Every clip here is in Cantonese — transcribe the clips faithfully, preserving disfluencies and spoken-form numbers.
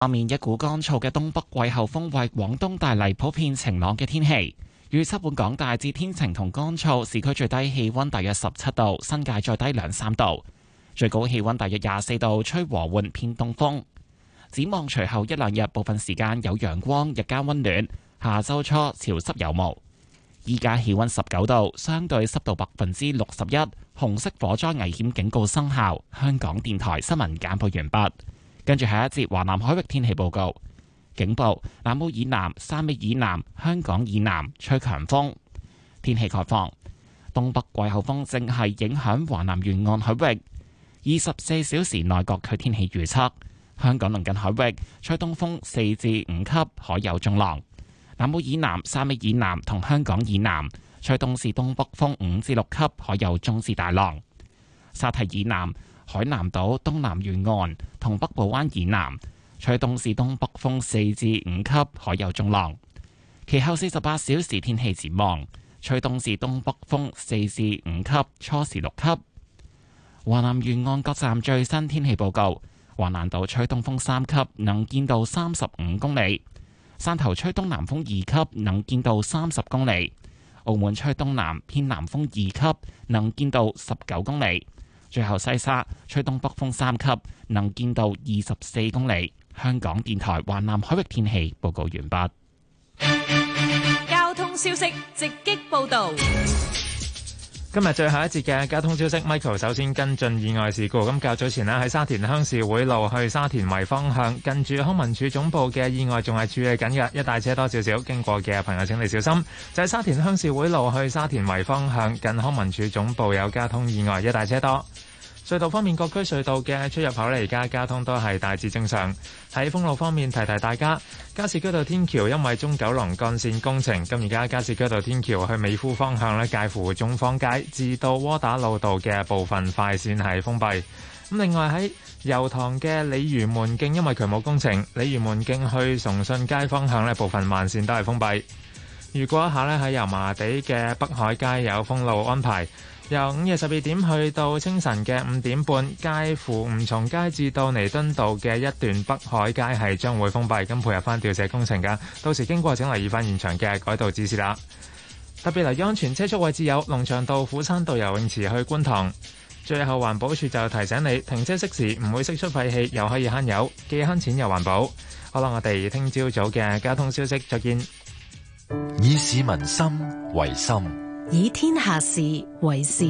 下面一股乾燥嘅東北季候風為廣東帶嚟普遍晴朗嘅天氣。預測本港大致天晴同乾燥，市區最低氣溫大約十七度，新界再低兩三度，最高氣溫大約廿四度，吹和緩偏東風。展望隨後一兩日，部分時間有陽光，日間溫暖。下周初潮濕有霧。依家氣溫十九度，相對濕度百分之六十一，紅色火災危險警告生效。香港電台新聞簡報完畢。跟住下一節華南海域天氣報告。警報：南澳以南、汕尾以南、香港以南吹強風。天氣概況：東北季候風正係影響華南沿岸海域。二十四小時內各區天氣預測：香港鄰近海域吹東風四至五級，海有中浪。南澳以南、汕尾以南同香港以南吹東至東北風五至六級，海有中至大浪。沙堤以南、海南島東南沿岸同北部灣以南吹東至東北風四至五級，海有中浪。其後四十八小時天氣展望，吹東至東北風四至五級，初時六級。華南沿岸各站最新天氣報告：華南島吹東風三級，能見度三十五公里。汕頭吹東南風二級，能見度三十公里；澳門吹東南偏南風二級，能見度十九公里。最後西沙吹東北風三級，能見度二十四公里。香港電台華南海域天氣報告完畢。 交通消息直擊報道。 今日最後一節嘅交通消息 ，Michael 首先跟進意外事故。咁較早前呢，喺沙田鄉事會路去沙田圍方向，近住康文署總部嘅意外仲係處理緊嘅，一帶車多少少，經過嘅朋友請你小心。就喺沙田鄉事會路去沙田圍方向，近康文署總部有交通意外，一帶車多。隧道方面，各區隧道嘅出入口呢，而家交通都係大致正常。喺封路方面，提提大家，加士居道天橋因為中九龍幹線工程，咁而家加士居道天橋去美孚方向呢，介乎中方街至到窩打老道嘅部分快線係封閉。咁另外喺油塘嘅鯉魚門徑因為渠務工程，鯉魚門徑去崇信街方向呢，部分慢線都係封閉。預告一下呢，喺油麻地嘅北海街有封路安排。由午夜十二點去到清晨嘅五點半，介乎吳松街至到彌敦道嘅一段北海街係將會封閉，咁配合翻吊卸工程㗎。到時經過請留意翻現場嘅改道指示啦。特別留意安全車速位置有龍翔道、虎山道游泳池去觀塘。最後環保署就提醒你，停車熄匙唔會釋出廢氣，又可以慳油，既慳錢又環保。好啦，我哋聽朝早嘅交通消息，再見。 以市民心為心， 以天下事為事。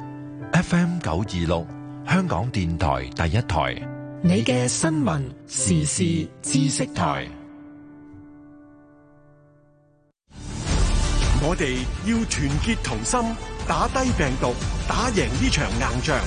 F M 九二六，香港電台第一台， 你嘅新聞時事知識台。 我哋要團結同心，打低病毒，打贏呢場硬仗。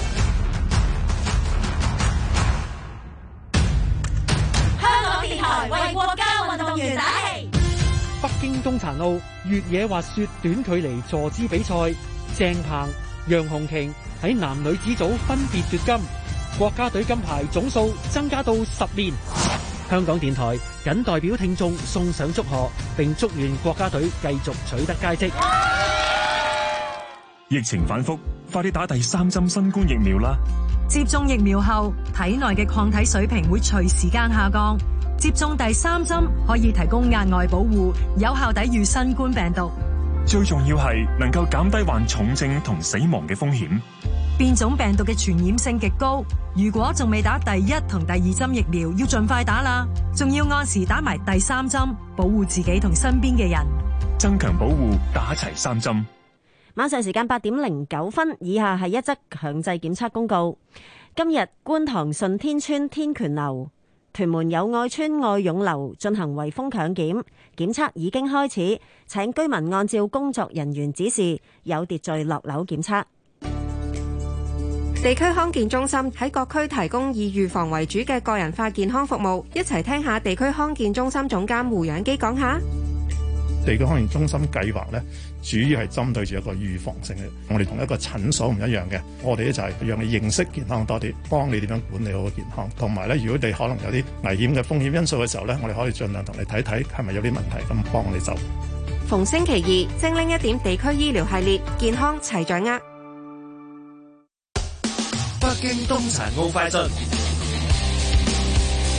香港電台為國家運動員打氣。 北京冬殘奧越野滑雪短距離坐姿比賽，鄭鵬、楊洪瓊喺男女子組分別奪金，國家隊金牌總數增加到十面。香港電台謹代表聽眾送上祝賀，並祝願國家隊繼續取得佳績。 疫情反覆，快啲打第三針新冠疫苗啦！ 接種疫苗後，體內嘅抗體水平會隨時間下降。接種第三針可以提供額外保護，有效抵禦新冠病毒。 最重要係能夠減低患重症同死亡嘅風險。 變種病毒嘅傳染性極高，如果仲未打第一同第二針疫苗，要盡快打啦。仲要按時打埋第三針，保護自己同身邊嘅人。 增強保護，打齊三針。 晚上時間八點零九分，以下係一則強制檢測公告。今日觀塘順天邨天權樓、屯門友愛邨愛勇樓進行圍封強檢，檢測已經開始，請居民按照工作人員指示，有秩序落樓檢測。 地區康健中心喺各區提供以預防為主嘅個人化健康服務，一齊聽下地區康健中心總監胡養基講下。 地區康健中心計劃咧，主要係針對住一個預防性嘅。我哋同一個診所唔一樣嘅，我哋咧就係讓你認識健康多啲，幫你點樣管理好個健康。同埋咧，如果你可能有啲危險嘅風險因素嘅時候咧，我哋可以盡量同你睇睇係咪有啲問題，咁幫我哋走。 逢星期二精靈一點地區醫療系列，健康齊掌握。 北京冬殘奧快訊。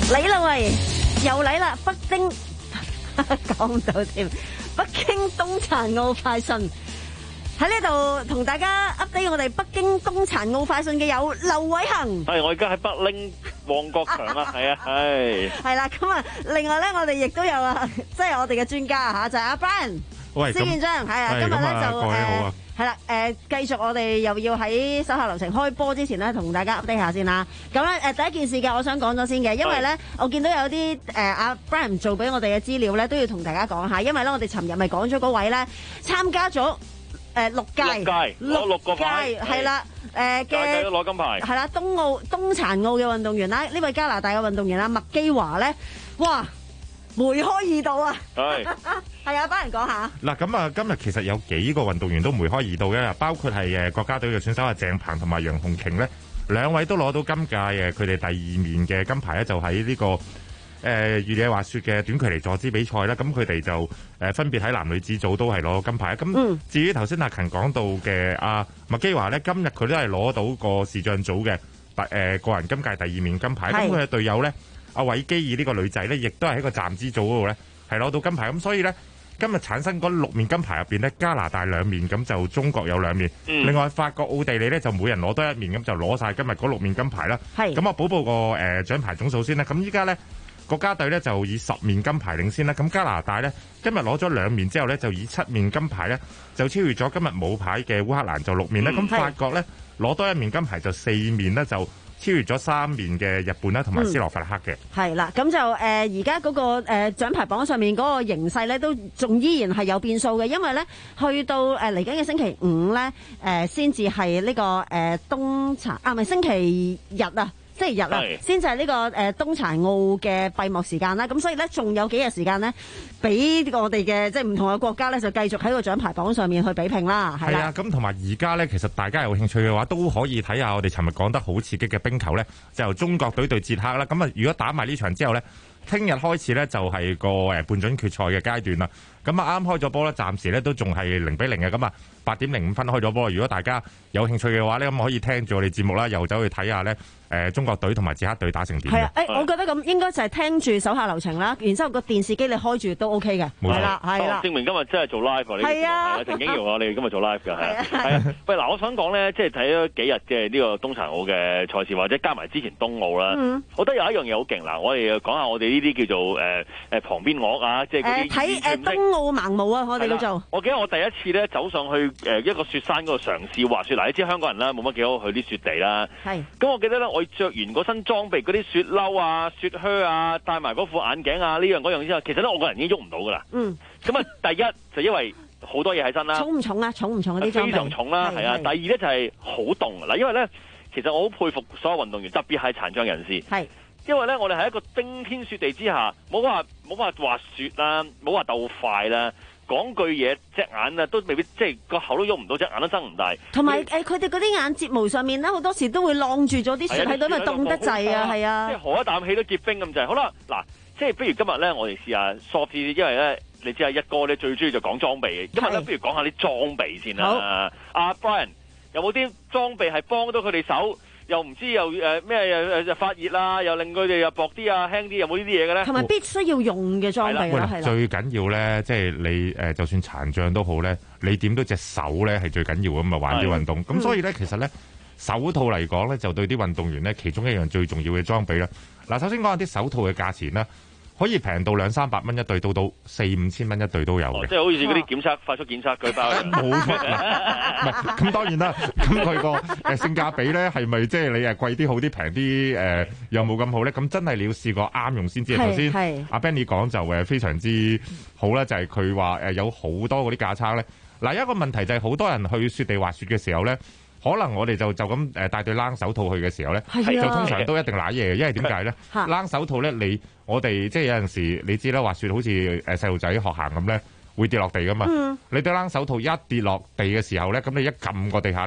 嚟啦喂，又嚟啦！北京講到添，北京冬殘奧快訊喺呢度同大家 update 我哋北京冬殘奧快訊嘅有劉偉恒。 係，我而家喺北拎旺角場啊，係啊，係。係啦，咁啊，另外咧，我哋亦都有啊，即係我哋嘅專家嚇，就係阿 Brian。 喂， 施建章，係啊，今日咧就各位好啊。 係啦，誒繼續我哋又要喺手下留情開波之前咧，同大家 update 下先啦。咁咧誒第一件事嘅，我想講咗先嘅，因為咧我見到有啲誒阿 Brian 做俾我哋嘅資料咧，都要同大家講下，因為咧我哋尋日咪講咗嗰位咧參加咗誒六屆六屆攞六個牌， 係啦誒嘅攞金牌， 係啦冬奧冬殘奧嘅運動員啦，呢位加拿大嘅運動員啦麥基華咧，哇！梅開二度啊！係係啊，幫人講下。 嗱咁啊，今日其實有幾個運動員都梅開二度嘅，包括係誒國家隊嘅選手啊鄭鵬同埋楊洪瓊呢，兩位都攞到今屆誒佢哋第二面嘅金牌咧，就喺呢個誒越野滑雪嘅短距離坐姿比賽啦。咁佢哋就誒分別喺男女子組都係攞到金牌。咁至於頭先阿勤講到嘅阿麥基華呢，今日佢都係攞到個視像組嘅誒個人今屆第二面金牌。咁佢嘅隊友呢，阿韋基爾呢個女仔呢，亦都係喺個站姿組嗰度呢，係攞到金牌。咁所以呢，今日產生嗰六面金牌入邊呢，加拿大兩面，咁就中國有兩面。嗯、另外法國、奧地利呢，就每人攞多一面，咁就攞晒今日嗰六面金牌啦。係。咁我補報個誒獎牌總數先啦。咁依家呢，國家隊呢就以十面金牌領先啦。咁加拿大呢，今日攞咗兩面之後呢，就以七面金牌呢，就超越咗今日冇牌嘅烏克蘭就六面啦。咁、嗯、法國呢，攞多一面金牌就四面呢，就超越咗三面嘅日本啦，同埋斯洛伐克嘅。係啦，咁就誒而家嗰個誒獎牌榜上面嗰個形勢咧，都仲依然係有變數嘅，因為咧去到誒嚟緊嘅星期五咧，誒先至係呢個誒冬殘啊，唔係星期日啊。星期日啦，先就係呢個誒冬殘奧嘅閉幕時間啦，咁所以咧仲有幾日時間呢，俾我哋嘅即係唔同嘅國家咧，就繼續喺個獎牌榜上面去比拼啦，係啦。咁同埋而家咧，其實大家有興趣嘅話，都可以睇下我哋尋日講得好刺激嘅冰球咧，就由中國隊對捷克啦。咁啊，如果打埋呢場之後咧，聽日開始咧就係個誒半準決賽嘅階段啦。咁啊啱開咗波咧，暫時咧都仲係零比零嘅。咁啊八點零五分開咗波。如果大家有興趣嘅話咧，咁可以聽住我哋節目啦，又走去睇下咧。誒、呃、中國隊同埋捷克隊打成點？係啊，誒、欸，我覺得咁應該就係聽住手下留情啦，然之後個電視機你開住都 OK 嘅，係啦，係啦。證明今日真係做 live 喎，係啊，陳景瑤我哋今日做 live 㗎，係啊，係啊。喂，嗱，我想講咧，即係睇咗幾日嘅呢個冬殘奧嘅賽事，或者加埋之前冬奧啦，嗯、我覺得有一樣嘢好勁嗱，我哋講下我哋呢啲叫做誒誒、呃、旁邊樂啊，即係嗰啲睇誒冬奧盲毛啊，我哋叫做。我記得我第一次咧走上去誒一個雪山嗰度嘗試滑雪，嗱，你知香港人啦，冇乜幾好去啲雪地啦，係。咁我記得咧，我着完嗰身裝備嗰啲雪褸啊、雪靴啊，戴埋嗰副眼鏡啊，呢樣嗰樣之後，其實咧我個人已經喐唔到噶啦。嗯。咁啊，第一就因為好多嘢喺身啦。重唔重啊？重唔重嗰啲裝備？非常重啦，係啊。第二咧就係好凍嗱，因為咧其實我好佩服所有運動員，特別係殘障人士。係。因為咧，我哋喺一個冰天雪地之下，冇話冇話滑雪啦，冇話鬥快啦。講句嘢，隻眼啊都未必，即係個口都喐唔到，隻眼都睜唔大。同埋誒，佢哋嗰啲眼睫毛上面咧，好多時都會晾住咗啲雪喺度，因為凍得滯啊，係啊。即係何一啖氣都結冰咁滯。好啦，嗱，即係不如今日咧，我哋試下 soft 啲，因為咧，你知啊，一哥咧最中意就講裝備嘅。今日咧，不如講下啲裝備先啦。阿 Brian 有冇啲裝備係幫到佢哋手？又唔知又誒咩又又發熱啦，又令佢哋又薄啲啊輕啲，有冇呢啲嘢嘅咧？同埋必須要用嘅裝備啦，係啦。最緊要咧，即係你誒，就算殘障都好咧，你點都隻手咧係最緊要咁啊！玩啲運動咁，所以咧其實咧手套嚟講咧，就對啲運動員咧其中一樣最重要嘅裝備啦。嗱，首先講下啲手套嘅價錢啦。可以平到兩三百蚊一對，到到四五千蚊一對都有嘅、哦。即係好似嗰啲檢測、快速檢測舉包。冇錯，唔係咁當然啦。咁佢個誒性價比咧係咪即係你係貴啲好啲、平啲誒又冇咁好咧？咁真係你要試過啱用先知。頭先阿 Benny 講就誒非常之好啦，就係佢話誒有好多嗰啲架撐咧。嗱，一個問題就係好多人去雪地滑雪嘅時候咧。可能我哋就就咁誒戴對冷手套去嘅時候咧，就通常都一定揦嘢嘅，因為點解咧？冷手套咧，你我哋即係有陣時你知啦，滑雪好似誒細路仔學行咁咧，會跌落地噶嘛。嗯、你對冷手套一跌落地嘅時候咧，咁你一撳個地下咧，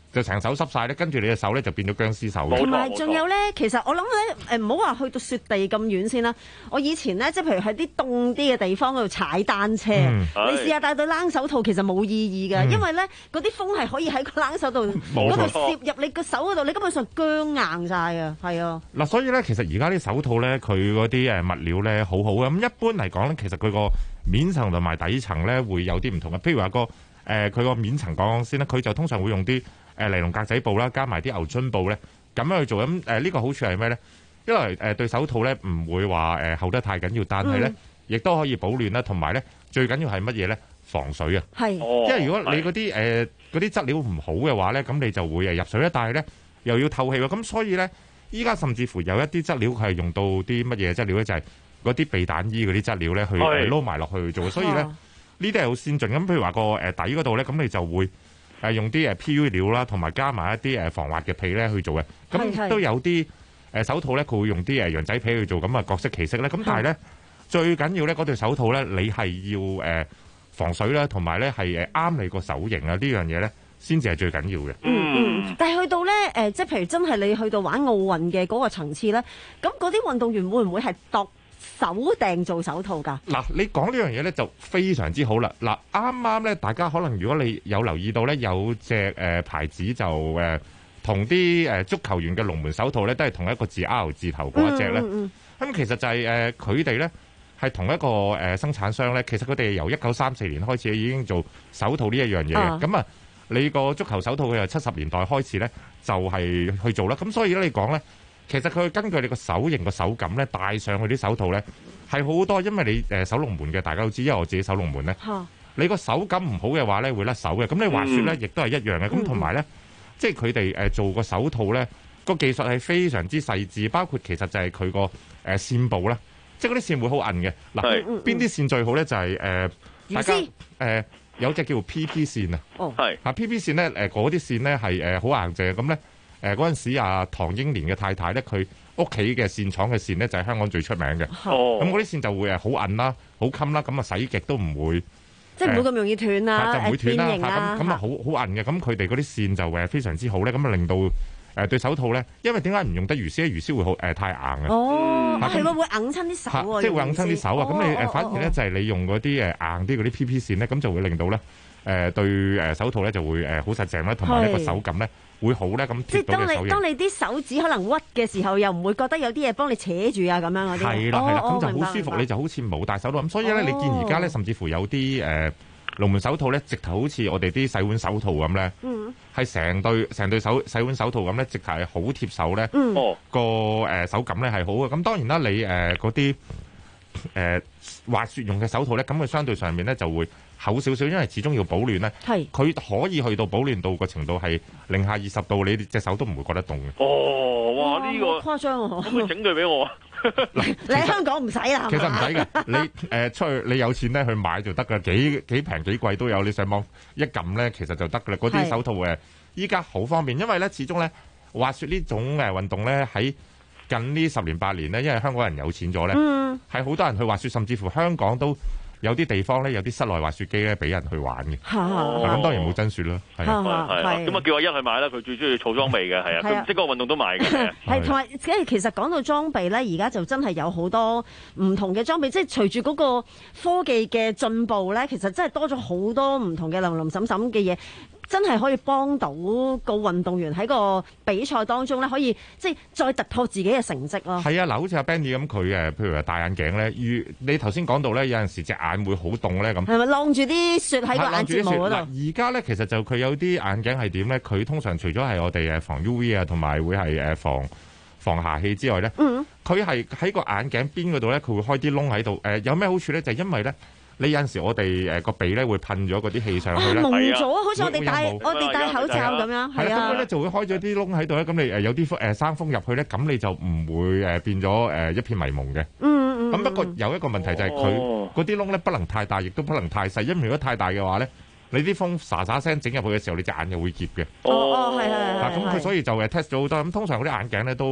就成手濕晒咧，跟住你隻手咧就變咗僵屍手嘅。 同埋仲有咧，其實我諗咧，誒唔好話去到雪地咁遠先啦。我以前咧，即係譬如喺啲凍啲嘅地方嗰度踩單車， 嗯、 你試下戴對冷手套，其實冇意義嘅，嗯、因為咧嗰啲風係可以喺個冷手套嗰度攝入你個手嗰度，你根本上僵硬晒啊，係啊。嗱， 所以咧，其實而家啲手套咧，佢嗰啲誒物料咧好好嘅。咁一般嚟講咧，其實佢個面層同埋底層咧會有啲唔同嘅。譬如話個誒佢個面層講先啦，佢就通常會用啲誒尼龍格仔布啦，加埋啲牛津布咧，咁樣去做。咁誒呢個好處係咩咧？一來誒對手套咧唔會話誒厚得太緊要，但係咧亦都可以保暖啦，同埋咧最緊要係乜嘢咧？防水啊！係，因為如果你嗰啲誒嗰啲質料唔好嘅話咧，咁你就會誒入水啦。但係咧又要透氣喎，咁所以咧依家甚至乎有一啲質料佢係用到啲乜嘢質料咧？就係嗰啲避彈衣嗰啲質料咧，去撈埋落去做。所以咧呢啲係好先進。咁譬如話個誒底嗰度咧，咁你就會誒用啲誒 P U 料啦，同埋加埋一啲誒防滑嘅皮咧去做嘅。咁都有啲誒手套咧，佢會用啲誒羊仔皮去做，咁啊各色其色咧。咁但係咧最緊要咧嗰對手套咧，你係要誒防水啦，同埋咧係誒啱你個手型啊，呢樣嘢咧先至係最緊要嘅。 嗯嗯，但係去到咧誒、呃，即係譬如真係你去到玩奧運嘅嗰個層次咧，咁嗰啲運動員會唔會係度手訂做手套㗎？ 嗱，你講呢樣嘢咧就非常之好啦。嗱，啱啱咧大家可能如果你有留意到咧，有隻誒、呃、牌子就誒同啲誒足球員嘅龍門手套咧都係同一個字 R 字頭嗰一隻咧。咁、嗯嗯嗯、其實就係誒佢哋咧。係同一個誒生產商咧，其實佢哋由一九三四年開始已經做手套呢一樣嘢嘅。咁啊，你個足球手套佢由七十年代開始咧，就係、是、去做啦。咁所以咧，你講咧，其實佢根據你個手型個手感咧，戴上去啲手套咧係好多。因為你誒守龍門嘅，大家都知，因為我自己守龍門咧，你個手感唔好嘅話咧，會甩手嘅。咁你滑雪咧，亦都係一樣嘅。咁同埋咧，即係佢哋誒做個手套咧，個技術係非常之細緻，包括其實就係佢個誒線布啦。即係嗰啲線會好韌嘅。嗱，邊啲線最好咧？就係、是、誒、呃，大家誒、呃、有隻叫 P P 線啊。哦，係啊 ，P P 線咧誒嗰啲線咧係誒好硬淨嘅。咁咧誒嗰陣時啊，唐英年嘅太太咧，佢屋企嘅線廠嘅線咧就係、是、香港最出名嘅。哦，咁嗰啲線就會誒好韌啦，好襟啦，咁啊洗極都唔會， 即係唔會咁容易斷啦、啊， 就唔會斷啦。 咁咁啊好好韌嘅。咁佢哋嗰啲線就誒非常之好咧。咁啊令到誒對手套咧，因為點解唔用得魚絲咧？魚絲會好誒太硬啊。 哦，係喎，會硬親啲手啊。 即係會硬親啲手啊。咁、哦、你誒、哦、反而咧、哦、就係你用嗰啲誒硬啲嗰啲 P P 線咧，咁就會令到咧誒對誒手套咧就會誒好實淨啦，同埋呢個手感咧會好咧咁貼到嘅手型。即係當你當你啲手指可能屈嘅時候，又唔會覺得有啲嘢幫你扯住啊咁樣嗰啲。係啦係啦，咁、哦、就好舒服，你就好似冇戴手套咁。所以咧，哦、你見而家咧，甚至乎有啲誒。呃龍門手套咧，直頭好似我哋啲洗碗手套咁咧，係成對成對手洗碗手套咁咧，直頭係好貼手咧。嗯，個誒手感咧係好嘅。咁當然啦，你誒嗰啲誒滑雪用嘅手套咧，咁佢相對上面咧就會厚少少，因為始終要保暖咧。係，佢可以去到保暖到個程度係零下二十度，你隻手都唔會覺得凍嘅。 哦，哇！呢、呢個誇張喎， 可唔可以整對俾我啊？ 你喺香港唔使啦， 其實唔使嘅，你誒、呃、出去你有錢咧去買就得噶，幾幾平幾貴都有，你上網一撳咧其實就得噶啦。嗰啲手套誒，依家好方便，因為咧始終咧滑雪呢種誒運動咧喺近呢十年八年咧，因為香港人有錢咗咧，係、嗯、好多人去滑雪，甚至乎香港都有啲地方咧有啲室內滑雪機咧俾人去玩嘅。咁、哦、當然冇真雪啦，係啊， 係咁啊叫阿一去買啦，佢最中意儲裝備嘅，係啊，佢唔識嗰個運動都買嘅。 係同埋，其實講到裝備咧，而家就真係有好多唔同嘅裝備，即係隨住嗰個科技嘅進步咧，其實真係多咗好多唔同嘅林林沈沈嘅嘢。真係可以幫到個運動員喺個比賽當中咧，可以即係再突破自己嘅成績咯。 係啊，嗱，好似阿 Benny 咁，佢誒，譬如話戴眼鏡咧，如你頭先講到咧，有陣時隻眼會好凍咧，咁係咪晾住啲雪喺個眼睫毛嗰度？ 而家咧，其實就佢有啲眼鏡係點咧？佢通常除咗係我哋誒防 U V 啊，同埋會係誒防防霞氣之外咧，嗯，佢係喺個眼鏡邊嗰度咧，佢會開啲窿喺度。誒，有咩好處咧？就係因為咧。你有陣時我哋誒個鼻咧會噴咗嗰啲氣上去咧， 蒙咗，好似我哋戴我哋戴口罩咁樣，係啊， 咁咧就會開咗啲窿喺度咧，咁你誒有啲風誒生風入去咧，咁你就唔會誒變咗誒一片迷蒙嘅。嗯嗯。咁不過有一個問題就係佢嗰啲窿咧不能太大，亦都不能太細，因為如果太大嘅話咧，你啲風沙沙聲整入去嘅時候，你隻眼又會澀嘅。 哦哦，係係係。 咁佢所以就誒 test 咗好多，咁通常嗰啲眼鏡咧都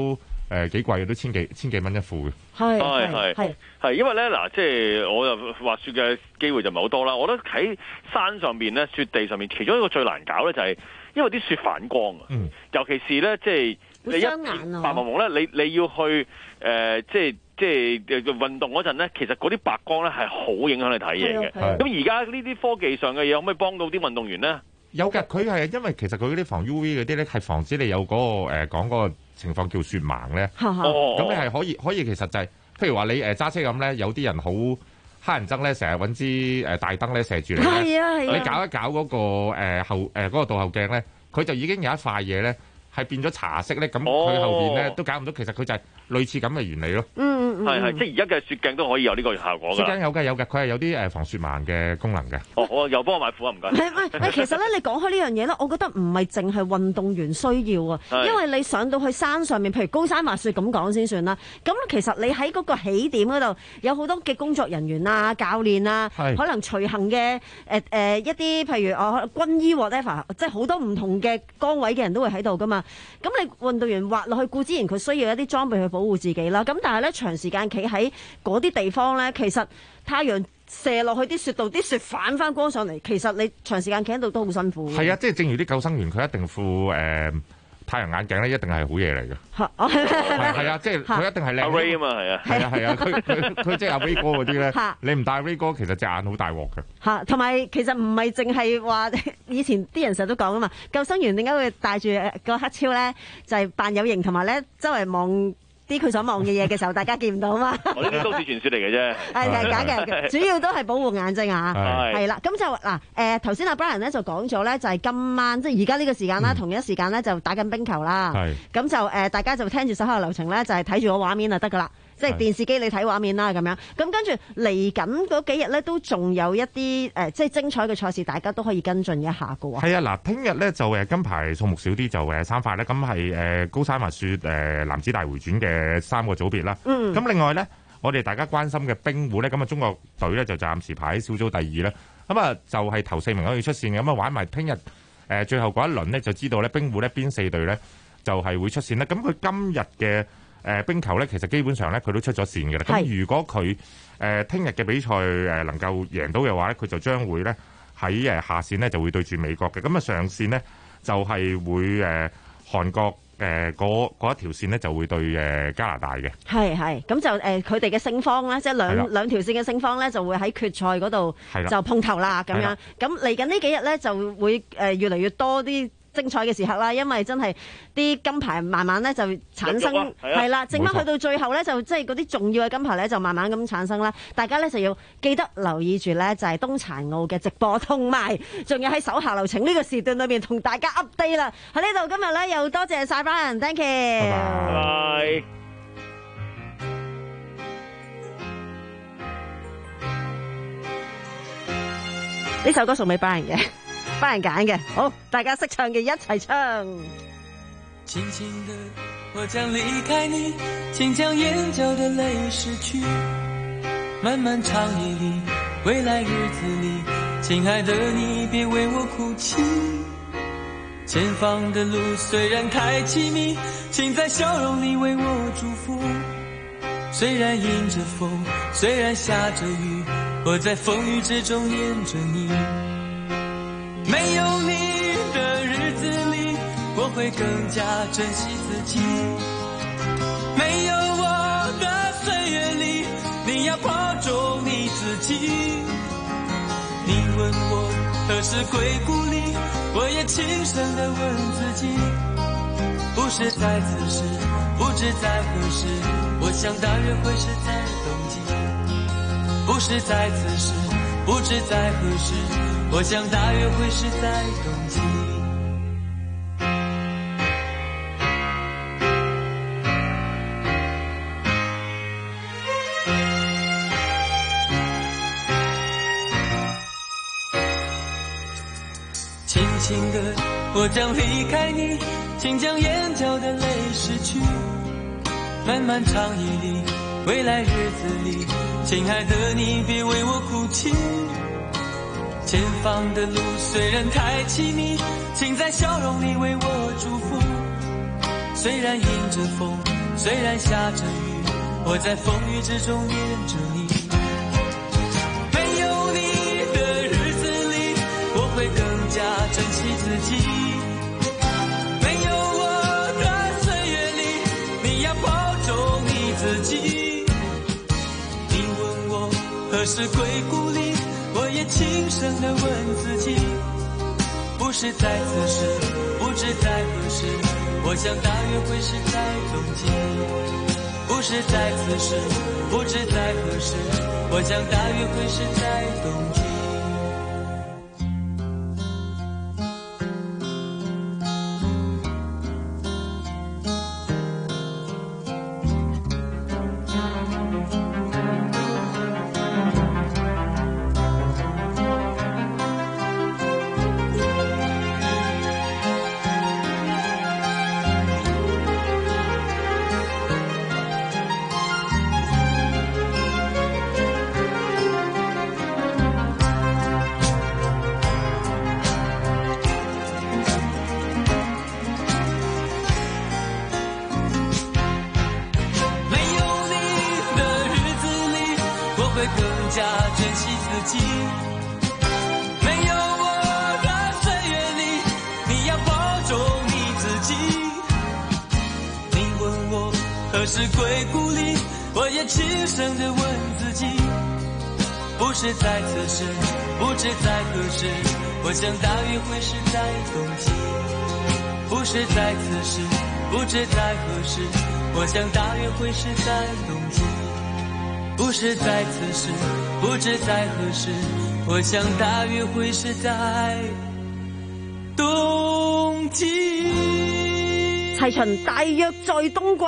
誒幾貴嘅，都千幾千幾蚊一副嘅。 係係係係，因為咧嗱，即係我又滑雪嘅機會就唔係好多啦。我覺得喺山上邊咧，雪地上面，其中一個最難搞咧就係因為啲雪反光啊，嗯、尤其是咧即係你一白蒙蒙咧，你你要去誒、呃、即係。即係運動嗰陣咧，其實嗰啲白光咧係好影響你睇嘢嘅。咁而家呢啲科技上嘅嘢，可唔可以幫到啲運動員咧？ 有嘅，佢係因為其實佢嗰啲防 U V 嗰啲咧，係防止你有嗰、嗰個誒講嗰個情況叫雪盲咧。咁、哦、你係可以可以其實就係、是，譬如話你誒揸車咁咧，有啲人好乞人憎咧，成日揾支誒大燈咧射住你咧。係啊係啊！你搞一搞嗰、嗰個誒後誒嗰個倒後鏡咧，佢就已經有一塊嘢咧。係變咗茶色咧，咁佢後邊咧都搞唔到，其實佢就係類似咁嘅原理咯。嗯嗯係係，即係而家嘅雪鏡都可以有呢個效果㗎。 雪鏡有嘅有嘅，佢係有啲誒防雪盲嘅功能嘅。 哦，我又幫我買褲啊，唔該。 係係，其實咧你講開呢樣嘢咧，我覺得唔係淨係運動員需要啊，因為你上到去山上面，譬如高山滑雪咁講先算啦。咁其實你喺嗰個起點嗰度有好多嘅工作人員啊、教練啊，可能隨行嘅誒誒一啲譬如哦軍醫 whatever，即係好多唔同嘅崗位嘅人都會喺度㗎嘛。咁你運動員滑落去，固之然佢需要一啲裝備去保護自己啦。咁但係咧，長時間企喺嗰啲地方咧，其實太陽射落去啲雪度，啲雪反翻光上嚟，其實你長時間企喺度都好辛苦。 係啊，即係正如啲救生員，佢一定副誒、呃、太陽眼鏡咧，一定係好嘢嚟嘅。係啊，即係佢一定係靚。阿 Ray 啊嘛，係啊， 係啊係啊，佢佢佢即係阿 Ray 哥嗰啲咧，你唔戴 Ray 哥，其實隻眼好大鑊嘅。 嚇，同埋其實唔係淨係話以前啲人成日都講啊嘛，救生員點解會戴住個黑超咧？就係、是、扮有型，同埋咧周圍望啲佢想望嘅嘢嘅時候，大家見唔到嘛。 我呢啲都市傳說嚟嘅啫， 係係假嘅，主要都係保護眼睛啊。係啦，咁就嗱誒頭先阿 Brian 咧就講咗咧，就係今晚即係而家呢個時間啦，嗯、同一時間咧就打緊冰球啦。咁就誒、呃、大家就聽住手下流程咧，就係睇住個畫面就得噶啦。即係電視機你睇畫面啦咁樣，咁跟住嚟緊嗰幾日咧都仲有一啲誒、呃，即係精彩嘅賽事，大家都可以跟進一下嘅喎。 係啊，嗱，聽日咧就誒金牌數目少啲，就誒三塊咧，咁係誒高山滑雪誒男子大回轉嘅三個組別啦。嗯。咁另外咧，我哋大家關心嘅冰壺咧，咁啊中國隊咧就暫時排喺小組第二啦。咁啊就係頭四名可以出線嘅，咁啊玩埋聽日誒最後嗰一輪咧，就知道咧冰壺咧邊四隊咧就係會出線啦。咁佢今日嘅誒、呃、冰球咧，其實基本上咧佢都出咗線嘅啦。咁如果佢誒聽日嘅比賽誒、呃、能夠贏到嘅話咧，佢就將會咧喺誒下線呢就會對住美國嘅。咁啊上線呢就係、是、會誒、呃、韓國誒嗰嗰一條線呢就會對誒、呃、加拿大嘅。係係咁就誒佢哋嘅勝方咧，即係兩兩條線嘅勝方咧，就會喺決賽嗰度就碰頭啦。咁樣咁嚟緊呢幾日咧就會誒、呃、越嚟越多啲精彩嘅時刻啦，因為真係啲金牌慢慢咧就產生係啦，剩翻去到最後咧就即係嗰啲重要嘅金牌咧就慢慢咁產生啦。大家咧就要記得留意住咧，就係冬殘奧嘅直播，同埋仲有喺手下留情呢個時段裏邊同大家 update 啦。喺呢度今日咧又多謝晒 Brian，thank you，拜拜。呢首歌送俾 Brian 嘅。幫人揀嘅，好，大家識唱嘅一齊唱。 輕輕的我將離開你，請將眼角的淚拭去，漫漫長夜裏，未來日子裏，親愛的你別為我哭泣，前方的路雖然太淒迷，請在笑容裏為我祝福，雖然迎着風，雖然下着雨，我在風雨之中念着你，沒有你的日子裏，我會更加珍惜自己。沒有我的歲月裏，你要保重你自己。你問我何時歸故里，我也輕聲地問自己。不是在此時，不知在何時，我想大約會是在冬季。不是在此時，不知在何時，我想大約會是在冬季。輕輕的我將離開你，請將眼角的淚拭去，漫漫長夜裏，未來日子裏，親愛的你別為我哭泣，前方的路雖然太淒迷，請在笑容裏為我祝福，雖然迎着風， 雖然下着雨，我在風雨之中戀着你。沒有你的日子裡，我會更加珍惜自己。沒有我的歲月裡，你要保重你自己。你問我何時歸故里，我也輕聲地問自己，不是在此時，不知在何時，我想大約會是在冬季。不是在此時，不知在何時，我想大約會是在冬季。是歸故里，我也輕聲地問自己，不是在此時，不知在何時，我想大約會是在冬季。不是在此時，不知在何時，我想大約會是在冬季。不是在此時，不知在何時，我想大約會是在冬季。 齊秦大約在冬季，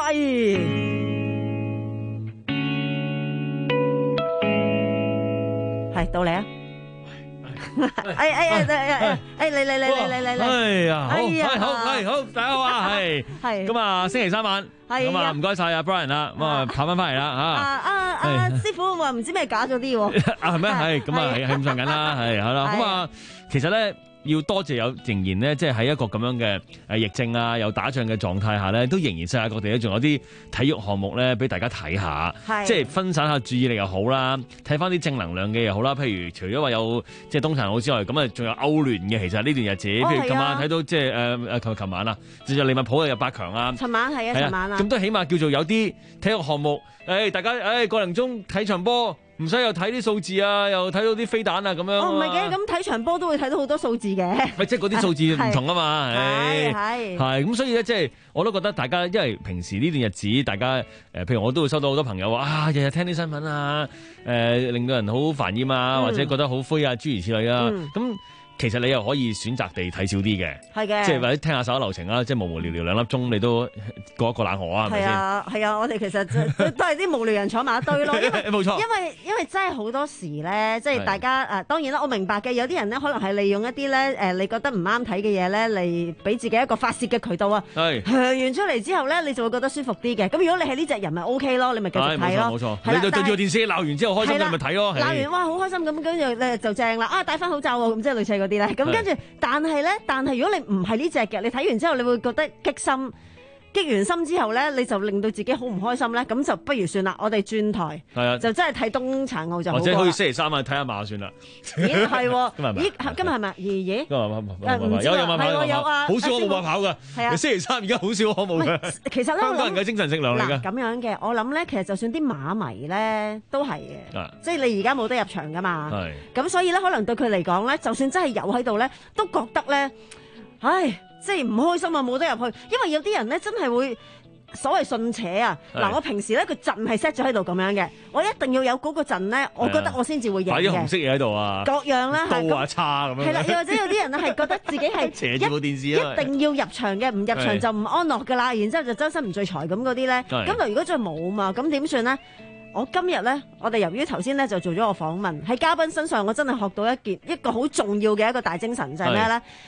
係到你啊！哎哎哎哎哎，嚟嚟嚟嚟嚟嚟嚟！ 哎呀，好，係好，係好，大家好啊，係係咁啊，星期三晚，咁啊，唔該晒阿 Brian 啦，咁啊，跑翻翻嚟啦嚇。 啊啊啊！師傅話唔知咩假咗啲喎。 啊係咩？係咁啊，係係咁上緊啦，係係啦。咁啊，其實咧。要多謝有仍然咧，即係喺一個咁樣嘅誒疫症啊，有打仗嘅狀態下咧，都仍然世界各地咧，仲有啲體育項目咧，俾大家睇下，即係分散下注意力又好啦，睇翻啲正能量嘅又好啦。譬如除咗話有即係冬殘奧之外，咁啊仲有歐聯嘅，其實呢段日子，譬如琴晚睇到即係誒誒琴琴晚啊，就利物浦入八強啊， 尋晚係啊，尋晚啊， 咁都起碼叫做有啲體育項目，誒大家誒個零鐘睇場波。唔使又睇啲數字啊，又睇到啲飛彈啊咁樣。 哦，唔係嘅，咁睇場波都會睇到好多數字嘅。 咪即係嗰啲數字唔同啊嘛，係係係咁，所以咧即係我都覺得大家，因為平時呢段日子，大家誒、呃，譬如我都會收到好多朋友話啊，日日聽啲新聞啊，誒、呃，令到人好煩厭啊，嗯、或者覺得好灰啊，諸如此類啊，咁、嗯。其實你又可以選擇地睇少啲嘅，係嘅，即係或者聽下手下留情啦，即係無無聊聊兩粒鐘，你都過一個冷河啊，係咪先？係啊， 係啊，我哋其實都係啲無聊人坐埋一堆咯，因為冇錯， 因為因為真係好多時咧，即係大家誒，當然啦，我明白嘅，有啲人咧可能係利用一啲咧誒，你覺得唔啱睇嘅嘢咧嚟俾自己一個發泄嘅渠道啊，係，揚完出嚟之後咧，你就會覺得舒服啲嘅。咁如果你係呢隻人咪 O K 咯，你咪繼續睇咯，冇錯，冇錯，你就對住個電視鬧完之後開心你咪睇咯，鬧完哇好開心咁，跟住咧就正啦，啊戴翻口罩喎，咁即係類似嗰啲咧，咁跟住。但係咧，但係如果你唔係呢隻嘅，你睇完之後你會覺得激心，激完心之後咧，你就令到自己好唔開心咧，咁就不如算啦，我哋轉台，係啊，就真係睇冬殘奧就好過啦。或者好似星期三啊，睇下馬算啦。咦係喎，咦今日係咪？爺爺？今日唔知啊，係喎有啊，好少可冇馬跑㗎。係啊，星期三而家好少可冇嘅。其實咧，香港人嘅精神食糧嚟㗎。咁樣嘅，我諗咧，其實就算啲馬迷咧都係嘅，即係你而家冇得入場㗎嘛。係。咁所以咧，可能對佢嚟講咧，就算真係有喺度咧，都覺得咧，唉。即係唔開心啊，冇得入去，因為有啲人咧真係會所謂順扯啊。嗱，我平時咧個陣係 set 咗喺度咁樣嘅，我一定要有嗰個陣咧，我覺得我先至會贏嘅。擺啲紅色嘢喺度啊，各樣啦，刀啊叉咁樣。係啦，又或者有啲人咧係覺得自己係斜住部電視啊，一定要入場嘅，唔入場就唔安樂㗎啦。然之後就周身唔聚財咁嗰啲咧，咁就如果再冇嘛，咁點算咧？我今日咧，我哋由於頭先咧就做咗個訪問，喺嘉賓身上我真係學到一件一個好重要嘅一個大精神就係咩咧？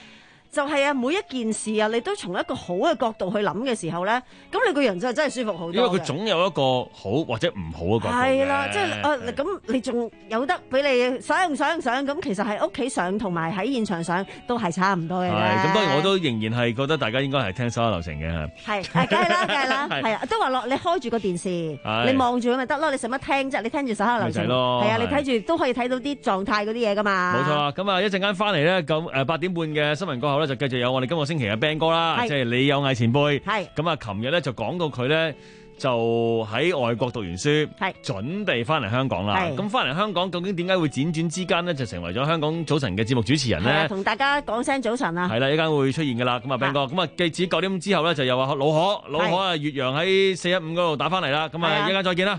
就係啊，每一件事啊，你都從一個好嘅角度去諗嘅時候咧，咁你個人就真係舒服好多。 因為佢總有一個好或者唔好嘅角度嘅。 係啦，即係誒咁，你仲有得俾你想想想咁，其實喺屋企上同埋喺現場上都係差唔多嘅。 係咁，當然我都仍然係覺得大家應該係聽收音流程嘅。 係，係梗係啦，梗係啦，係啊，都話落你開住個電視，你望住佢咪得咯，你使乜聽啫？你聽住收音流程，係啊，你睇住都可以睇到啲狀態嗰啲嘢噶嘛。 冇錯啦，咁啊一陣間翻嚟咧，咁誒八點半嘅新聞過後咧，就繼續有我哋今個星期嘅 Ben 哥啦，即係李有毅前輩。係咁啊，琴日咧就講到佢咧就喺外國讀完書，係準備翻嚟香港啦。咁翻嚟香港究竟點解會輾轉之間呢？就成為咗香港早晨嘅節目主持人咧？ 同大家講聲早晨啊！ 係啦，一間會出現噶啦。咁啊 Ben 哥，咁啊記住九點之後咧就又話老可，老可啊，越洋喺四一五嗰度打翻嚟啦。咁啊，一陣間再見啦。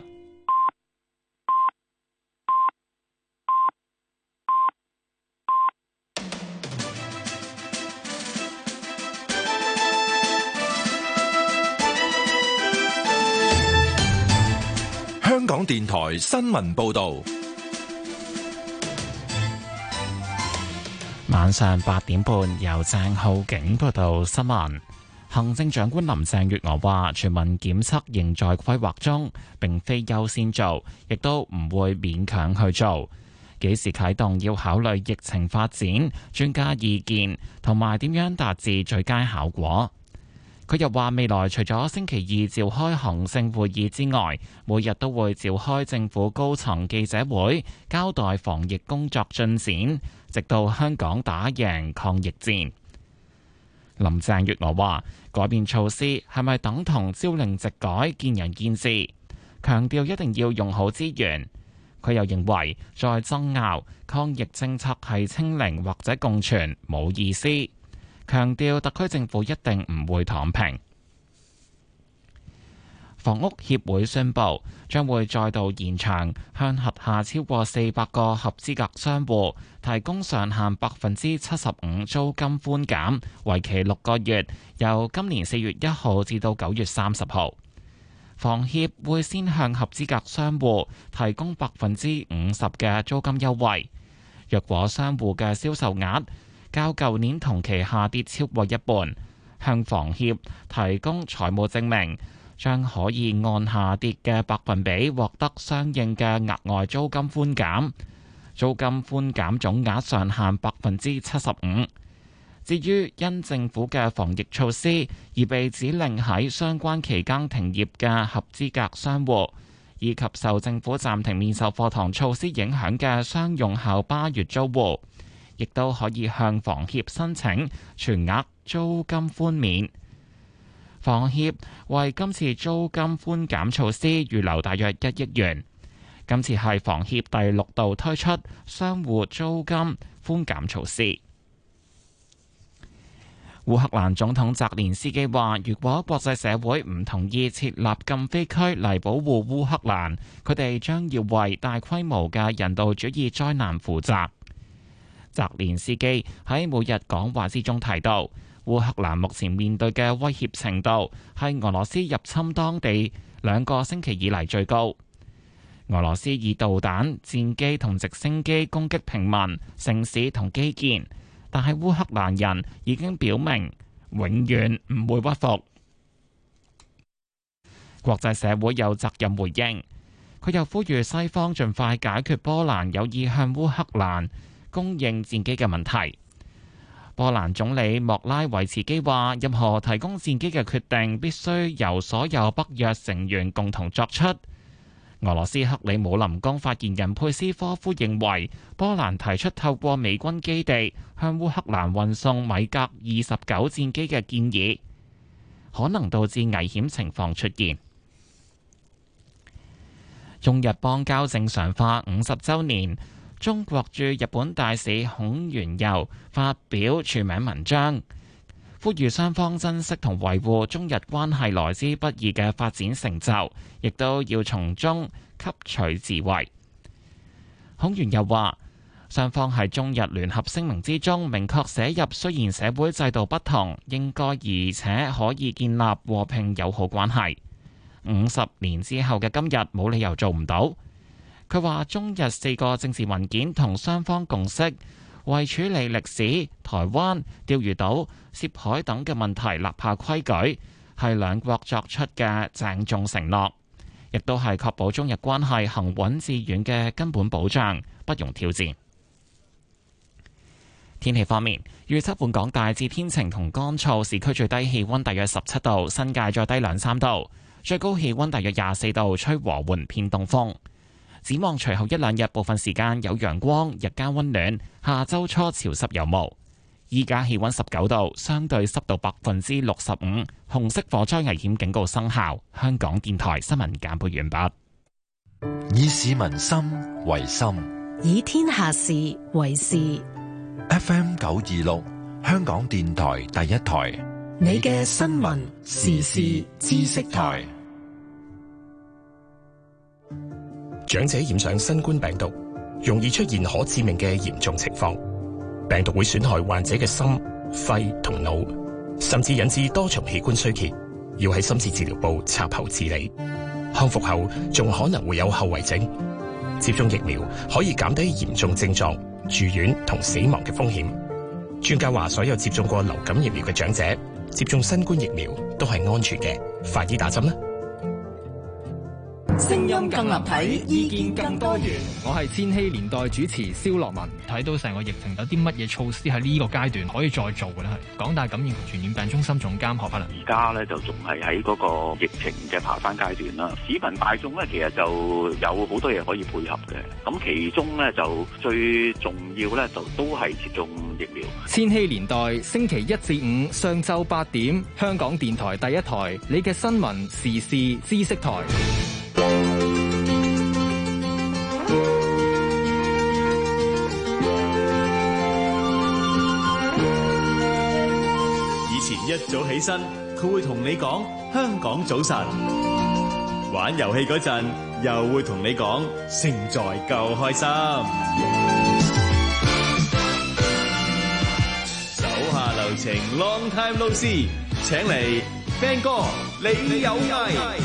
香港電台新聞報道， 晚上八點半由鄭浩景報道新聞。行政長官林鄭月娥話，全民檢測仍在規劃中，並非優先做，亦都唔會勉強去做。幾時啟動要考慮疫情發展、專家意見同埋點樣達至最佳效果。佢又話，未來除咗星期二召開行政會議之外，每日都會召開政府高層記者會，交代防疫工作進展，直到香港打贏抗疫戰。林鄭月娥話，改變措施係咪等同朝令夕改、見仁見智，強調一定要用好資源。佢又認為再爭拗抗疫政策係清零或者共存冇意思。強調特區政府一定唔會躺平。房屋協會宣布將會再度延長向轄下超過四百個合資格商戶提供上限百分之七十五租金寬減，為期六個月，由今年四月一號至到九月三十號。房協會先向合資格商戶提供百分之五十嘅租金優惠，若果商戶嘅銷售額較舊年同期下跌超過一半，向房協提供財務證明，將可以按下跌嘅百分比獲得相應嘅額外租金寬減，租金寬減總額上限百分之七十五。至於因政府嘅防疫措施而被指令喺相關期間停業嘅合資格商戶，以及受政府暫停面授課堂措施影響嘅商用校巴月租戶，亦都可以向房協申請全額租金寬免。房協為今次租金寬減措施預留大約一億元。今次係房協第六度推出商戶租金寬減措施。烏克蘭總統澤連斯基話，如果國際社會唔同意設立禁飛區嚟保護烏克蘭，佢哋將要為大規模嘅人道主義災難負責。澤連斯基喺每日講話之中提到，烏克蘭目前面對嘅威脅程度係俄羅斯入侵當地兩個星期以嚟最高。俄羅斯以導彈、戰機同直升機攻擊平民、城市同基建，但係烏克蘭人已經表明永遠唔會屈服。國際社會有責任回應，佢又呼籲西方盡快解決波蘭有意向烏克蘭供應戰機嘅問題。波蘭總理莫拉維茨基話，任何提供戰機嘅決定必須由所有北約成員共同作出。俄羅斯克里姆林宮發言人佩斯科夫認為，波蘭提出透過美軍基地向烏克蘭運送米格二十九戰機嘅建議，可能導致危險情況出現。中日邦交正常化五十週年，中國駐日本大使孔鉉佑發表署名文章，呼籲雙方珍惜同維護中日關係來之不易嘅發展成就，亦都要從中吸取智慧。孔鉉佑話，雙方喺中日聯合聲明之中明確寫入，雖然社會制度不同，應該而且可以建立和平友好關係。五十年之後嘅今日，冇理由做唔到。佢話中日四個政治文件同雙方共識， 為處理歷史、台灣、釣魚島、涉海等嘅問題立下規矩，係兩國作出嘅鄭重承諾，亦都係確保中日關係行穩致遠嘅根本保障，不容挑戰。天氣方面，預測本港大致天晴同乾燥，市區最低氣溫大約十七度，新界再低兩三度，最高氣溫大約廿四度，吹和緩偏東風。展望隨後一兩日，部分時間有陽光，日間溫暖，下周初潮濕有霧。依家氣溫十九度，相對濕度百分之六十五，紅色火災危險警告生效。香港電台新聞簡報完畢。 以市民心為心， 以天下事為事。 F M 九二六，香港電台第一台， 你嘅新聞時事知識台。 長者染上新冠病毒，容易出現可致命嘅嚴重情況。病毒會損害患者嘅心、肺同腦，甚至引致多重器官衰竭，要喺深切治療部插喉治理。康復後仲可能會有後遺症。接種疫苗可以減低嚴重症狀、住院同死亡嘅風險。專家話，所有接種過流感疫苗嘅長者接種新冠疫苗都係安全嘅。快啲打針啦！ 聲音更立體，意見更多元。 我係千禧年代主持蕭樂文。睇到成個疫情有啲乜嘢措施喺呢個階段可以再做嘅咧？係港大感染及傳染病中心總監何柏良。 而家咧就仲係喺嗰個疫情嘅爬山階段啦。市民大眾咧其實就有好多嘢可以配合嘅。咁其中咧就最重要咧就都係接種疫苗。 千禧年代星期一至五上晝八點，香港電台第一台，你嘅新聞時事知識台。 以前一早起身，佢會同你講香港早晨；玩遊戲嗰陣，又會同你講勝在夠開心。手下留情 ，Long time no see， 請嚟 Ben 哥，你有藝。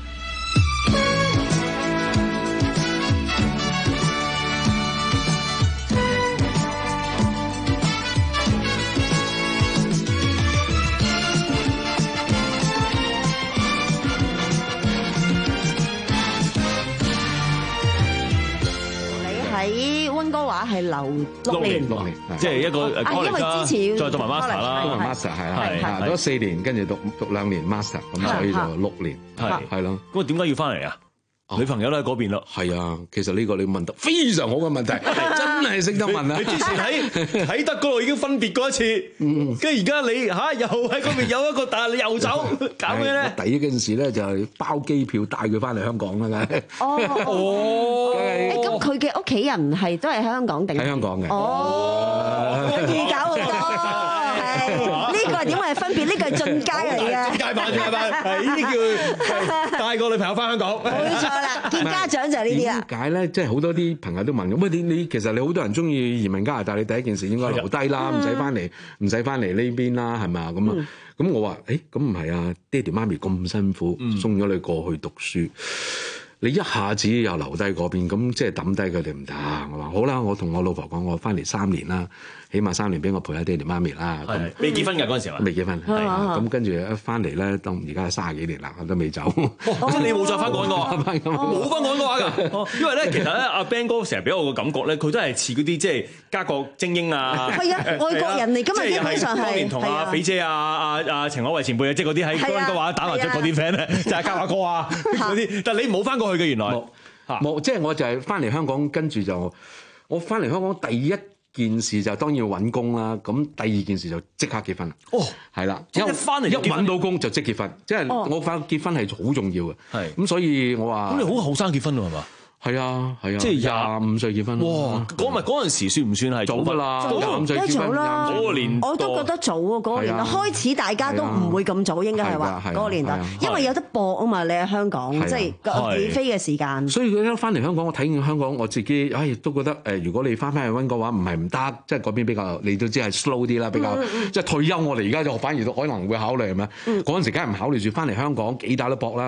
喺溫哥華係留六年， 六年，即係一個啊，因為之前再讀埋 master 啦， 讀埋 master 係啦，係讀咗四年，跟住讀讀兩年 master，咁所以就六年，係係咯。 咁啊，點解要翻嚟啊？女朋友都喺嗰邊咯。 係啊，其實呢個你問得非常好嘅問題，真係識得問啊！ 你之前喺喺德嗰度已經分別過一次，跟住而家你嚇又喺嗰邊有一個，但係你又走，搞咩咧？ 第一件事咧就係包機票帶佢翻嚟香港啦，梗係。 哦哦，誒咁佢嘅屋企人係都係喺香港定？ 喺香港嘅。 哦，易搞好多，係呢個係點係分別？呢個係進階嚟嘅。 進階版，進階版，係呢啲叫帶個女朋友翻香港。 冇錯啦，見家長就係呢啲啦。 點解咧？即係好多啲朋友都問咁，喂你你其實你好多人中意移民加拿大，你第一件事應該留低啦，唔使翻嚟，唔使翻嚟呢邊啦，係咪啊？咁啊，咁我話誒，咁唔係啊，爹哋媽咪咁辛苦，送咗你過去讀書。你一下子又留低嗰邊，咁即係抌低佢哋唔得。我話好啦，我同我老婆講，我翻嚟三年啦，起碼三年俾我陪下爹哋媽咪啦。 未結婚㗎嗰陣時候？ 未結婚。咁跟住一翻嚟咧，到而家係卅幾年啦，我都未走。 即係你冇再翻過溫哥華？冇翻過溫哥華㗎。因為咧，其實咧，阿 Ben 哥成日俾我個感覺咧，佢都係似嗰啲即係家國精英啊。 係啊，外國人嚟㗎嘛，基本上係。當年同阿肥姐、阿阿阿程可慧前輩啊，即係嗰啲喺溫哥華打麻雀嗰啲 friend 咧，就係家華哥啊嗰啲。但係你冇翻過去嘅原來。 冇，即係我就係翻嚟香港，跟住就我翻嚟香港第一件事就當然要揾工啦。咁第二件事就即刻結婚啦。哦，係啦， 一翻嚟一揾到工就即結婚，即係我翻結婚係好重要嘅。係咁，所以我話咁你好後生結婚喎，係嘛？ 係啊，係啊， 即係廿五歲結婚。 哇！嗰咪嗰陣時算唔算係早㗎啦？廿五歲結婚啦， 嗰個年我都覺得早啊，嗰個年代開始大家都唔會咁早，應該係話嗰個年代，因為有得搏啊嘛，你喺香港即係起飛嘅時間。 所以佢一翻嚟香港，我睇見香港，我自己唉都覺得誒，如果你翻返去溫哥華唔係唔得，即係嗰邊比較你都知係 slow 啲啦，比較即係退休。我哋而家就反而都可能會考慮係咪？嗰陣時梗係唔考慮住翻嚟香港幾大都搏啦。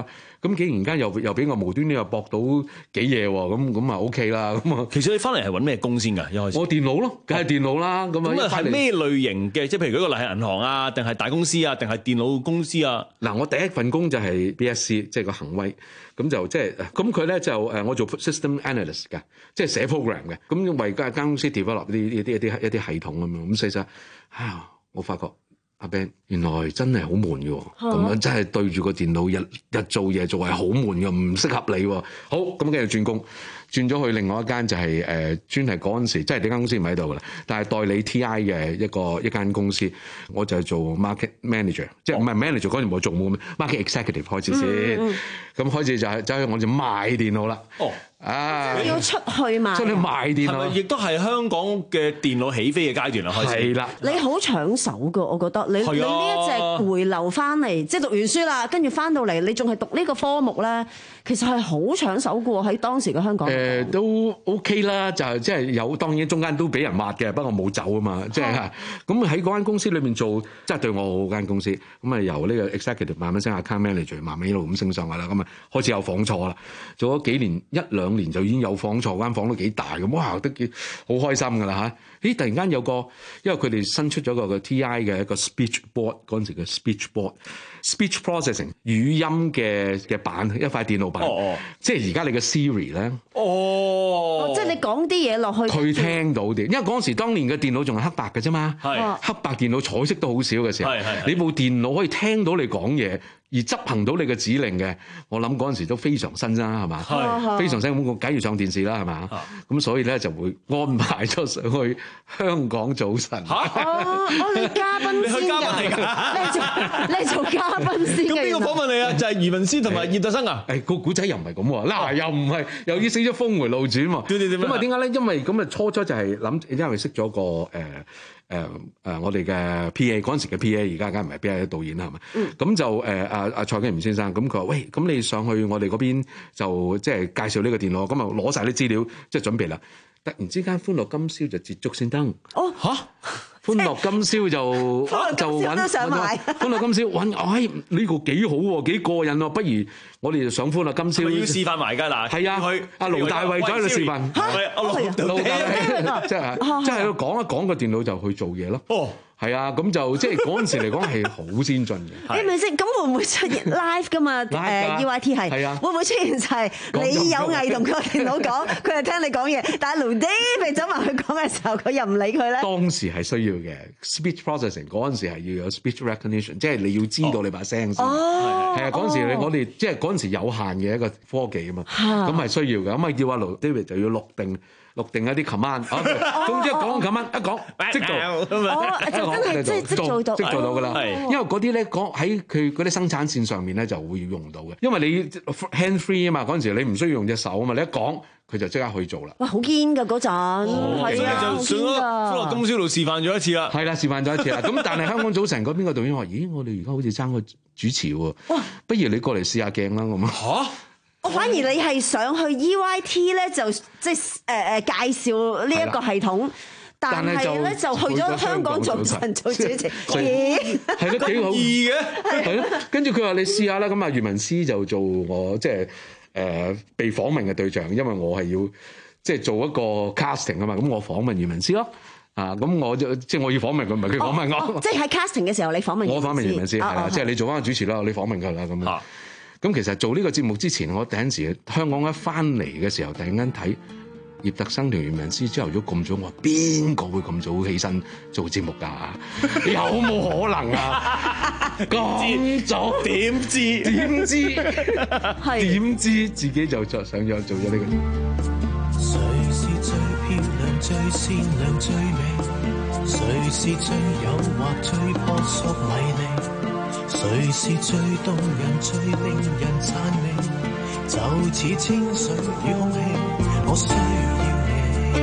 咁竟然間又又俾我無端端又駁到幾嘢喎，咁咁啊 OK 啦，咁啊。 其實你翻嚟係揾咩工先㗎？一開始我電腦咯，梗係電腦啦。咁啊， 咁啊係咩類型嘅？即係譬如舉個例係銀行啊，定係大公司啊，定係電腦公司啊？ 嗱，我第一份工就係 B S C，即係個恒威，咁就即係咁佢咧就誒，我做 system analyst 㗎，即係寫 program 嘅，咁為間間公司 develop 啲啲啲一啲一啲系統咁樣，咁其實啊，我發覺。阿 Ben 原來真係好悶嘅，咁樣真係對住個電腦日日做嘢做係好悶嘅，唔適合你。好，咁跟住轉工，轉咗去另外一間就係、是、誒、呃、專係嗰陣時，即係呢間公司唔喺度噶啦，但係代理 T I 嘅一個一間公司，我就係做 market manager，、哦、即係唔係 manager 嗰陣冇做冇 market executive 開始先，咁、嗯嗯、開始就係走去我就賣電腦啦。哦。 啊！要出去賣， 出去賣電腦， 係咪亦都係香港嘅電腦起飛嘅階段啦？開始係啦， 你好搶手㗎，我覺得你、啊、你呢一隻回流翻嚟，即係讀完書啦，跟住翻到嚟，你仲係讀呢個科目咧，其實係好搶手㗎喎，喺當時嘅香港。誒、呃、都 OK 啦，就係即係有，當然中間都俾人抹嘅，不過冇走啊嘛，即係咁喺嗰間公司裏面做，即係對我好間公司，咁啊由呢個 executive 慢慢升 account manager，慢慢一路咁升上去啦，咁啊開始有房坐啦，做咗幾年一兩年就已經有房坐，間房都幾大咁，哇都幾好開心㗎啦嚇！咦突然間有個，因為佢哋新出咗個個 T I 嘅一個 speech board， 嗰陣時嘅 speech board。speech processing 語音嘅嘅版，一塊電腦版，哦哦即係而家你嘅 Siri 咧， 哦，即係你講啲嘢落去， 佢聽到啲，因為嗰陣時當年嘅電腦仲係黑白嘅啫嘛，黑白電腦彩色都好少嘅時候，你部電腦可以聽到你講嘢。而執行到你嘅指令嘅，我諗嗰陣時都非常新啦，係嘛？係非常新咁，我梗要上電視啦，係嘛？咁所以咧就會安排咗上去香港早晨。嚇！ 哦，我你嘉賓先㗎，你做你做嘉賓先。 咁邊個訪問你啊？就係余文詩同埋葉德生啊？ 誒個古仔又唔係咁喎，嗱又唔係，又要死咗峰迴路轉喎。咁啊點解咧？因為咁啊初初就係諗，因為識咗個誒。誒誒、呃，我哋嘅 P A 嗰陣時嘅 P A， 而家梗係唔係 P A 導演啦，係嘛？咁、嗯、就誒阿阿蔡景炎先生，咁佢話：喂，咁你上去我哋嗰邊就即係介紹呢個電腦，咁啊攞晒啲資料，即係準備啦。突然之間，歡樂今宵就捷足先登。哦嚇！歡樂今宵就就揾歡樂今宵揾，哎呢個幾好喎，幾過癮喎，不如我哋就上歡樂今宵。 要示範埋㗎嗱， 係啊，阿盧大衛喺度示範。 嚇！盧大衛即係即係講一講個電腦就去做嘢咯。哦。係啊，咁就即係嗰陣時嚟講係好先進嘅。 你咪先，咁會唔會出現 live 噶嘛？誒 U I T 係，係啊，會唔會出現就係你有藝同個電腦講，佢係聽你講嘢，但係盧 David 走埋去講嘅時候，佢又唔理佢咧？當時係需要嘅 speech processing， 嗰陣時係要有 speech recognition， 即係你要知道你把聲先。哦，係啊，嗰陣時我哋即係嗰陣時有限嘅一個科技啊嘛，咁係需要嘅。咁啊叫阿盧 David 就要錄定。錄定一啲 command，總之一講 command 一講即做， 哦，就真係即即做到， 即做到㗎啦。因為嗰啲咧講喺佢嗰啲生產線上面咧就會用到嘅，因為你 hand free 啊嘛，嗰陣時你唔需要用隻手啊嘛，你一講佢就即刻去做啦。 哇，好堅㗎嗰陣，係啊，好堅㗎。 歡樂今宵度示範咗一次啦， 係啦，示範咗一次啦。咁但係香港早晨嗰邊個導演話：咦，我哋而家好似爭個主持喎，不如你過嚟試下鏡啦咁啊。嚇！ 我反而你係想去 E Y T 咧，就即係誒誒介紹呢一個系統，但係咧就去咗香港早晨做主持，咦？ 係咯，幾好易嘅，係咯。跟住佢話你試下啦，咁啊余文詩就做我即係誒被訪問嘅對象，因為我係要即係做一個 casting 啊嘛，咁我訪問余文詩咯。啊，咁我就即係我要訪問佢，唔係佢訪問我。 即係喺 casting 嘅時候，你訪問我訪問余文詩係啦，即係你做翻個主持啦，你訪問佢啦咁樣。咁其實做呢個節目之前，我第陣時香港一翻嚟嘅時候，突然間睇葉特生同余文詩朝頭早咁早，我話邊個會咁早起身做節目㗎？有冇可能啊？咁早點知？點知？點知自己就上咗做咗呢個？誰是最漂亮、最善良、最美？誰是最誘惑、最撲朔迷離？誰是最動人、最令人讚美？就似清水與空氣，我需要你。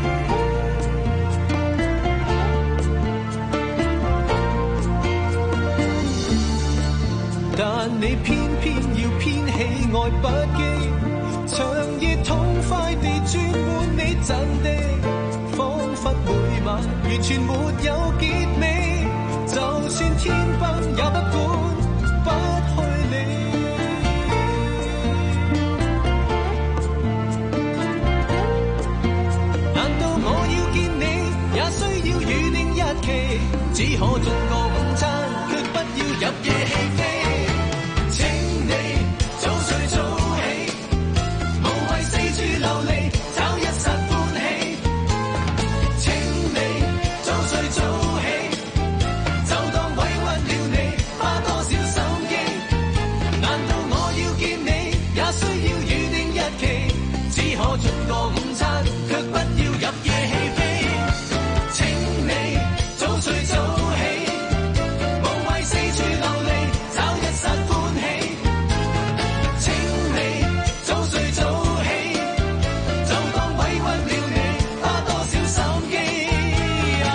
但你偏偏要編起愛不羈，長夜痛快地轉換你陣地，彷彿每晚完全沒有結尾。就算天崩也不管，不去理。 只可盡個午餐，卻不要入夜戲飛。請你早睡早起，無謂四處流離，找一剎歡喜。請你早睡早起，就當委屈了你，花多少心機。難道我要見你，也需要預定日期？只可盡個午餐，卻不要入夜戲飛。請你早睡早起，無謂四處流離，找一剎歡喜。請你早睡早起，就當委屈了你，花多少心機啊！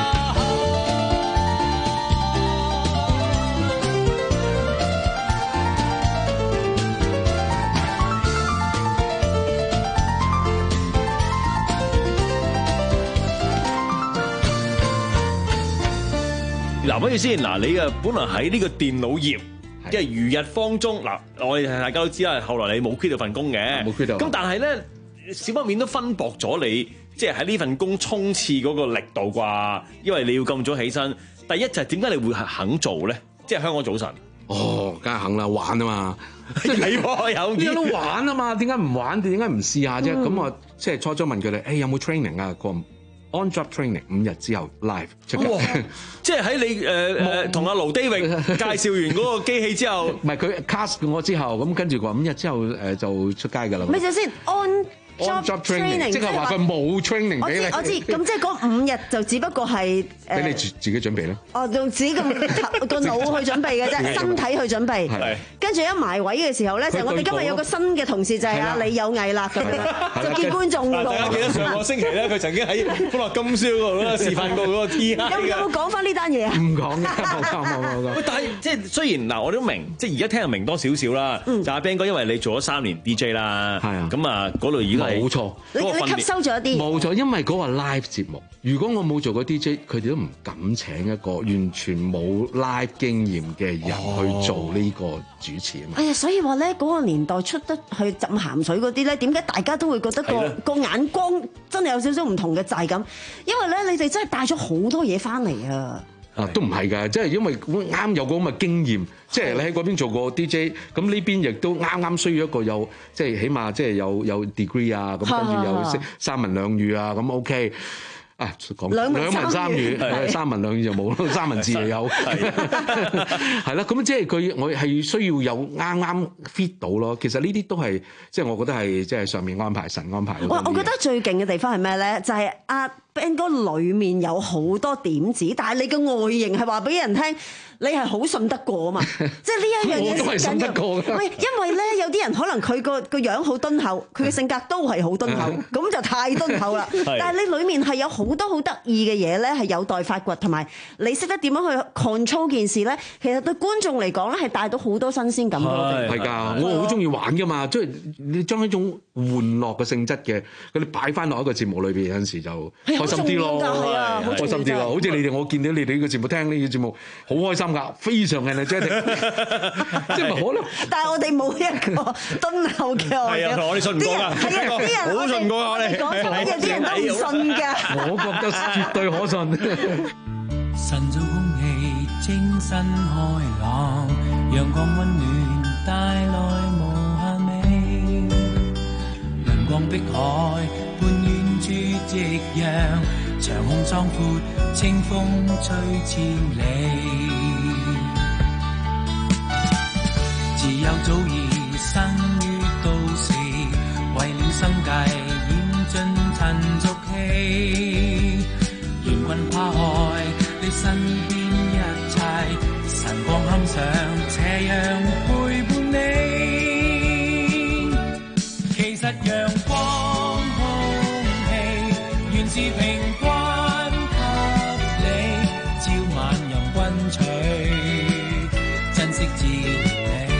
嗱，不如先嗱，你啊本來喺呢個電腦業，即係如日方中。嗱，我哋大家都知啦，後來你冇 quit 到份工嘅， 冇 quit 到。 咁但係咧，少不免都分薄咗你，即係喺呢份工衝刺嗰個力度啩。因為你要咁早起身，第一就係點解你會肯做咧？即係香港早晨。 哦，梗係肯啦，玩啊嘛， 係喎，有咩都玩啊嘛，點解唔玩？點解唔試下啫？咁、嗯、我即係初初問佢哋，誒、欸、有冇 training 啊？個 on job training 五日之後 live 出街。 即係喺你誒誒同阿盧低榮介紹完嗰個機器之後， 唔係佢 cast 我之後，咁跟住話五日之後誒就出街㗎啦。 咪就先 on on job training， 即係話佢冇 training 俾你。 我知，咁即係嗰五日就只不過係俾你自自己準備咯。 哦，用自己個個腦去準備嘅啫，身體去準備。係。跟住一埋位嘅時候咧，就我哋今日有個新嘅同事就係阿李有毅啦，咁樣就見觀眾㗎喎。 大家記得上個星期咧，佢曾經喺歡樂今宵嗰度咧示範過嗰個 T I 嘅。 有冇講翻呢單嘢啊？ 唔講嘅，冇講冇講冇講。 喂，但係即係雖然嗱，我都明，即係而家聽就明多少少啦。就阿 Ben 哥，因為你做咗三年 D J 啦，係啊，咁啊嗰度已經係冇錯。 你吸收咗一啲， 冇錯，因為嗰個 live 節目，如果我冇做過 D J，佢哋都唔敢請一個完全冇 live 經驗嘅人去做呢個主持啊嘛。 哎呀，所以話咧，嗰個年代出得去浸鹹水嗰啲咧，點解大家都會覺得個個眼光真係有少少唔同嘅就係咁，因為咧你哋真係帶咗好多嘢翻嚟啊！ 啊，都唔係㗎，即係因為啱有個咁嘅經驗，即係你喺嗰邊做過 D J，咁呢邊亦都啱啱需要一個有，即係起碼即係有有 degree 啊，咁跟住有識三文兩語啊，咁 OK。啊，講兩文三語，三文兩語就冇咯，三文治就有，係啦，咁即係佢，我係需要有啱啱 fit 到咯。其實呢啲都係，即係我覺得係即係上面安排，神安排。 我我覺得最勁嘅地方係咩咧？就係阿 Ben 哥裡面有好多點子，但係你嘅外形係話俾人聽，你係好信得過啊嘛！即係呢一樣嘢先緊要。我都係信得過㗎。喂，因為咧有啲人可能佢個個樣好敦厚，佢嘅性格都係好敦厚，咁就太敦厚啦。但係你裡面係有好多好得意嘅嘢咧，係有待發掘，同埋你識得點樣去 control 件事咧，其實對觀眾嚟講咧係帶到好多新鮮感嘅。 係㗎，我好中意玩㗎嘛，即係你將一種玩樂嘅性質嘅，佢哋擺翻落一個節目裏邊，有陣時就開心啲咯，開心啲咯。好似你哋，我見到你哋呢個節目，聽呢個節目，好開心㗎，非常energetic，即係可能。但係我哋冇一個敦厚嘅外表， 係啊，我哋信唔過㗎， 係啊，啲人好信過我哋講錯嘢，啲人都唔信㗎。 我覺得絕對可信。 晨早空氣清新開朗，陽光溫暖帶來無限美，陽光碧海伴遠處夕陽，長空壯闊，清風吹千里。自幼早已生於都市，為了生計染盡塵俗氣，願君拋開你身邊一切，晨光堪上斜陽陪伴你。其實陽光空氣原是平均給你，朝晚任君取，珍惜自理。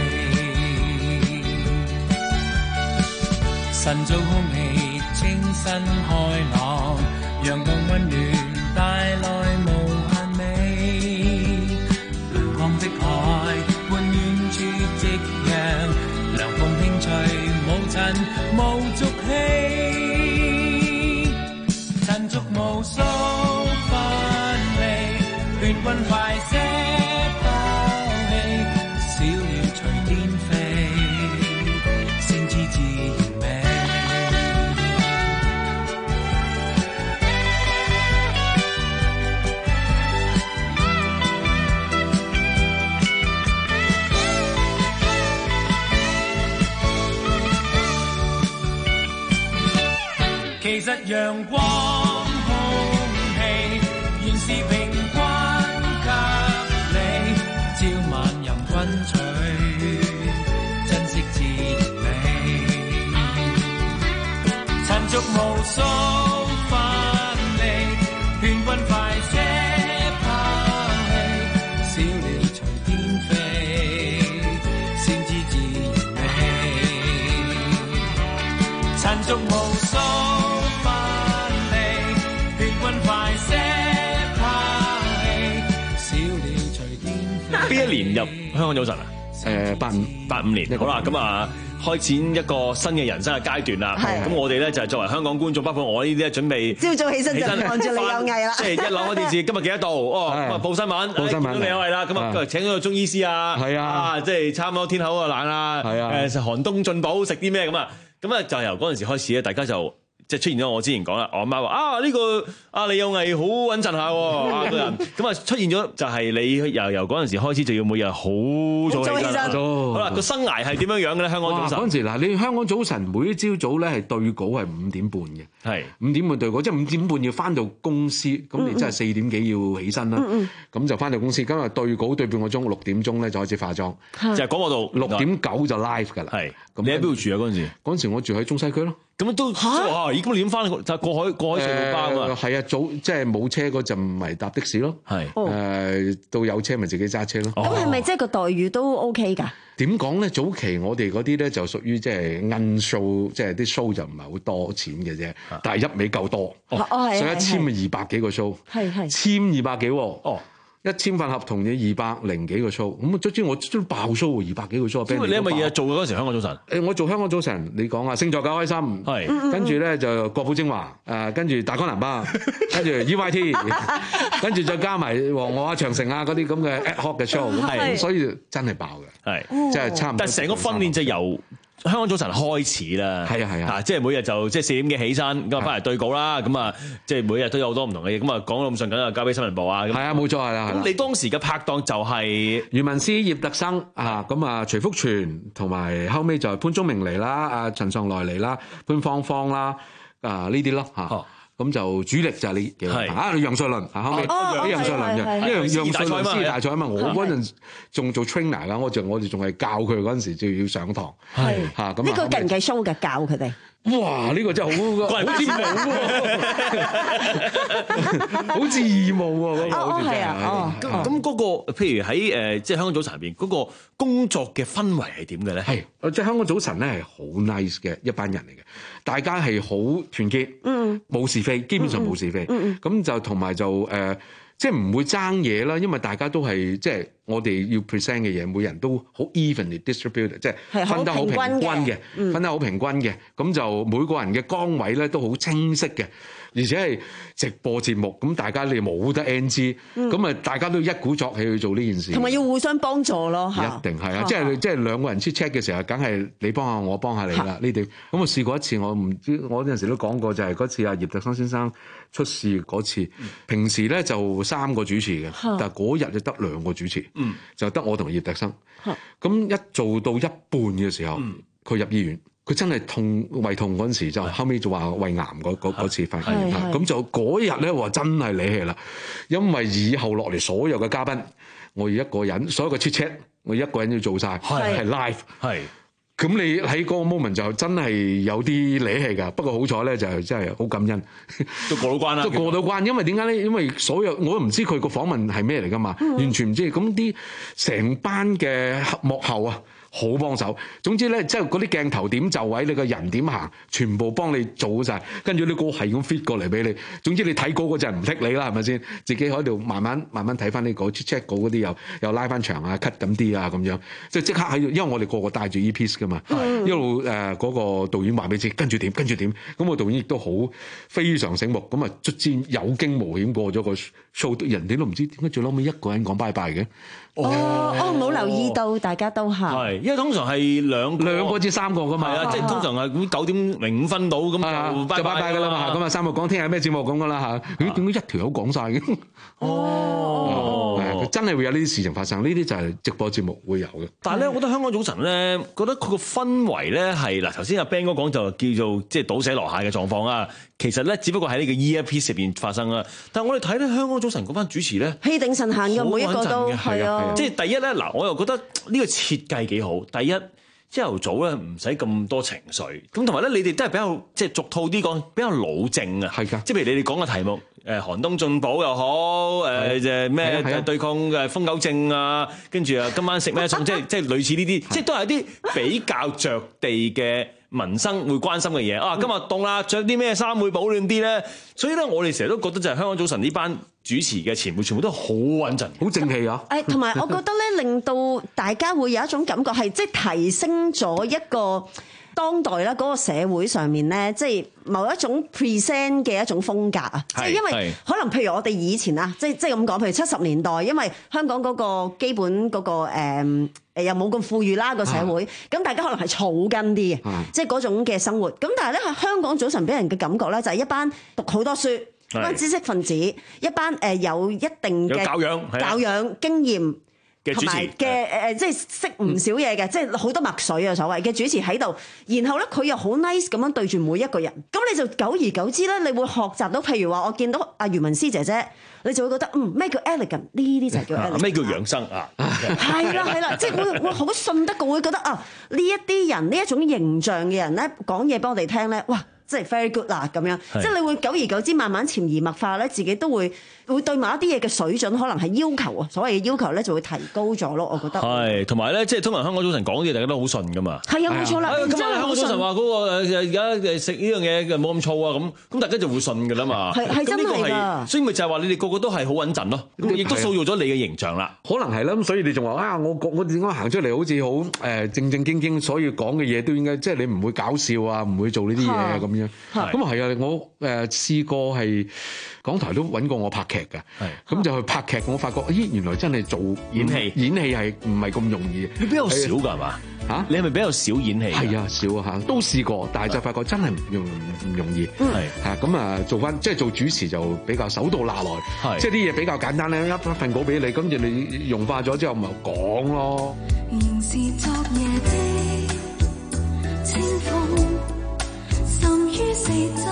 晨早空氣清新開朗，陽光溫暖帶來無限美，陽光的海伴遠處夕陽，涼風輕吹無塵無俗氣，塵俗無數分離， 勸君快些拋棄，小鳥隨天飛，先知自然美。其實陽光空氣原是平均給你，照萬人均取，珍惜自然美。塵俗無數分離，勸君快些拋棄，小鳥隨天飛，先知自然美。塵俗無數邊一年入香港早晨啊？ 誒八五八五年，好啦，咁啊開展一個新嘅人生嘅階段啦。咁我哋咧就係作為香港觀眾，包括我呢啲咧準備朝早起身就望住你有藝啦。 即係一攞開電視，今日幾多度？哦，咁啊報新聞， 報新聞， 見到你有藝啦。咁啊請咗個中醫師啊， 係啊， 即係差唔多天口啊冷啊， 係啊， 誒寒冬進補食啲咩咁啊？咁啊就由嗰陣時開始咧，大家就。即係出現咗我之前講啦，我阿媽話啊呢個啊李有藝好穩陣下喎，啊個人咁啊出現咗就係你由由嗰陣時開始就要每日好早起身，好啦個生涯係點樣樣嘅咧？香港早晨嗰陣時嗱，你香港早晨每一朝早咧係對稿係五點半嘅，係五點半對稿，即係五點半要翻到公司，咁你真係四點幾要起身啦，咁就翻到公司，今日對稿對半個鐘，六點鐘咧就開始化妝， 就係講嗰度六點九就 live 㗎啦，係咁你喺邊度住啊？嗰陣時嗰陣時我住喺中西區咯。 咁都嚇，咦？咁你點翻就過海過海隧道巴啊嘛？ 係啊，早即係冇車嗰陣咪搭的士咯。係誒，到有車咪自己揸車咯。 咁係咪即係個待遇都 OK 㗎？ 點講咧？早期我哋嗰啲咧就屬於即係奀 show，即係啲 show 就唔係好多錢嘅啫，但係一味夠多。哦，所以一簽咪二百幾個 show。係係。簽二百幾喎。哦。一簽份合同要二百零幾個 show，咁啊卒之我都爆 show 二百幾個 show。 因為你係咪日日做嗰陣時香港早晨？ 誒，我做香港早晨，你講啊，勝在夠開心，係跟住咧就國父精華，誒跟住大江南北，跟住 E Y T， 跟住再加埋黃我啊長城啊嗰啲咁嘅 ad hoc 嘅 show， 咁所以真係爆嘅，係即係差唔多。 但係成個訓練就由香港早晨開始啦，係啊係啊，即係每日就即係四點幾起身，咁啊翻嚟對稿啦，咁啊即係每日都有好多唔同嘅嘢，咁啊講到咁順緊啊，交俾新聞部啊，係啊冇錯係啦。 咁你當時嘅拍檔就係余文詩、葉特生啊，咁啊徐福全同埋後尾就係潘宗明嚟啦，啊陳尚來嚟啦，潘芳芳啦，啊呢啲咯嚇。咁就主力就係你嘅啊，楊瑞麟啊，後尾啲楊瑞麟嘅，因為楊瑞麟師大賽啊嘛，我嗰陣仲做 trainer 㗎，我就我哋仲係教佢嗰陣時就要上堂，係嚇咁。 呢個計唔計 show 嘅教佢哋？ 哇！呢個真係好，好似冇喎，好似義務喎嗰個，好似真係。 咁咁嗰個，譬如喺誒即係香港早晨入邊嗰個工作嘅氛圍係點嘅咧？ 係即係香港早晨咧係好 nice 嘅一班人嚟嘅，大家係好團結，嗯，冇是非，基本上冇是非，嗯嗯，咁就同埋就誒。即係唔會爭嘢啦，因為大家都係即係我哋要 present 嘅嘢，每人都好 evenly distributed， 即係分得好平均嘅，嗯、分得好平均嘅，咁就每個人嘅崗位咧都好清晰嘅，而且係直播節目，咁大家你冇得 N G，咁啊、嗯、大家都一鼓作氣去做呢件事， 同埋要互相幫助咯嚇， 一定係啊，即係即係兩個人 check 嘅時候，梗係你幫下我幫下你啦呢啲。咁我試過一次，我唔知我嗰陣時都講過，就係、是、嗰次阿葉特生先生出事嗰次，平時咧就三個主持嘅，但係嗰日就得兩個主持，嗯、就得我同葉特生。咁一做到一半嘅時候，佢、嗯、入醫院，佢真係痛胃痛嗰陣時，就後尾就話胃癌嗰嗰次發現。咁就嗰日咧話真係理氣啦，因為以後落嚟所有嘅嘉賓，我要一個人，所有嘅 chat chat，我一個人要做晒，係 live。係。咁你喺嗰個 moment 就真係有啲理氣㗎，不過好彩咧就真係好感恩， 都過到關啦， 都過到關。因為點解咧？因為所有我都唔知佢個訪問係咩嚟㗎嘛，嗯、完全唔知。咁啲成班嘅幕後啊， 好幫手。總之咧，即係嗰啲鏡頭點就位，你個人點行，全部幫你做晒。跟住啲歌係咁 fit 過嚟俾你。總之你睇歌嗰陣唔剔你啦，係咪先？自己喺度慢慢慢慢睇翻呢個 check 稿嗰啲又又拉翻長啊 cut 咁啲啊咁樣，即係即刻喺度，因為我哋個個帶住 E-piece 噶嘛，嗯、一路誒嗰個導演話俾你知，跟住點跟住點，咁個導演亦都好非常醒目，咁啊卒之有驚無險過咗個 show， 人哋都唔知點解最嬲尾一個人講拜拜嘅。 哦，我冇留意到，大家都係。 係，因為通常係兩兩個至三個噶嘛。 係啊，即係通常係咁九點零五分到咁就拜拜噶啦嘛。咁啊，三個講聽日咩節目咁噶啦嚇。咦？點解一條友講晒嘅？哦，係真係會有呢啲事情發生。呢啲就係直播節目會有嘅。 但係咧，我覺得香港早晨咧，覺得佢個氛圍咧係嗱，頭先阿 Ben 哥講就叫做即係倒瀉籮蟹嘅狀況啊。其實咧，只不過喺呢個 E-piece 入邊發生啦。但係我哋睇咧，香港早晨嗰班主持咧， 氣定神閒嘅，每一個都係啊。 即係第一咧，嗱，我又覺得呢個設計幾好。第一，朝頭早咧唔使咁多情緒，咁同埋咧，你哋都係比較即係俗套啲講，比較老正啊。係㗎，即係譬如你哋講嘅題目，誒寒冬進補又好，誒誒咩對抗誒瘋狗症啊，跟住啊今晚食咩餸，即係即係類似呢啲，即係都係一啲比較着地嘅民生會關心嘅嘢啊！今日凍啦，着啲咩衫會保暖啲咧？所以咧，我哋成日都覺得就係香港早晨呢班主持嘅前輩，全部都好穩陣，好正氣啊！ 誒，同埋我覺得咧，令到大家會有一種感覺係即係提升咗一個當代啦，嗰個社會上面咧，即係某一種 present 嘅一種風格啊！即係因為可能譬如我哋以前啊，即係即係咁講，譬如七十年代，因為香港嗰個基本嗰個誒誒又冇咁富裕啦個社會，咁大家可能係草根啲嘅，即係嗰種嘅生活。咁但係咧，喺香港早晨俾人嘅感覺咧，就係一班讀好多書、一班知識分子、一班誒有一定嘅教養、 教養經驗。同埋嘅誒，即係識唔少嘢嘅，即係好多墨水啊，所謂嘅主持喺度，然後咧佢又好 nice 咁樣對住每一個人，咁你就久而久之咧，你會學習到，譬如話我見到阿余文詩姐姐，你就會覺得嗯咩叫 elegant， 呢啲就係叫 elegant， 咩叫養生啊？ 係啦係啦，即係會會好信得過，會覺得啊呢一啲人呢一種形象嘅人咧講嘢俾我哋聽咧，哇！即係 very good 啦咁樣，即係你會久而久之慢慢潛移默化咧，自己都會會對某一啲嘢嘅水準，可能係要求啊，所謂嘅要求咧就會提高咗咯，我覺得。係， 同埋咧，即係通常香港早晨講啲嘢，大家都好信噶嘛。係啊，冇錯啦。今日香港早晨話嗰個誒而家誒食呢樣嘢冇咁燥啊，咁咁大家就會信噶啦嘛。係係真係㗎。所以咪就係話你哋個個都係好穩陣咯，亦都塑造咗你嘅形象啦。 可能係啦，咁所以你仲話啊，我我點解行出嚟好似好誒正正經經，所以講嘅嘢都應該即係你唔會搞笑啊，唔會做呢啲嘢咁樣。咁啊係啊，我誒試過係港台都揾過我拍劇㗎，咁就去拍劇，我發覺咦原來真係做演戲， 演戲係唔係咁容易？ 你比較少㗎係嘛？嚇，你係咪比較少演戲？ 係啊，少啊嚇，都試過，但係就發覺真係唔容唔容易。係嚇咁啊，做翻即係做主持就比較手到拿來，即係啲嘢比較簡單咧，一份稿俾你，跟住你融化咗之後咪講咯。 仍是昨夜的清風滲於四周，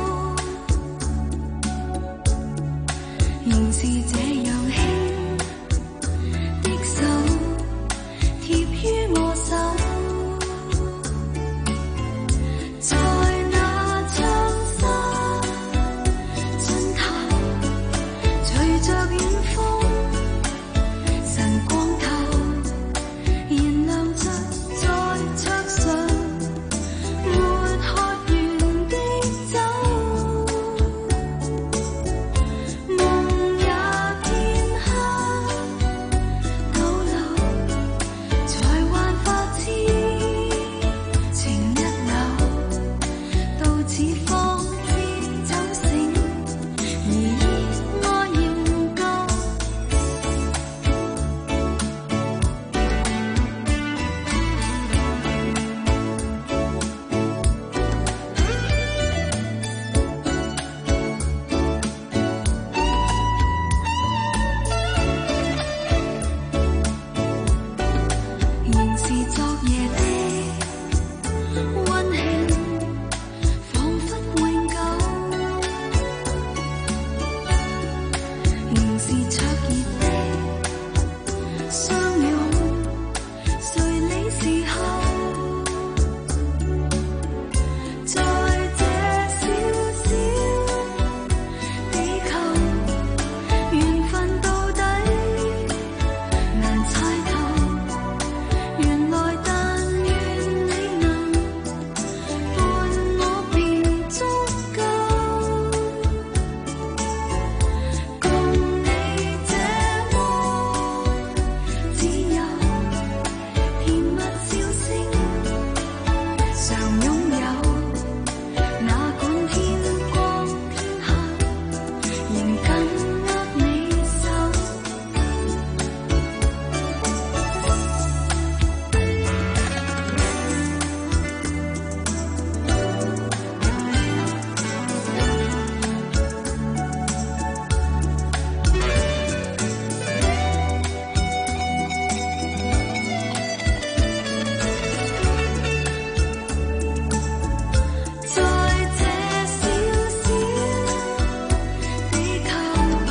仍是這樣輕的手貼於我手，在那窗紗盡頭，隨着遠風晨光透，燃亮着在桌上沒喝完的酒，夢也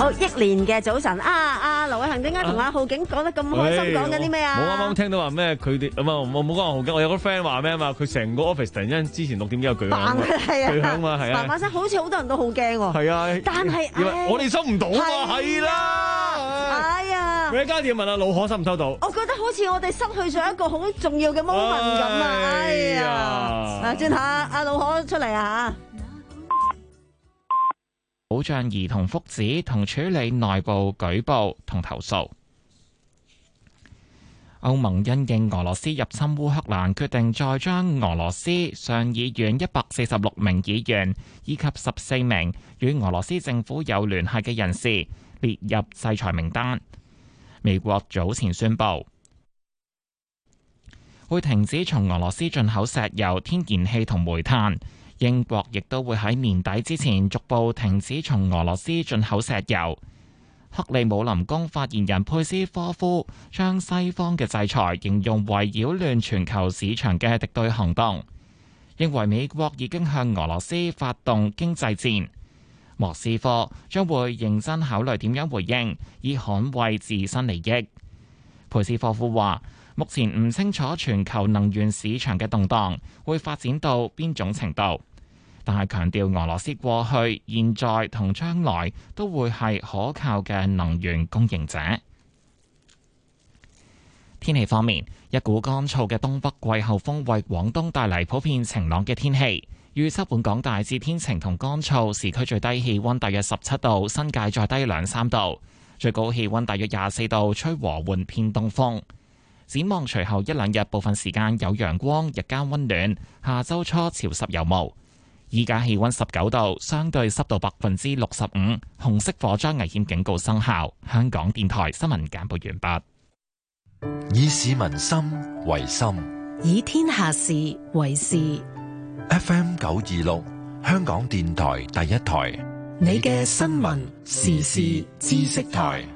好，憶年嘅早晨啊！阿劉偉恒點解同阿浩景講得咁開心？講緊啲咩啊？ 我啱啱聽到話咩？佢哋咁啊，我冇講阿浩景，我有個 friend 話咩啊嘛？佢成個 office 突然間之前六點幾有巨響，巨響嘛，係啊！ 嘭嘭聲，好似好多人都好驚喎。 係啊， 但係我哋收唔到啊，係啦。 哎呀！ 佢一家店問阿老可收唔收到？ 我覺得好似我哋失去咗一個好重要嘅 moment 咁啊！哎呀！啊，轉下阿老可出嚟啊嚇！ 保障兒童福祉同處理內部舉報同投訴。歐盟因應俄羅斯入侵烏克蘭，決定再將俄羅斯上議院一百四十六名議員以及十四名與俄羅斯政府有聯繫嘅人士列入制裁名單。美國早前宣布會停止從俄羅斯進口石油、天然氣同煤炭。英國亦都會喺年底之前逐步停止從俄羅斯進口石油。克里姆林宮發言人佩斯科夫將西方嘅制裁形容為擾亂全球市場嘅敵對行動，認為美國已經向俄羅斯發動經濟戰。莫斯科將會認真考慮點樣回應，以捍衛自身利益。佩斯科夫話：目前唔清楚全球能源市場嘅動盪會發展到邊種程度，但係強調俄羅斯過去、現在同將來都會係可靠嘅能源供應者。天氣方面，一股乾燥嘅東北季候風為廣東帶嚟普遍晴朗嘅天氣。預測本港大致天晴同乾燥，市區最低氣溫大約十七度，新界再低兩三度，最高氣溫大約廿四度，吹和緩偏東風。展望隨後一兩日，部分時間有陽光，日間溫暖。下周初潮濕有霧。依家氣溫十九度，相對濕度百分之六十五，紅色火災危險警告生效。香港電台新聞簡報完畢。 以市民心為心， 以天下事為事。 F M 九二六，香港電台第一台， 你嘅新聞時事知識台。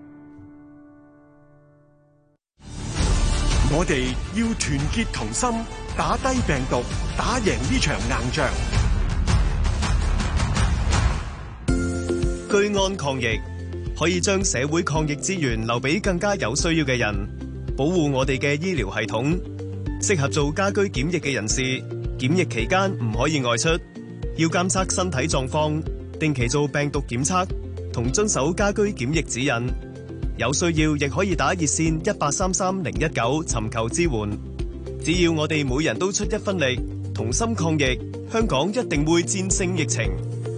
我哋要團結同心，打低病毒，打贏呢場硬仗。 居安抗疫，可以將社會抗疫資源留俾更加有需要嘅人，保護我哋嘅醫療系統。適合做家居檢疫嘅人士，檢疫期間唔可以外出，要監測身體狀況，定期做病毒檢測，同遵守家居檢疫指引。有需要亦可以打熱線一八三三零一九尋求支援。只要我哋每人都出一分力，同心抗疫，香港一定會戰勝疫情。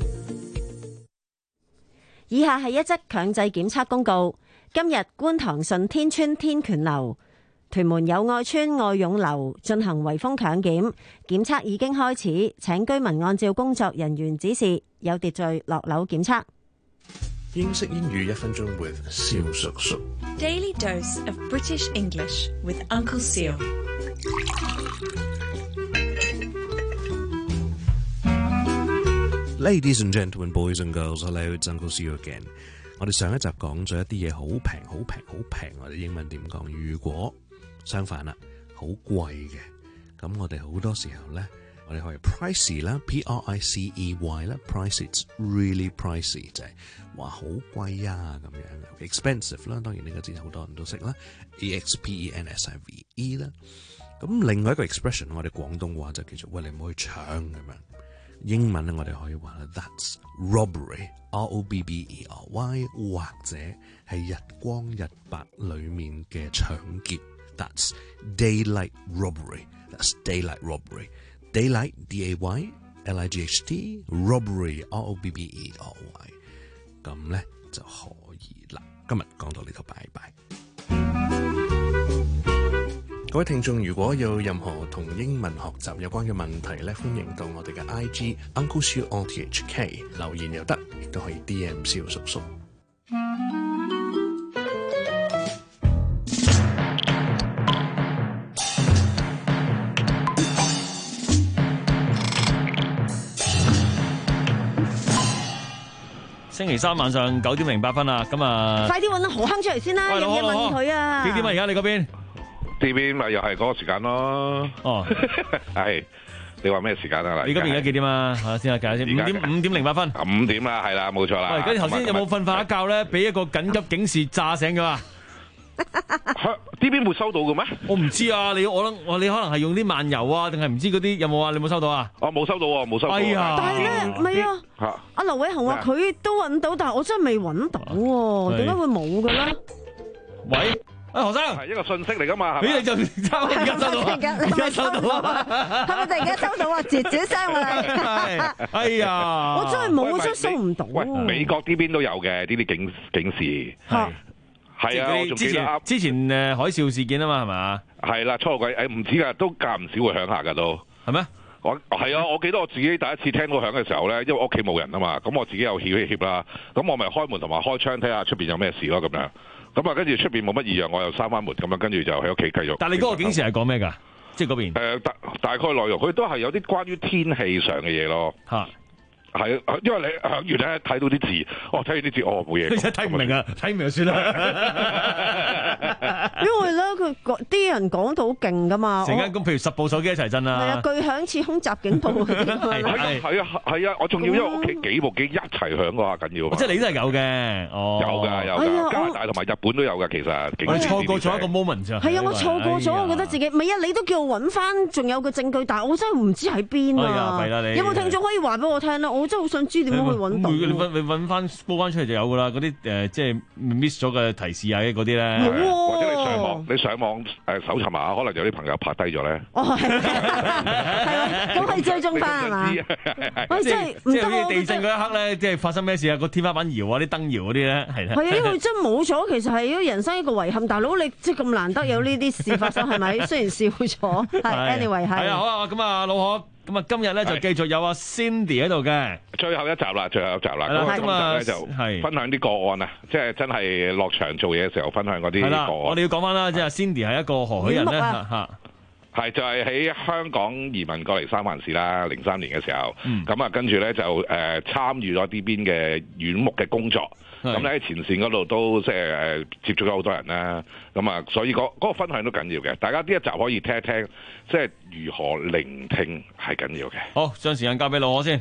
以下係一則強制檢測公告。今日觀塘順天邨天權樓、屯門友愛邨愛勇樓進行圍封強檢，檢測已經開始，請居民按照工作人員指示，有秩序落樓檢測。 英式英語一分鐘 with 蕭叔叔。 Daily dose of British English with Uncle Seal。 Ladies and gentlemen, boys and girls, hello, it's Uncle Seal again。我哋上一集講咗一啲嘢好平、好平、好平，我哋英文點講？如果相反啦，好貴嘅，咁我哋好多時候咧，我哋可以 pricey 啦 ，P R I C E Y 啦 ，price it's really pricey 就係話好貴啊咁樣 ，expensive 啦，當然呢個字好多人都識啦 ，E X P E N S I V E 啦。咁另外一個 expression 我哋廣東話就叫做喂，你唔好去搶咁樣。英文咧我哋可以話 that's robbery，R O B B E R Y， 或者係日光日白裏面嘅搶劫 ，that's daylight robbery，that's daylight robbery。Daylight, D A Y L I G H T, robbery, R O B B E R Y， 咁咧就可以啦。今日講到呢度，拜拜。各位聽眾，如果有任何同英文學習有關嘅問題咧，歡迎到我哋嘅 I G Uncle Siu O T H K 留言又得，亦都可以 D M 蕭叔叔。 星期三晚上九點零八分啊，咁啊， 快啲揾何坑出嚟先啦，有嘢問佢啊。 幾點啊？而家你嗰邊？ 呢邊咪又係嗰個時間咯。 哦， 係你話咩時間啊？ 你嗰邊而家幾點啊？嚇先啊，計下先。五點五點零八分。 五點啦，係啦，冇錯啦。 喂，跟住頭先有冇瞓瞓一覺咧？俾一個緊急警示炸醒㗎嘛？ 呢邊會收到嘅咩？ 我唔知啊，你我諗我你可能係用啲漫遊啊，定係唔知嗰啲有冇啊？你有冇收到啊？ 我冇收到喎，冇收到。 哎呀！ 但係咧，唔係啊，阿劉偉恒話佢都揾到，但係我真係未揾到喎，點解會冇嘅咧？ 喂，啊何生， 係一個信息嚟㗎嘛？ 俾你就差唔多而家收到啊！而家收到啊！ 係咪突然間收到啊？絕絕聲喎！ 哎呀！ 我真係冇，真係收唔到。 喂，美國呢邊都有嘅呢啲警警示。 係。 係啊，我仲記得之前誒海嘯事件啊嘛，係嘛？ 係啦，初鬼誒唔止㗎，都間唔少會響下㗎都。 係咩？ 我係啊，我記得我自己第一次聽到響嘅時候咧，因為屋企冇人啊嘛，咁我自己又怯一怯啦，咁我咪開門同埋開窗睇下出邊有咩事咯，咁樣。咁啊，跟住出邊冇乜異樣，我又閂翻門咁樣，跟住就喺屋企繼續。 但係你嗰個警示係講咩㗎？即係嗰邊？ 誒大大概內容，佢都係有啲關於天氣上嘅嘢咯。 嚇！ 係，因為你響完咧睇到啲字，哦睇完啲字，哦冇嘢。 你真係睇唔明啊！睇唔明就算啦。 因為咧，佢啲人講到好勁噶嘛。 成間工，譬如十部手機一齊震啦。 係啊，巨響似空襲警報嗰啲。 係啊係啊係啊！我仲要因為屋企幾部機一齊響嘅話緊要。 即係你都係有嘅。哦。 有㗎有㗎，加拿大同埋日本都有㗎，其實。 我錯過咗一個 moment 啫。 係啊，我錯過咗，我覺得自己唔係啊，你都叫我揾翻，仲有個證據，但係我真係唔知喺邊啊。 係啦你。 有冇聽眾可以話俾我聽咧？我真係好想知點樣。去揾到， 你揾你揾翻煲翻出嚟就有噶啦，嗰啲誒即係 miss 咗嘅提示啊嗰啲咧， 或者你上網你上網誒搜尋下，可能有啲朋友拍低咗咧。 哦係，係啊，咁可以追蹤翻係嘛？ 我即係即係好似地震嗰一刻咧，即係發生咩事啊？個天花板搖啊，啲燈搖嗰啲咧，係啦。係啊， 因為真冇咗，其實係人生一個遺憾。大佬你即係咁難得有呢啲事發生係咪？雖然少咗，係 anyway 係。 係啊，好啊，咁啊老何。咁啊，今日咧就繼續有阿 Cindy 喺度嘅， 最後一集啦，最後一集啦。咁今日咧就分享啲個案啊，即係真係落場做嘢嘅時候分享嗰啲個案。係啦，我哋要講翻啦，即係 Cindy 係一個何許人咧嚇。係就係、是、喺香港移民過嚟三藩市啦，零三年嘅時候，咁、嗯、啊跟住咧就誒、呃、參與咗呢邊嘅院牧嘅工作，咁咧喺前線嗰度都即係誒接觸咗好多人啦，咁啊所以嗰、那、嗰、個、分享都緊要嘅，大家呢一集可以聽一聽，即係如何聆聽係緊要嘅。 好，將時間交俾老我先。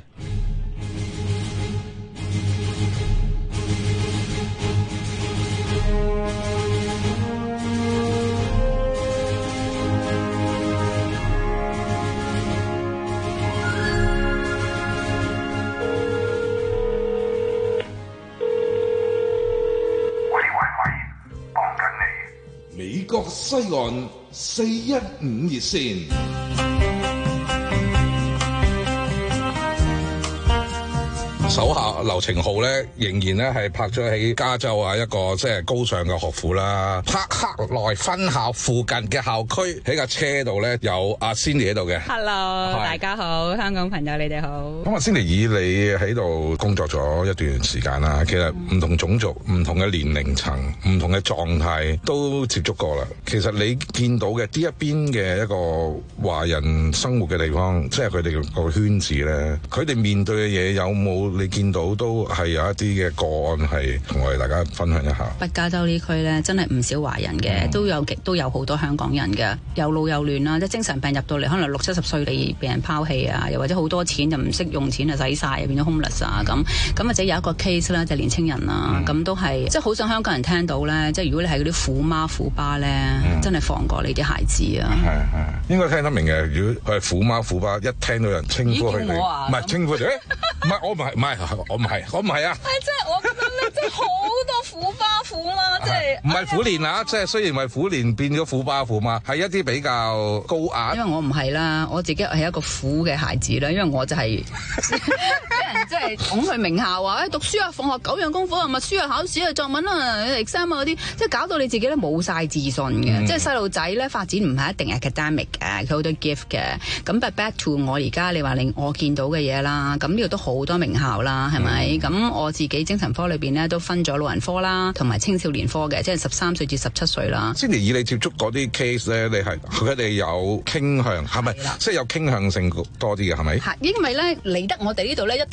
美國西岸四一五熱線。手下劉程浩咧，仍然咧係拍咗喺加州啊一個即係高尚嘅學府啦。柏克萊分校附近嘅校區喺架車度咧有阿 Cindy 喺度嘅。 Hello，大家好，香港朋友你哋好。 咁啊 Cindy 以你喺度工作咗一段時間啦，其實唔同種族、唔同嘅年齡層、唔同嘅狀態都接觸過啦。其實你見到嘅呢一邊嘅一個華人生活嘅地方，即係佢哋個圈子咧，佢哋面對嘅嘢有冇？你見到都係有一啲嘅個案係同我哋大家分享一下。 北加州呢區咧，真係唔少華人嘅，都有極都有好多香港人嘅，又老又亂啦，即係精神病入到嚟，可能六七十歲你被人拋棄啊，又或者好多錢就唔識用錢就使晒，變咗 homeless 啊咁。咁或者有一個 case 啦，就係年青人啦，咁、嗯、都係即係好想香港人聽到咧，即係如果你係嗰啲虎媽虎爸咧，嗯、真係放過你啲孩子啊。 係係應該聽得明嘅。如果佢係虎媽虎爸，一聽到人稱呼佢哋，唔係稱呼佢哋，唔係我唔係唔係。我唔係，我唔係啊！ 係即係我覺得咧，即係好多虎爸虎媽，即係唔係虎年啊！即係雖然係虎年變咗虎爸虎媽，係一啲比較高壓。 因為我唔係啦，我自己係一個虎嘅孩子啦。因為我就係俾人即係拱去名校啊！誒讀書啊，放學九樣功課啊，默書啊，考試啊，作文啊 exam 啊嗰啲，即係搞到你自己咧冇晒自信嘅。嗯、即係細路仔咧發展唔係一定 academic 嘅，佢好多 gift 嘅。咁 but back to 我而家你話令我見到嘅嘢啦，咁呢度都好多名校啦。係咪？咁、嗯、我自己精神科裏邊咧都分咗老人科啦，同埋青少年科嘅，即係十三歲至十七歲啦。 先嚟以你接觸嗰啲 case 咧，你係佢哋有傾向，係咪？即係有傾向性多啲嘅，係咪？ 係，因為咧嚟得我哋呢度咧，一定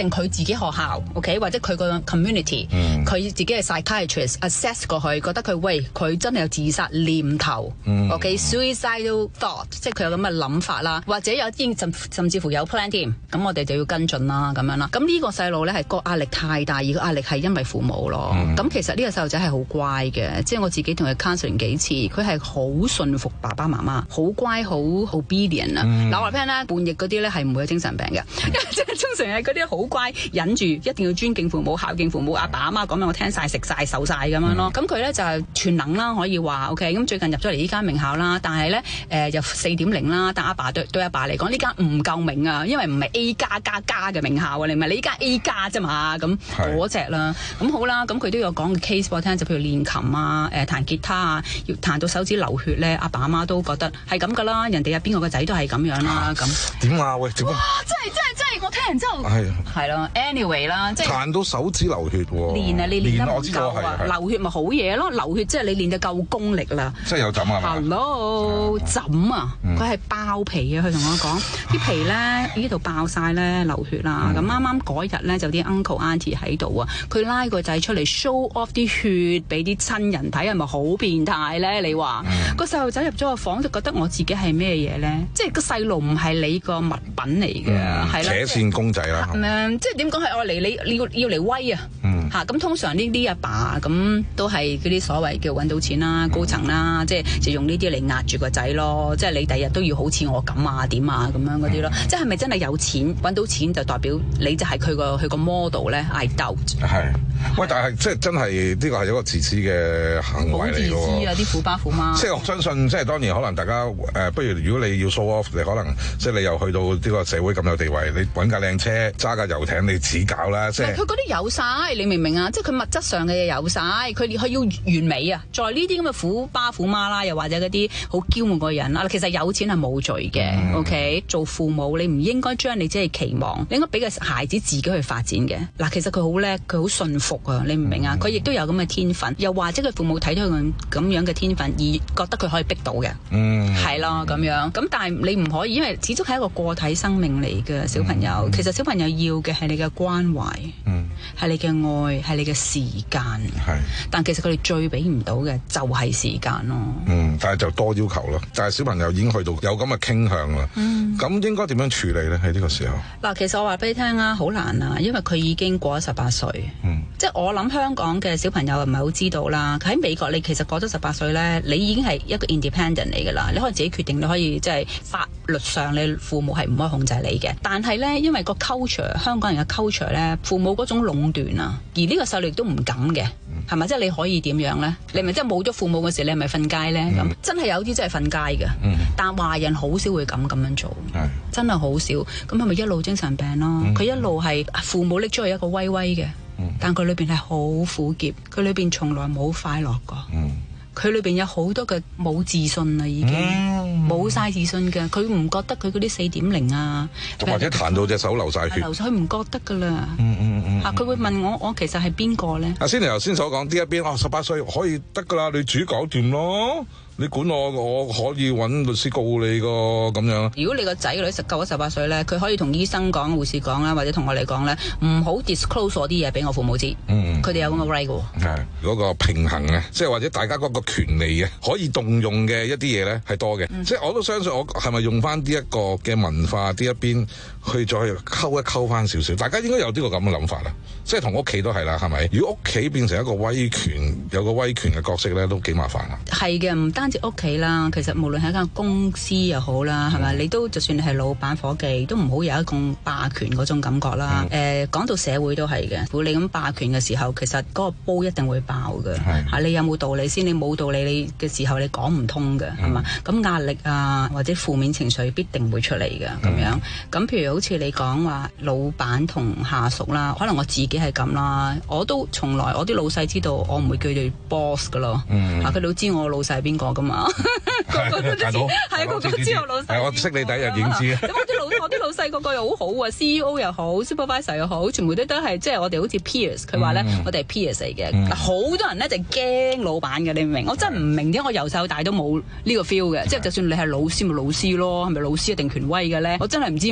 佢自己學校 OK 或者佢個 community 佢、嗯、自己嘅 psychiatrist assess 過去，覺得佢喂佢真係有自殺念頭、嗯、OK suicidal thought 即係佢有咁嘅諗法啦，或者有啲甚甚至乎有 plan 添，咁我哋就要跟進啦咁樣啦。咁呢個細路咧係個壓力太大，而個壓力係因為父母咯。咁、嗯、其實呢個細路仔係好乖嘅，即係我自己同佢 counseling 幾次，佢係好順服爸爸媽媽，好乖好 obedient 啊。嗱、嗯、我話俾你聽啦，叛逆嗰啲咧係唔會有精神病嘅，即係通常係嗰啲好乖，忍住一定要尊敬父母、孝敬父母，阿爸阿媽講咩我聽晒、食晒、受晒咁樣咯。咁佢咧就係全能啦，可以話 OK。咁最近入咗嚟呢間名校啦，但係咧誒又四點零啦，但阿爸對對阿爸嚟講呢間唔夠名啊，因為唔係 A 加加加嘅名校啊，你唔係你呢間 A 加啫嘛，咁嗰隻啦。咁好啦，咁佢都有講嘅 case 俾我聽，就譬如練琴啊、誒彈吉他啊，要彈到手指流血咧，阿爸阿媽都覺得係咁噶啦，人哋有邊個個仔都係咁樣啦，咁點啊？喂，點啊？ 哇！真係真係真係，我聽完之後係係咯 ，anyway 啦，即係彈到手指流血喎。 練啊，你練得唔夠啊？流血咪好嘢咯，流血即係你練得夠功力啦。 即係有枕啊嘛 ？Hello，枕啊！佢係爆皮啊！佢同我講啲皮咧呢度爆晒咧，流血啦。咁啱啱嗰日咧就啲 uncle auntie 喺度啊，佢拉個仔出嚟 show off 啲血俾啲親人睇，係咪好變態咧？你話個細路仔入咗個房就覺得我自己係咩嘢咧？即係個細路唔係你個物品嚟嘅，係啦， 扯線公仔啦。 咁即係點講係愛嚟你你要要嚟威啊！嚇咁通常呢啲阿爸咁都係嗰啲所謂叫揾到錢啦、高層啦，即係就用呢啲嚟壓住個仔咯。即係你第日都要好似我咁啊點啊咁樣嗰啲咯。即係咪真係有錢揾到錢就代表你就係佢個佢個 model 咧 ？I doubt。 係，喂，但係即係真係呢個係一個自私嘅行為嚟㗎喎。好自私啊！啲虎爸虎媽。 即係我相信，即係當然可能大家誒、呃，不如如果你要 show off，你可能即係你又去到呢個社會咁有地位，你揾架靚車揸架遊艇，你自己搞啦。即係佢嗰啲有晒，你明唔明啊？即係佢物質上嘅嘢有晒，佢佢要完美啊！在呢啲咁嘅虎爸虎媽啦，又或者嗰啲好驕傲嘅人啦，其實有錢係冇罪嘅。嗯、OK， 做父母你唔應該將你自己期望，你應該俾個孩子自己去發展嘅。嗱，其實佢好叻，佢好信服啊！你唔明啊？佢亦都有咁嘅天分，又或者佢父母睇到佢咁樣嘅天分，而覺得佢可以逼到嘅。嗯，係咯咁樣。咁但係你唔可以，因為始終係一個個體生命嚟嘅小朋友。嗯、其實小朋友要嘅係你嘅關懷，嗯，係你嘅愛，係你嘅時間。係，但其實佢哋最俾唔到嘅就係時間咯。 嗯，但係就多要求咯。但係小朋友已經去到有咁嘅傾向啦。嗯，咁應該點樣處理咧？喺呢個時候， 嗱，其實我話俾你聽啊，好難啊，因為佢已經過咗十八歲。嗯，即係我諗香港嘅小朋友唔係好知道啦。喺美國，你其實過咗十八歲咧，你已經係一個 independent 嚟噶啦，你可以自己決定，你可以即係法律上你父母係唔可以控制你嘅。但係咧，因為個 culture 香港人嘅 culture 咧，父母嗰種壟斷啊，而呢個細路亦都唔敢嘅。係咪？即係你可以點樣咧？你咪即係冇咗父母嘅時，你係咪瞓街咧？咁、嗯、真係有啲真係瞓街嘅，嗯、但華人好少會咁咁樣做，嗯、真係好少。咁係咪一路精神病咯？佢、嗯、一路係父母拎出去一個威威嘅，嗯、但佢裏邊係好苦澀，佢裏邊從來冇快樂過。佢裏邊有好多嘅冇自信啦，已經冇晒、嗯、自信嘅。佢唔覺得佢嗰啲四點零啊， 或者彈到隻手流晒血， 流佢唔覺得噶啦。嗯嗯嗯，嚇佢會問我，我其實係邊個咧？ 阿先你頭先所講呢一邊，哦，十八歲可以得噶啦，你自己搞掂咯。你管我，我可以揾律師告你個咁樣。 如果你個仔女實夠咗十八歲咧，佢可以同醫生講、護士講啦，或者同我哋講咧，唔好 disclose 我啲嘢俾我父母知。嗯，佢哋有咁嘅 right 嘅。 係嗰個平衡嘅，即係或者大家嗰個權利嘅，可以動用嘅一啲嘢咧係多嘅。嗯、即係我都相信，我係咪用翻呢一個嘅文化呢一邊去再溝一溝翻少少？大家應該有呢個咁嘅諗法啦。即係同屋企都係啦，係咪？如果屋企變成一個威權，有個威權嘅角色咧，都幾麻煩啊。係嘅，唔單屋企啦，其實無論係一間公司又好啦，係咪、嗯？你都就算你係老闆伙計，都唔好有一種霸權嗰種感覺啦。誒、嗯，講、呃、到社會都係嘅，如果你咁霸權嘅時候，其實嗰個煲一定會爆嘅。係是，你有冇道理先？你冇道理你嘅時候，你講唔通嘅，係嘛？咁、嗯、壓力啊，或者負面情緒必定會出嚟嘅，咁、嗯、樣。咁譬如好似你講話老闆同下屬啦，可能我自己係咁啦，我都從來我啲老細知道我唔會叫佢 boss 噶咯。嗯，佢都知我老細係邊個。咁啊，個個都知，係個個知我老細。 我識你第一日點知啊？ 咁我啲老我啲老細個個又好好啊 ，C E O 又好 ，supervisor 又好，全部都都係即係我哋好似 peers。佢話咧，我哋係 peers 嚟嘅。好多人咧就驚老闆嘅，你唔明？我真係唔明點解我由細到大都冇呢個 feel 嘅。即係就算你係老師咪老師咯，係咪老師一定權威嘅咧？我真係唔知點解。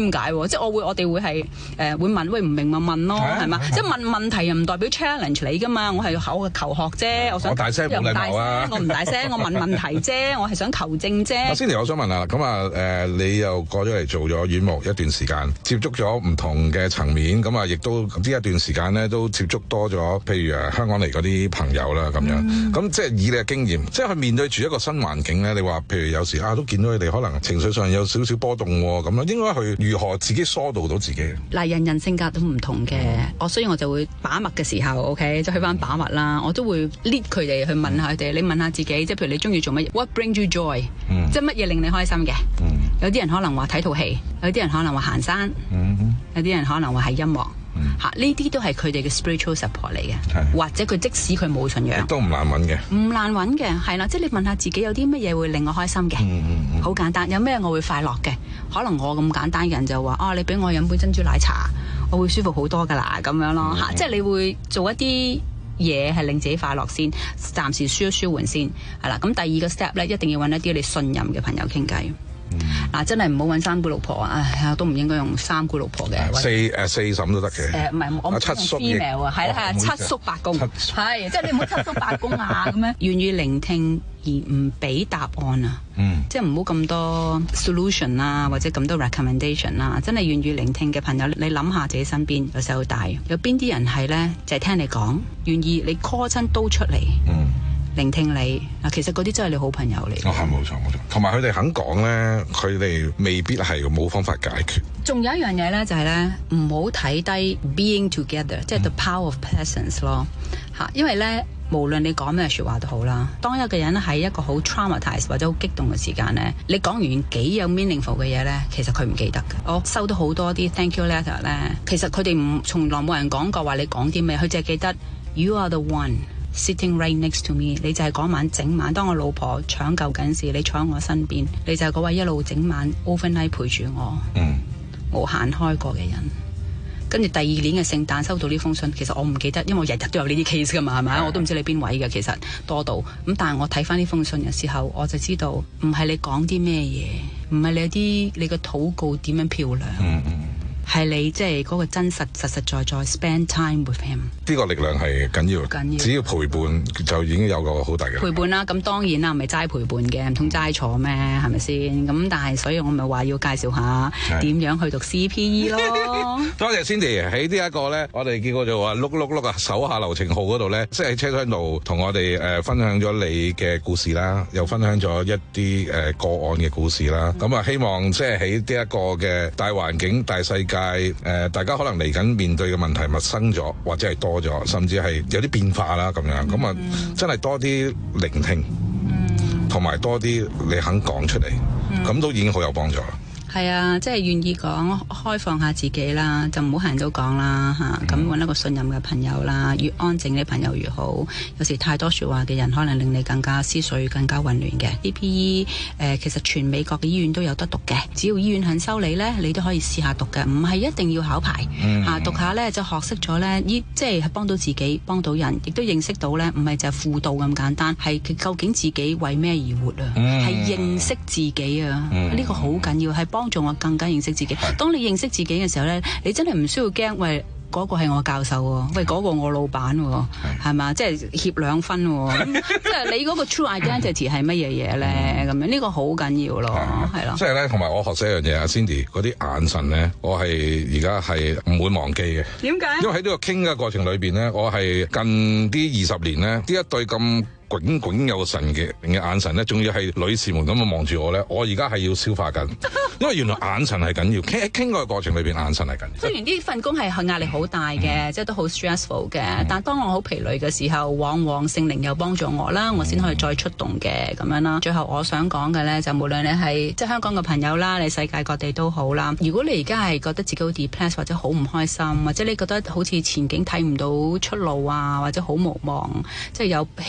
即係我會我哋會係誒、呃、會問喂唔明咪問咯，係嘛？即係問問題又唔代表 challenge 你噶嘛，我係口嘅求學啫，我想我大聲冇禮貌啊！ 我唔大聲，我問問題啫，我係想求證啫。 阿 Cindy，我想問下，咁啊誒，你又過咗嚟做咗院牧一段時間，接觸咗唔同嘅層面，咁啊，亦都呢一段時間咧都接觸多咗，譬如誒香港嚟嗰啲朋友啦，咁樣，咁、嗯、即係以你嘅經驗，即係去面對住一個新環境咧，你話譬如有時啊，都見到你哋可能情緒上有少少波動咁樣，應該去如何自己疏導到自己？ 嗱，人人性格都唔同嘅，我、嗯、所以我就會把脈嘅時候 ，OK， 就去翻把脈啦，我都會 lead 佢哋去問下佢哋，你問下自己，即係譬如你中意做乜嘢 ？What brings you joy？、嗯、即係乜嘢令你開心嘅？嗯、有啲人可能話睇套戲，有啲人可能話行山，嗯、有啲人可能話係音樂。嚇！呢啲都係佢哋嘅 spiritual support 嚟嘅，或者佢即使佢冇信仰， 都唔難揾嘅， 唔難揾嘅，係啦。即係你問下自己有啲乜嘢會令我開心嘅，好、嗯嗯、簡單。有咩我會快樂嘅？可能我咁簡單嘅人就話：哦，你俾我飲杯珍珠奶茶，我會舒服好多㗎啦，咁樣咯嚇、嗯。即係你會做一啲嘢係令自己快樂先，暫時舒一舒緩先，係啦。咁第二個 step 咧，一定要揾一啲你信任嘅朋友傾偈。嗱、嗯，真係唔好揾三姑六婆啊！唉，都唔應該用三姑六婆嘅。 四誒四嬸都得嘅。 誒唔係，我唔七叔 female 啊，係啦係啊，七叔八公，係即係你唔好七叔八公啊咁樣。願意聆聽而唔俾答案啊，嗯、即係唔好咁多 solution 啊，或者咁多 recommendation 啊。真係願意聆聽嘅朋友，你諗下自己身邊由細到大，有邊啲人係咧就係、是、聽你講，願意你 call 親都出嚟。嗯聆聽你嗱，其實嗰啲真係你好朋友嚟。 哦，係冇錯冇錯，同埋佢哋肯講咧，佢哋未必係冇方法解決。 仲有一樣嘢咧，就係咧，唔好睇低 being together，、嗯、即係 the power of presence 咯嚇。因為咧，無論你講咩説話都好啦，當一個人喺一個好 traumatized 或者好激動嘅時間咧，你講完幾有 meaningful 嘅嘢咧，其實佢唔記得嘅。我收到好多啲 thank you letter 咧，其實佢哋唔從來冇人講過話你講啲咩，佢淨係記得 you are the one。Sitting right next to me， 你就係嗰晚整晚，當我老婆搶救緊時，你坐喺我身邊，你就係嗰位一路整晚 overnight 陪住我，嗯，無限開過嘅人。跟住第二年嘅聖誕收到呢封信，其實我唔記得，因為我日日都有呢啲 case 噶嘛，係咪？我都唔知你邊位嘅，其實多到咁。但係我睇翻呢封信嘅時候，我就知道唔係你講啲咩嘢，唔係你啲你嘅禱告點樣漂亮。嗯嗯係你即係嗰個真實實實在在 spend time with him， 呢個力量係緊要，緊要，只要陪伴就已經有個好大嘅陪伴啦。咁當然啦，唔係齋陪伴嘅，唔通齋坐咩？係咪先？咁但係所以我咪話要介紹下點樣去讀 C P E 咯。 多謝 Cindy 喺呢一個咧，我哋叫做話碌碌碌啊，手下留情號嗰度咧，即係喺車廂度同我哋誒、呃、分享咗你嘅故事啦，又分享咗一啲誒、呃、個案嘅故事啦。咁、嗯、啊，希望即係喺呢一個嘅大環境、大世界。誒、呃，大家可能嚟緊面對嘅問題陌生咗，或者係多咗，甚至係有啲變化啦咁樣，咁啊、嗯，真係多啲聆聽，同、嗯、埋多啲你肯講出嚟，咁、嗯、都已經好有幫助啦。 係啊，即係願意講，開放下自己啦，就唔好行到講啦嚇。咁、啊、揾一個信任嘅朋友啦，越安靜嘅朋友越好。有時太多説話嘅人，可能令你更加思緒更加混亂嘅。C P E 誒、呃，其實全美國嘅醫院都有得讀嘅，只要醫院肯收你呢，你都可以試下讀嘅，唔係一定要考牌嚇、嗯啊。讀下呢，就學識咗呢，依即係幫到自己，幫到人，亦都認識到呢，唔係就係輔導咁簡單，係究竟自己為咩而活啊？係、嗯、認識自己啊！呢、嗯呢個好緊要，係幫助我更加認識自己。當你認識自己嘅時候咧，你真係唔需要驚，喂，嗰、嗰個係我教授喎，喂，嗰、嗰個我老闆喎，係嘛？即係協兩分喎，即係你嗰個 true identity 係乜嘢嘢咧？咁樣呢個好緊要咯，係咯。 即係咧，同埋我學識一樣嘢啊 Cindy 嗰啲眼神咧，我係而家係唔會忘記嘅。點解？因為喺呢個傾嘅過程裏邊咧，我係近啲二十年咧，呢一對咁炯炯有神嘅嘅眼神咧，仲要係女士們咁樣望住我咧，我而家係要消化緊，因為原來眼神係緊要，傾傾個過程裏邊眼神係緊要。 雖然呢份工係壓力好大嘅、嗯，即係都好 stressful 嘅、嗯，但當我好疲累嘅時候，往往聖靈又幫助我啦，我先可以再出動嘅咁樣啦。最後我想講嘅咧，就無論你係即係香港嘅朋友啦，你世界各地都好啦。如果你而家係覺得自己好 depressed 或者好唔開心，或者你覺得好似前景睇唔到出路啊，或者好無望，即係有欺壓啊。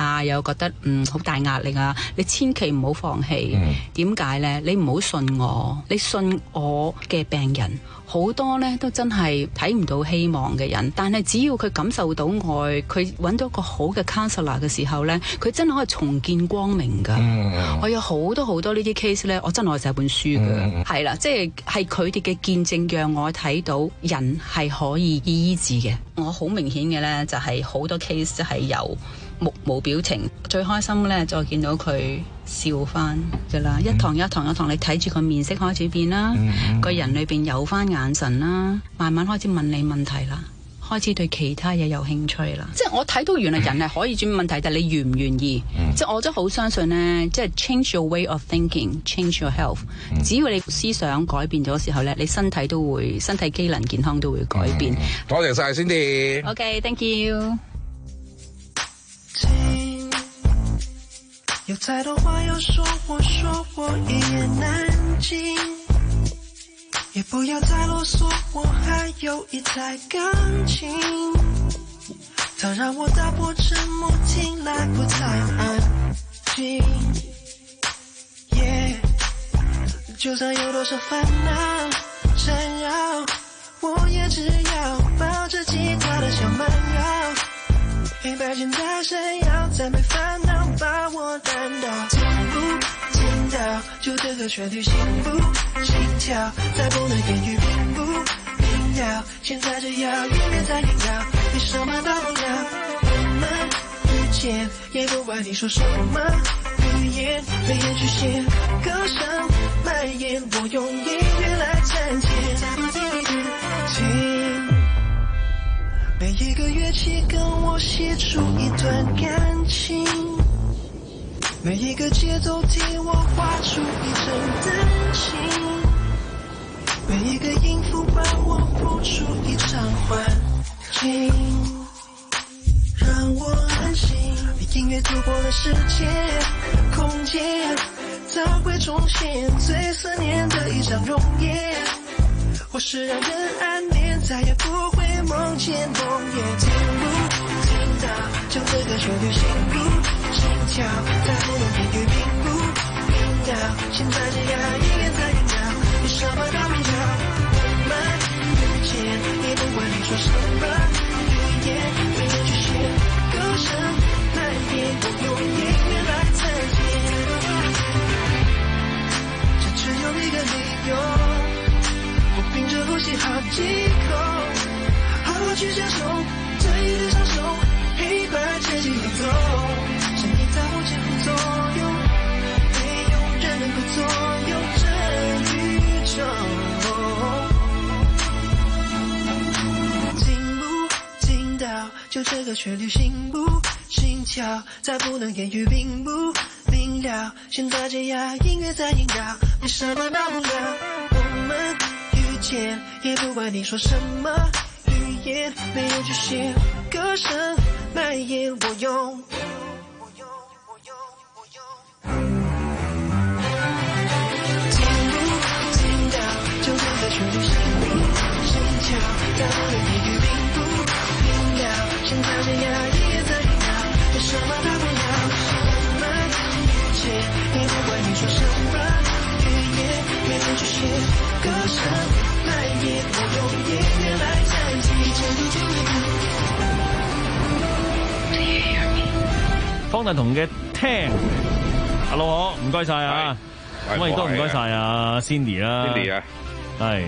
啊，又覺得嗯好大壓力啊，你千祈唔好放棄。點解呢？你唔好信我，你信我嘅病人。好多咧都真係睇唔到希望嘅人，但係只要佢感受到愛，佢揾到一個好嘅 counselor 嘅時候咧，佢真係可以重見光明噶。Mm. 我有好多好多呢啲 case 咧，我真係我寫本書嘅，係啦、mm.，即係係佢哋嘅見證，讓我睇到人係可以醫治嘅。我好明顯嘅咧，就係好多 case 就係由目無表情，最開心咧就見到佢笑翻噶啦，一堂一堂一堂，你睇住個面色開始變啦，個、嗯、人裏邊有翻眼神啦，慢慢開始問你問題啦，開始對其他嘢有興趣啦。即係我睇到原來人係可以轉問題，但係你願唔願意？嗯、即係我真係好相信呢，即係 change your way of thinking，change your health、嗯。只要你思想改變咗時候咧，你身體都會身體機能健康都會改變。嗯、 多謝晒 Cindy。OK，thank you。 有太多話要說，我說我一言難盡，也不要太囉嗦，我還有一台鋼琴，它讓我打破沉默，聽來不太安靜。Yeah， 就算有多少煩惱纏繞，我也只要抱着吉他的小蠻腰。黑白鍵在閃耀，再沒煩惱把我彈倒。聽不聽到？就這個旋律，心不心跳？再不能言語，明不明了？現在只要音樂在縈繞，你什麼大不了？我們遇見，也不管你說什麼語言，沒有局限，歌聲蔓延，我用音樂來參見。再不聽一句，聽。每一個樂器跟我寫出一段感情，每一個節奏替我畫出一陣dan情，每一個音符幫我譜出一場環境，讓我安心。音樂突破了時間空間，它會重現最思念的一場容顏，或是讓人安眠，再也不會夢見夢魘。聽不聽到？就這個旋律，心不心跳？再不能言語，明不明了？現在只要音樂在縈繞，有什麼大不了？我們遇見，也不管你說什麼語言，沒有局限，歌聲蔓延，我用音樂來參見，這只有一個理由。屏着呼吸好幾口，好好去享受這一個享受，黑白鍵起演奏，聲音在我前後左右，沒有人能夠左右這宇宙。聽不聽到？就這個旋律，心不心跳？再不能言語，明不明了？現在這樣音樂在縈繞，沒什麼大不了。我們也不管你說什麼語言，沒有局限，歌聲蔓延，我用聽不聽到？就這個旋律，心不心跳？再不能言語，明不明了？現在這樣音樂在縈繞，有什麼大不了？我們遇見，也不管你說什麼語言，沒有局限，歌聲方大同嘅聽，阿老可唔該晒啊，咁我亦都唔該晒啊 Cindy 啦 ，Cindy 啊， 係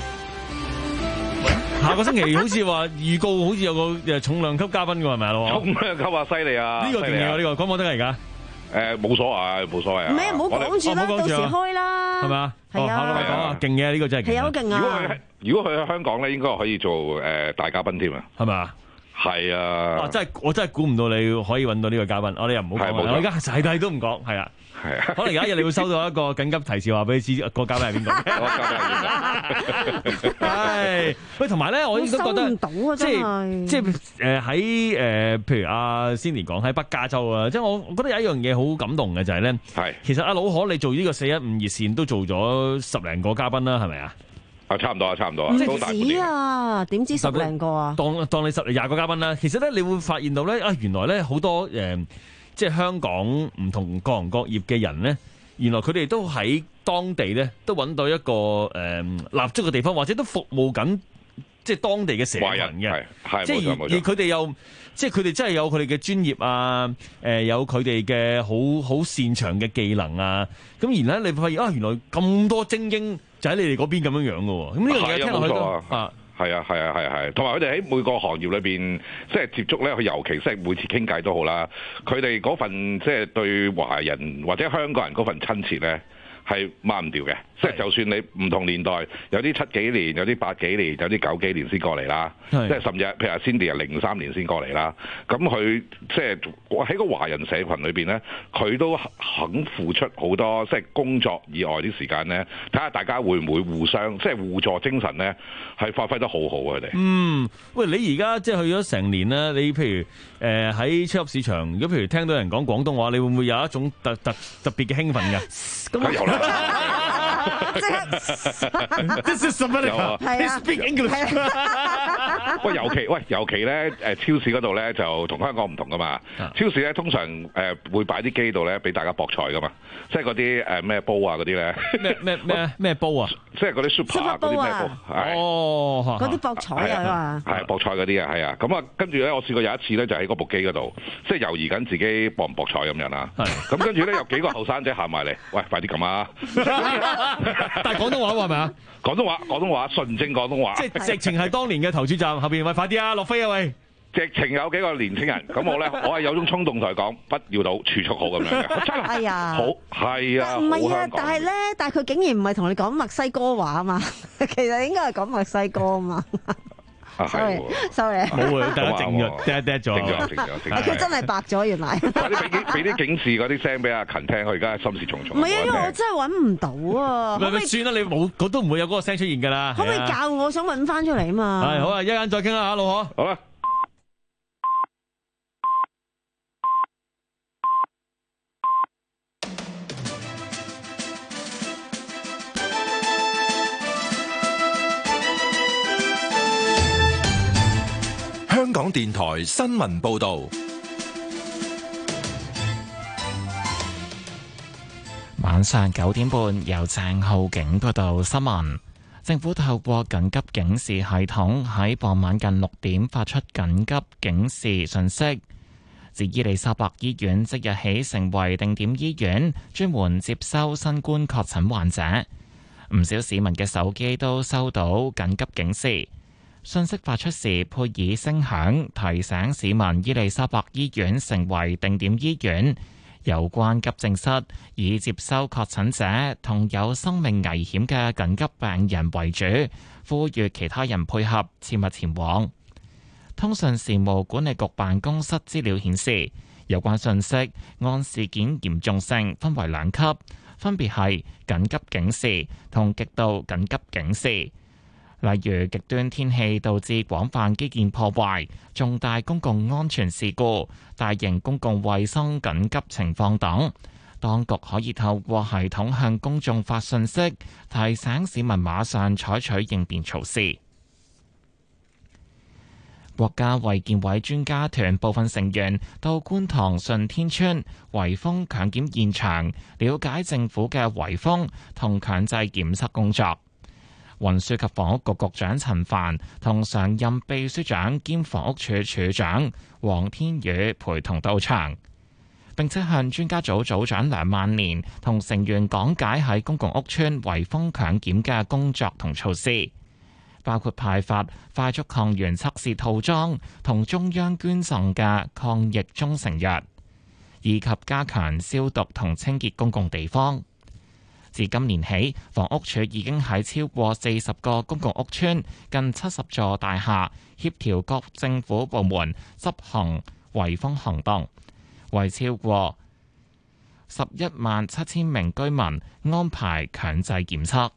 下個星期好似話預告，好似有個重量級嘉賓㗎係咪啊？老可重量級啊，犀利啊！ 呢個勁嘅呢個講唔講得啊？而家誒冇所謂，冇所謂啊！ 唔係唔好講住啦，到時開啦， 係咪啊？ 係啊， 講啊，勁嘅呢個真係係好勁啊！ 如果佢如果佢喺香港咧，應該可以做誒大嘉賓添啊， 係咪啊？ 係啊！ 哇！真係我真係估唔到你可以揾到呢個嘉賓，我哋又唔好講，我而家細細都唔講，係啊， 係啊， 可能有一日你會收到一個緊急提示，話俾你知個嘉賓係邊個。 個嘉賓係邊個？ 係喂，同埋咧，我亦都覺得即係即係誒喺誒，譬如阿 Cindy 講喺北加州啊，即係我我覺得有一樣嘢好感動嘅就係咧，係其實阿老可你做呢個四一五熱線都做咗十零個嘉賓啦，係咪啊？ 啊，差唔多啊，差唔多啊， 唔止啊，點知十零個啊？ 當當你十零廿個嘉賓啦，其實咧你會發現到咧啊，原來咧好多誒、呃、 即係香港唔同各行各業嘅人咧，原來佢哋都喺當地咧都揾到一個誒、呃、立足嘅地方，或者都服務緊即係當地嘅社群嘅，即係而而佢哋又即係佢哋真係有佢哋嘅專業啊，誒、呃、有佢哋嘅好好擅長嘅技能啊，咁然後咧你發現啊，原來咁多精英就喺你哋嗰邊咁樣樣嘅喎，咁呢樣嘢聽落去都啊。 係啊，係啊，係係，同埋佢哋喺每個行業裏邊，即係接觸咧，佢尤其即係每次傾偈都好啦，佢哋嗰份即係對華人或者香港人嗰份親切咧，係抹唔掉嘅。即係就算你唔同年代，有啲七幾年，有啲八幾年，有啲九幾年先過嚟啦。即係甚至譬如阿 Cindy 係零三年先過嚟啦。咁佢即係喺個華人社群裏邊咧，佢都肯付出好多，即係工作以外啲時間咧，睇下大家會唔會互相即係互助精神咧，係發揮得好好啊！佢哋。嗯， 喂，你而家即係去咗成年啦，你譬如誒喺超級市場，如果譬如聽到人講廣東話，你會唔會有一種特特特別嘅興奮㗎？ 咁有啦。 即係 This is somebody. He speak English. 喂，尤其喂，尤其咧，誒超市嗰度咧就同香港唔同噶嘛。超市咧通常誒會擺啲機度咧俾大家博彩噶嘛，即係嗰啲誒咩煲啊嗰啲咧。 咩咩咩咩煲啊？ 即係嗰啲 super 嗰啲咩煲？ 哦， 嗰啲博彩啊嘛。 係博彩嗰啲啊，係啊。咁啊，跟住咧，我試過有一次咧，就喺嗰部機嗰度，即係猶豫緊自己博唔博彩咁樣啦。咁跟住咧，有幾個後生仔行埋嚟，喂，快啲撳啊！ 但係廣東話喎係咪啊？ 廣東話，廣東話，純正廣東話。 即係直情係當年嘅投注站後邊，喂，快啲啊，落飛啊，喂！ 直情有幾個年青人，咁我咧，我係有種衝動同佢講，不要賭，儲蓄好咁樣嘅。真係， 哎呀， 好係啊， 唔係啊，但係咧，但係佢竟然唔係同你講墨西哥話啊嘛，其實應該係講墨西哥啊嘛。sorry，sorry， 冇啊，大家靜咗，嗲嗲咗， 靜咗，靜咗，靜咗。 佢真係白咗，原來。 快啲俾俾啲警示嗰啲聲俾阿勤聽，佢而家心事重重。 唔係啊，因為我真係揾唔到啊。 咪咪算啦，你冇，佢都唔會有嗰個聲出現㗎啦。 可唔可以教我？想揾翻出嚟啊嘛。 係好啊，一陣再傾啦嚇，老何。 好啦。 香港電台新聞報道， 晚上九點半由鄭浩景報道新聞。政府透過緊急警示系統喺傍晚近六點發出緊急警示信息，自伊利沙伯醫院即日起成為定點醫院，專門接收新冠確診患者。唔少市民嘅手機都收到緊急警示。信息發出時配以聲響，提醒市民伊利沙伯醫院成為定點醫院，有關急症室以接收確診者同有生命危險嘅緊急病人為主，呼籲其他人配合，切勿前往。通訊事務管理局辦公室資料顯示，有關信息按事件嚴重性分為兩級，分別係緊急警示同極度緊急警示。例如極端天氣導致廣泛基建破壞、重大公共安全事故、大型公共衛生緊急情況等，當局可以透過系統向公眾發信息，提醒市民馬上採取應變措施。國家衛健委專家團部分成員到觀塘順天村圍封強檢現場，了解政府嘅圍封同強制檢測工作。運輸及房屋局局長陳帆同常任秘書長兼房屋署署長黃天宇陪同到場，並且向專家組組長梁萬年同成員講解喺公共屋邨圍封強檢嘅工作同措施，包括派發快速抗原測試套裝同中央捐贈嘅抗疫中成藥，以及加強消毒同清潔公共地方。自今年起，房屋署已經喺超過四十個公共屋邨、近七十座大廈協調各政府部門執行圍封行動，為超過十一萬七千名居民安排強制檢測。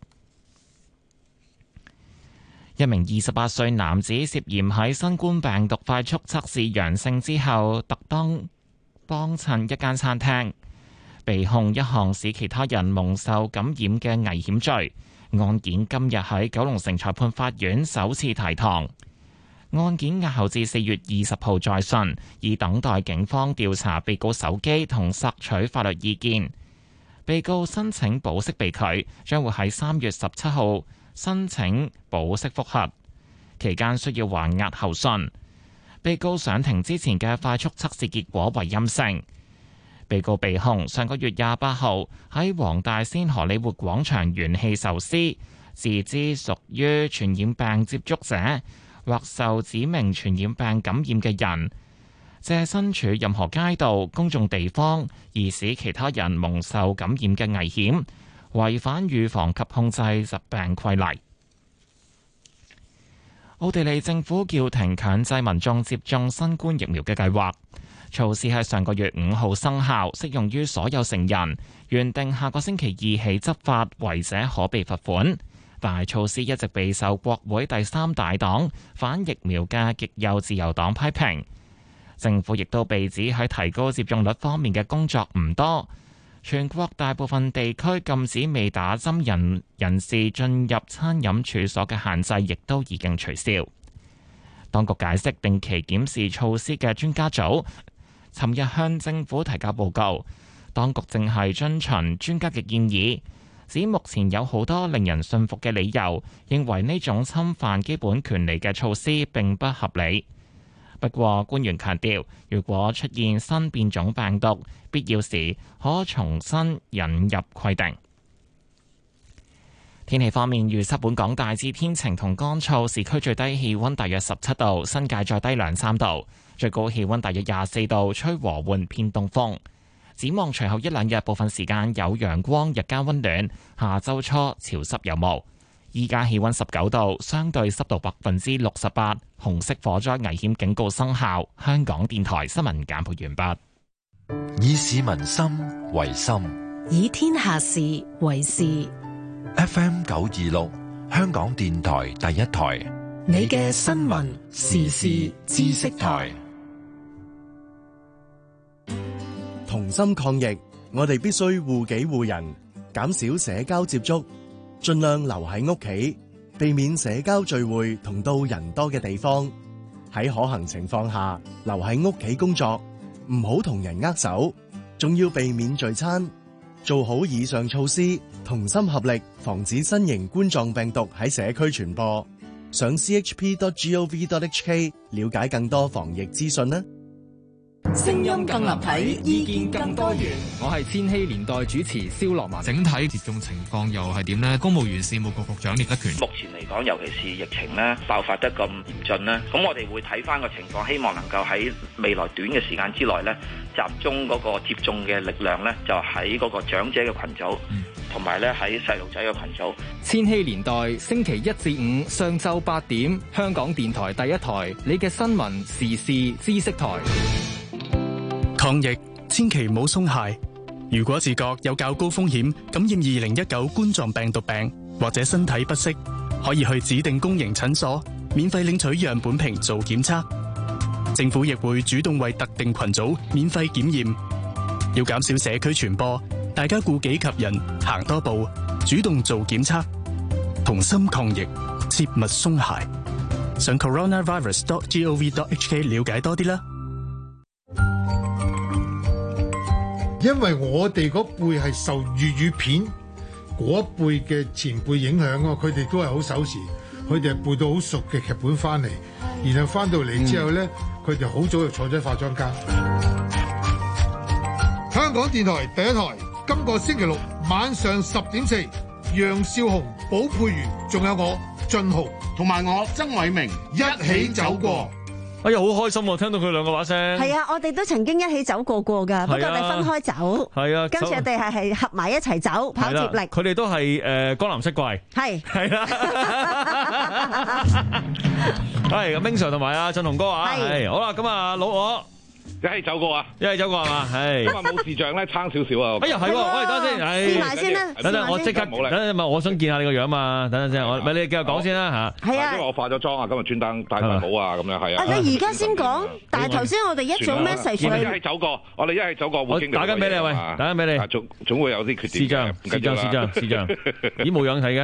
一名二十八歲男子涉嫌喺新冠病毒快速測試陽性之後，特登幫襯一間餐廳，被控一項使其他人蒙受感染嘅危險罪，案件今日喺九龍城裁判法院首次提堂。 案件押後至四月二十號再訊，以等待警方調查被告手機同索取法律意見。被告申請保釋被拒，將會喺三月十七號申請保釋覆核，期間需要還押候訊。被告上庭之前嘅快速測試結果為陰性。被告被控上個月廿八號喺黃大仙荷里活廣場元氣壽司，自知屬於傳染病接觸者或受指明傳染病感染嘅人，借身處任何街道、公眾地方而使其他人蒙受感染嘅危險，違反預防及控制疾病規例。奧地利政府叫停強制民眾接種新冠疫苗嘅計劃，措施喺上個月五號生效，適用於所有成人。原定下個星期二起執法，違者可被罰款。但係措施一直備受國會第三大黨反疫苗嘅極右自由黨批評。政府亦都被指喺提高接種率方面嘅工作唔多。全國大部分地區禁止未打針人人士進入餐飲處所嘅限制，亦都已經取消。當局解釋，定期檢視措施嘅專家組尋日向政府提交報告，當局正係遵循專家嘅建議，指目前有好多令人信服嘅理由，認為呢種侵犯基本權利嘅措施並不合理。不過，官員強調，如果出現新變種病毒，必要時可重新引入規定。天氣方面，預測本港大致天晴同乾燥，市區最低氣溫大約十七度，新界再低兩三度，最高氣溫大約廿四度，吹和緩偏東風。展望隨後一兩日，部分時間有陽光，日間溫暖。下周初潮濕有霧。依家氣溫十九度，相對濕度百分之六十八，紅色火災危險警告生效。香港電台新聞簡報完畢。 以市民心為心， 以天下事為事。 F M 九二六，香港電台第一台， 你嘅新聞時事知識台。 同心抗疫，我哋必須護己護人，減少社交接觸，盡量留喺屋企，避免社交聚會同到人多嘅地方。喺可行情況下，留喺屋企工作，唔好同人握手，仲要避免聚餐。做好以上措施，同心合力，防止新型冠狀病毒喺社區傳播。上 c h p dot gov dot h k 了解更多防疫資訊啦。 聲音更立體，意見更多元。 我係千禧年代主持蕭樂文。整體接種情況又係點呢？公務員事務局局長聶德權。 目前嚟講，尤其是疫情咧爆發得咁嚴峻咧，咁我哋會睇翻個情況，希望能夠喺未來短嘅時間之內咧，集中嗰個接種嘅力量咧，就喺嗰個長者嘅群組，同埋咧喺細路仔嘅群組。 千禧年代星期一至五上晝八點，香港電台第一台，你嘅新聞時事知識台。 抗疫千祈唔好鬆懈。如果自覺有較高風險感染二零一九冠狀病毒病，或者身體不適，可以去指定公營診所免費領取樣本瓶做檢測。政府亦會主動為特定群組免費檢驗。要減少社區傳播，大家顧己及人，行多步，主動做檢測，同心抗疫，切勿鬆懈。上 coronavirus dot gov dot h k 了解多啲啦。 因為我哋嗰輩係受粵語片嗰一輩嘅前輩影響啊，佢哋都係好守時，佢哋係背到好熟嘅劇本翻嚟，然後翻到嚟之後咧，佢哋好早就坐咗化妝間。香港電台第一台，今個星期六晚上十點四，楊少紅、寶佩如，仲有我俊豪同埋我曾偉明一起走過。 哎呀，好開心啊！聽到佢兩個把聲。 係啊，我哋都曾經一起走過過㗎，不過我哋分開走。 係啊， 跟住我哋係係合埋一齊走，跑接力。 佢哋都係誒江南色怪。係。係啦。係咁，Ming Sir 同埋阿俊雄哥啊，係好啦，咁啊老我。 一係走過啊， 一係走過係嘛？係咁啊冇視像咧，撐少少啊！ 哎呀係喎，喂等陣先， 試埋先啦， 等陣我即刻，等陣咪我想見下你個樣嘛，等陣先，我咪你繼續講先啦嚇。係啊， 因為我化咗妝啊，今日專登戴埋帽啊，咁樣係啊。 啊你而家先講，但係頭先我哋一早 message 我哋一係走過，我哋一係走過會經歷。 打緊俾你喂，打緊俾你。 總總會有啲缺點。 視像，視像，視像，視像，咦冇樣睇嘅。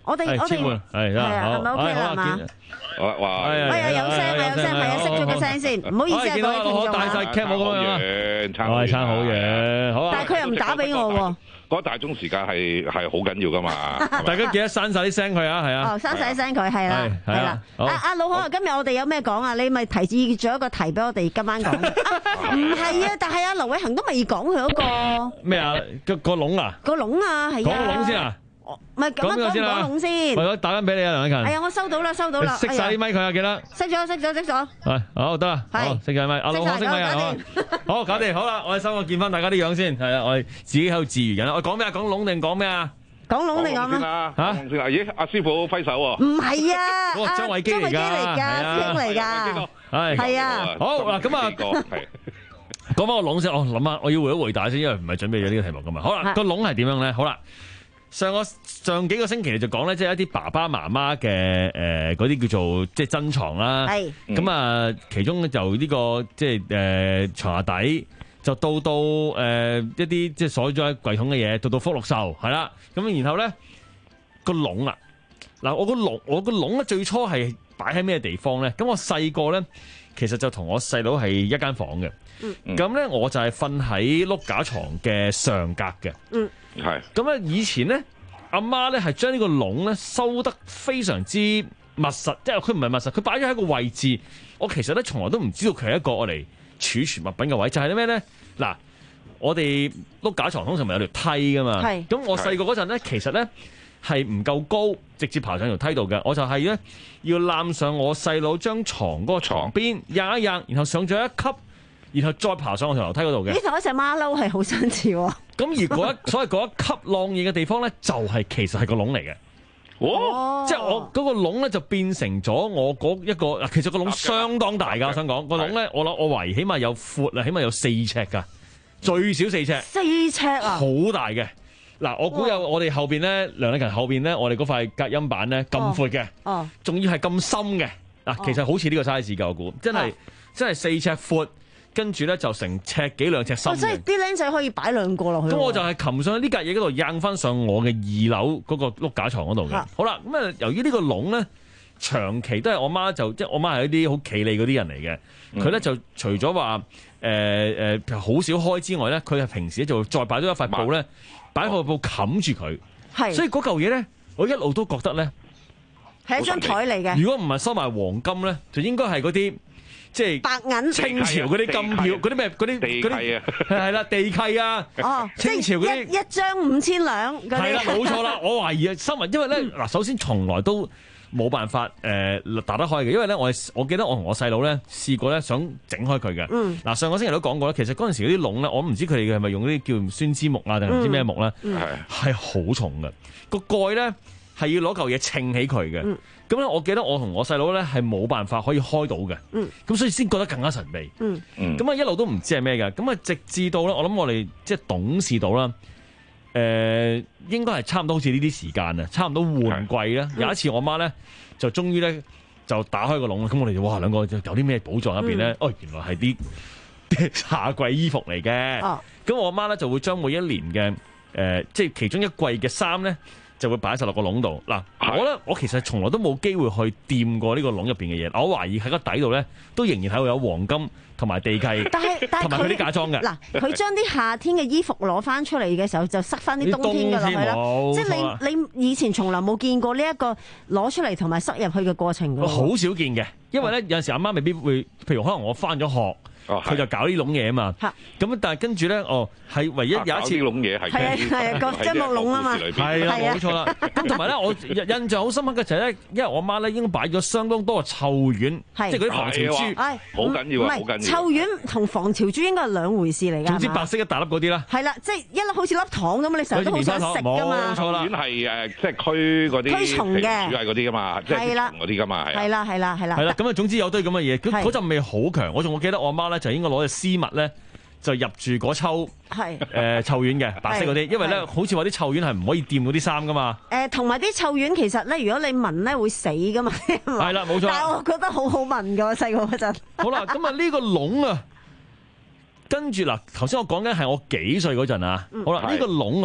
我哋我哋係啊， 係咪 OK 啦嘛？ 好啊，哇！ 哎呀，有聲啊，有聲，係啊，熄咗個聲先，唔好意思啊，各位聽眾啊。 大晒 cap 冇咁樣，差好遠，差好遠，好啊！ 但係佢又唔打俾我喎。 嗰大鐘時間係係好緊要噶嘛？ 大家記得刪晒啲聲佢啊，係啊。 哦，刪晒啲聲佢係啦，係啦。阿阿老可，今日我哋有咩講啊？你咪提議咗一個題俾我哋今晚講。唔係啊，但係阿劉偉恒都未講佢嗰個咩啊？個個籠啊？ 個籠啊，係啊。 講個籠先啊！ 唔係咁樣講講籠先。 我打緊俾你啊，梁啟勤。 係啊，我收到啦，收到啦。 熄晒啲咪佢啊，記得。 熄咗，熄咗，熄咗。 係，好得啦。好，熄晒咪。阿老可熄咪啊！好，搞掂，好啦，我哋收我見翻大家啲樣先。係啊，我哋自己喺度自娛緊。我講咩啊？講籠定講咩啊？ 講籠定講咩？ 嚇？咦，阿師傅揮手喎。 唔係啊， 嗰個張偉基嚟㗎， 師兄嚟㗎。 係。 係啊。 好嗱，咁啊。講翻個籠先，我諗下，我要回一回答先，因為唔係準備咗呢個題目噶嘛。好啦，個籠係點樣咧？好啦，上個上幾個星期就講咧，即係一啲爸爸媽媽嘅誒嗰啲叫做即係珍藏啦。係咁啊，其中就呢個即係誒床下底，就到到誒一啲即係鎖咗喺櫃桶嘅嘢，到到福祿壽係啦。咁然後咧個籠啊，嗱我個籠我個籠咧最初係擺喺咩地方咧？咁我細個咧其實就同我細佬係一間房嘅。咁咧、嗯、我就係瞓喺碌架床嘅上格嘅，嗯，係。咁咧以前咧阿媽咧係將呢個籠咧收得非常之密實，即係佢唔係密實，佢擺咗喺一個位置。我其實咧從來都唔知道佢係一個我嚟儲存物品嘅位，就係啲咩咧？嗱，我哋碌架床通常咪有條梯噶嘛，係。咁我細個嗰陣咧，其實咧係唔夠高，直接爬上條梯度嘅。我就係咧要攬上我細佬張床嗰個床邊，掗一掗，然後上咗一級。然後再爬上我條樓梯嗰度嘅， 呢同一隻馬騮係好相似喎。 咁而嗰一所謂嗰一級晾嘢嘅地方咧，就係、是、其實係個籠嚟嘅。哦，即係我嗰、那個籠咧就變成咗我嗰一個，其實個籠相當大㗎。我想講個籠咧，我諗我懷疑起碼有闊啊，起碼有四尺㗎，最少四尺。四尺啊！好大嘅。嗱，我估有我哋後邊咧，梁禮勤後邊咧，我哋嗰塊隔音板咧咁闊嘅，哦，仲要係咁深嘅。嗱，其實好似呢個 size 㗎，我估真係、哦、真係四尺闊。跟住咧就成尺幾兩尺深嘅，即係啲僆仔可以擺兩個落去。咁我就係擒上呢格嘢嗰度，掟翻上我嘅二樓嗰個碌架床嗰度嘅。啊、好啦，咁啊由於呢個籠咧，長期都係我媽就即係我媽係一啲好企理嗰啲人嚟嘅。佢咧、嗯、就除咗話誒誒好少開之外咧，佢係平時咧就再擺多一塊布咧，擺塊布冚住佢。係、哦，所以嗰嚿嘢咧，我一路都覺得咧係一張台嚟嘅。 如果唔係收埋黃金咧，就應該係嗰啲。即係白銀清朝嗰啲金票，嗰啲咩嗰啲地契啊，係啦地契啊，哦，清朝嗰啲一張五千兩嗰啲， 係啦冇錯啦，我懷疑啊，新聞因為咧嗱，首先從來都冇辦法誒打得開嘅，因為咧我我記得我同我細佬咧試過咧想整開佢嘅，嗯，嗱上個星期都講過咧，其實嗰陣時嗰啲籠咧，我唔知佢哋係咪用嗰啲叫酸枝木啊定係唔知咩木咧，係係好重嘅，個蓋咧係要攞嚿嘢稱起佢嘅。嗯咁咧，我記得我同我細佬咧係冇辦法可以開到嘅，咁、嗯、所以先覺得更加神秘。咁啊、嗯、一路都唔知係咩嘅，咁啊直至到咧，我諗我哋即係懂事到啦，誒、呃、應該係差唔多好似呢啲時間啊，差唔多換季啦。嗯、有一次我媽咧就終於咧就打開個籠，咁我哋就哇兩個有啲咩寶藏入邊咧？嗯、哦，原來係啲夏季衣服嚟嘅。咁、哦、我媽咧就會將每一年嘅誒、呃、即係其中一季嘅衫咧。就會擺晒落個籠度。嗱，我咧我其實從來都冇機會去掂過呢個籠入邊嘅嘢。我懷疑喺個底度咧，都仍然係會有黃金同埋地契， 但係但係同埋佢啲假裝嘅。 嗱，佢將啲夏天嘅衣服攞翻出嚟嘅時候，就塞翻啲冬天嘅落去啦。即係你你以前從來冇見過呢一個攞出嚟同埋塞入去嘅過程㗎。 好少見嘅，因為咧有陣時阿媽未必會，譬如可能我翻咗學。佢就搞呢籠嘢啊嘛，咁但係跟住咧，哦係唯一有一次籠嘢係係啊係啊個積木籠啊嘛， 係啦冇錯啦。咁同埋咧，我印象好深刻嘅就係咧，因為我媽咧已經擺咗相當多嘅臭丸，即係嗰啲防潮珠， 好緊要啊，好緊要。 臭丸同防潮珠應該係兩回事嚟㗎。 總之白色一大粒嗰啲啦。 係啦，即係一粒好似粒糖咁，你成日都好想食㗎嘛。 冇錯啦， 丸係誒即係驅嗰啲驅蟲嘅， 主係嗰啲㗎嘛，即係蟲嗰啲㗎嘛。 係啦係啦係啦。 係啦，咁啊總之有堆咁嘅嘢，嗰嗰陣味好強。我仲記得我媽咧就應該攞隻絲襪咧就入住嗰抽係誒臭丸嘅白色嗰啲，因為咧好似話啲臭丸係唔可以掂嗰啲衫噶嘛。誒同埋啲臭丸其實咧，如果你聞咧會死噶嘛。 係啦，冇錯。 但係我覺得好好聞噶，細個嗰陣。 好啦，咁啊呢個籠啊，跟住嗱頭先我講緊係我幾歲嗰陣啊。好啦，呢個籠啊，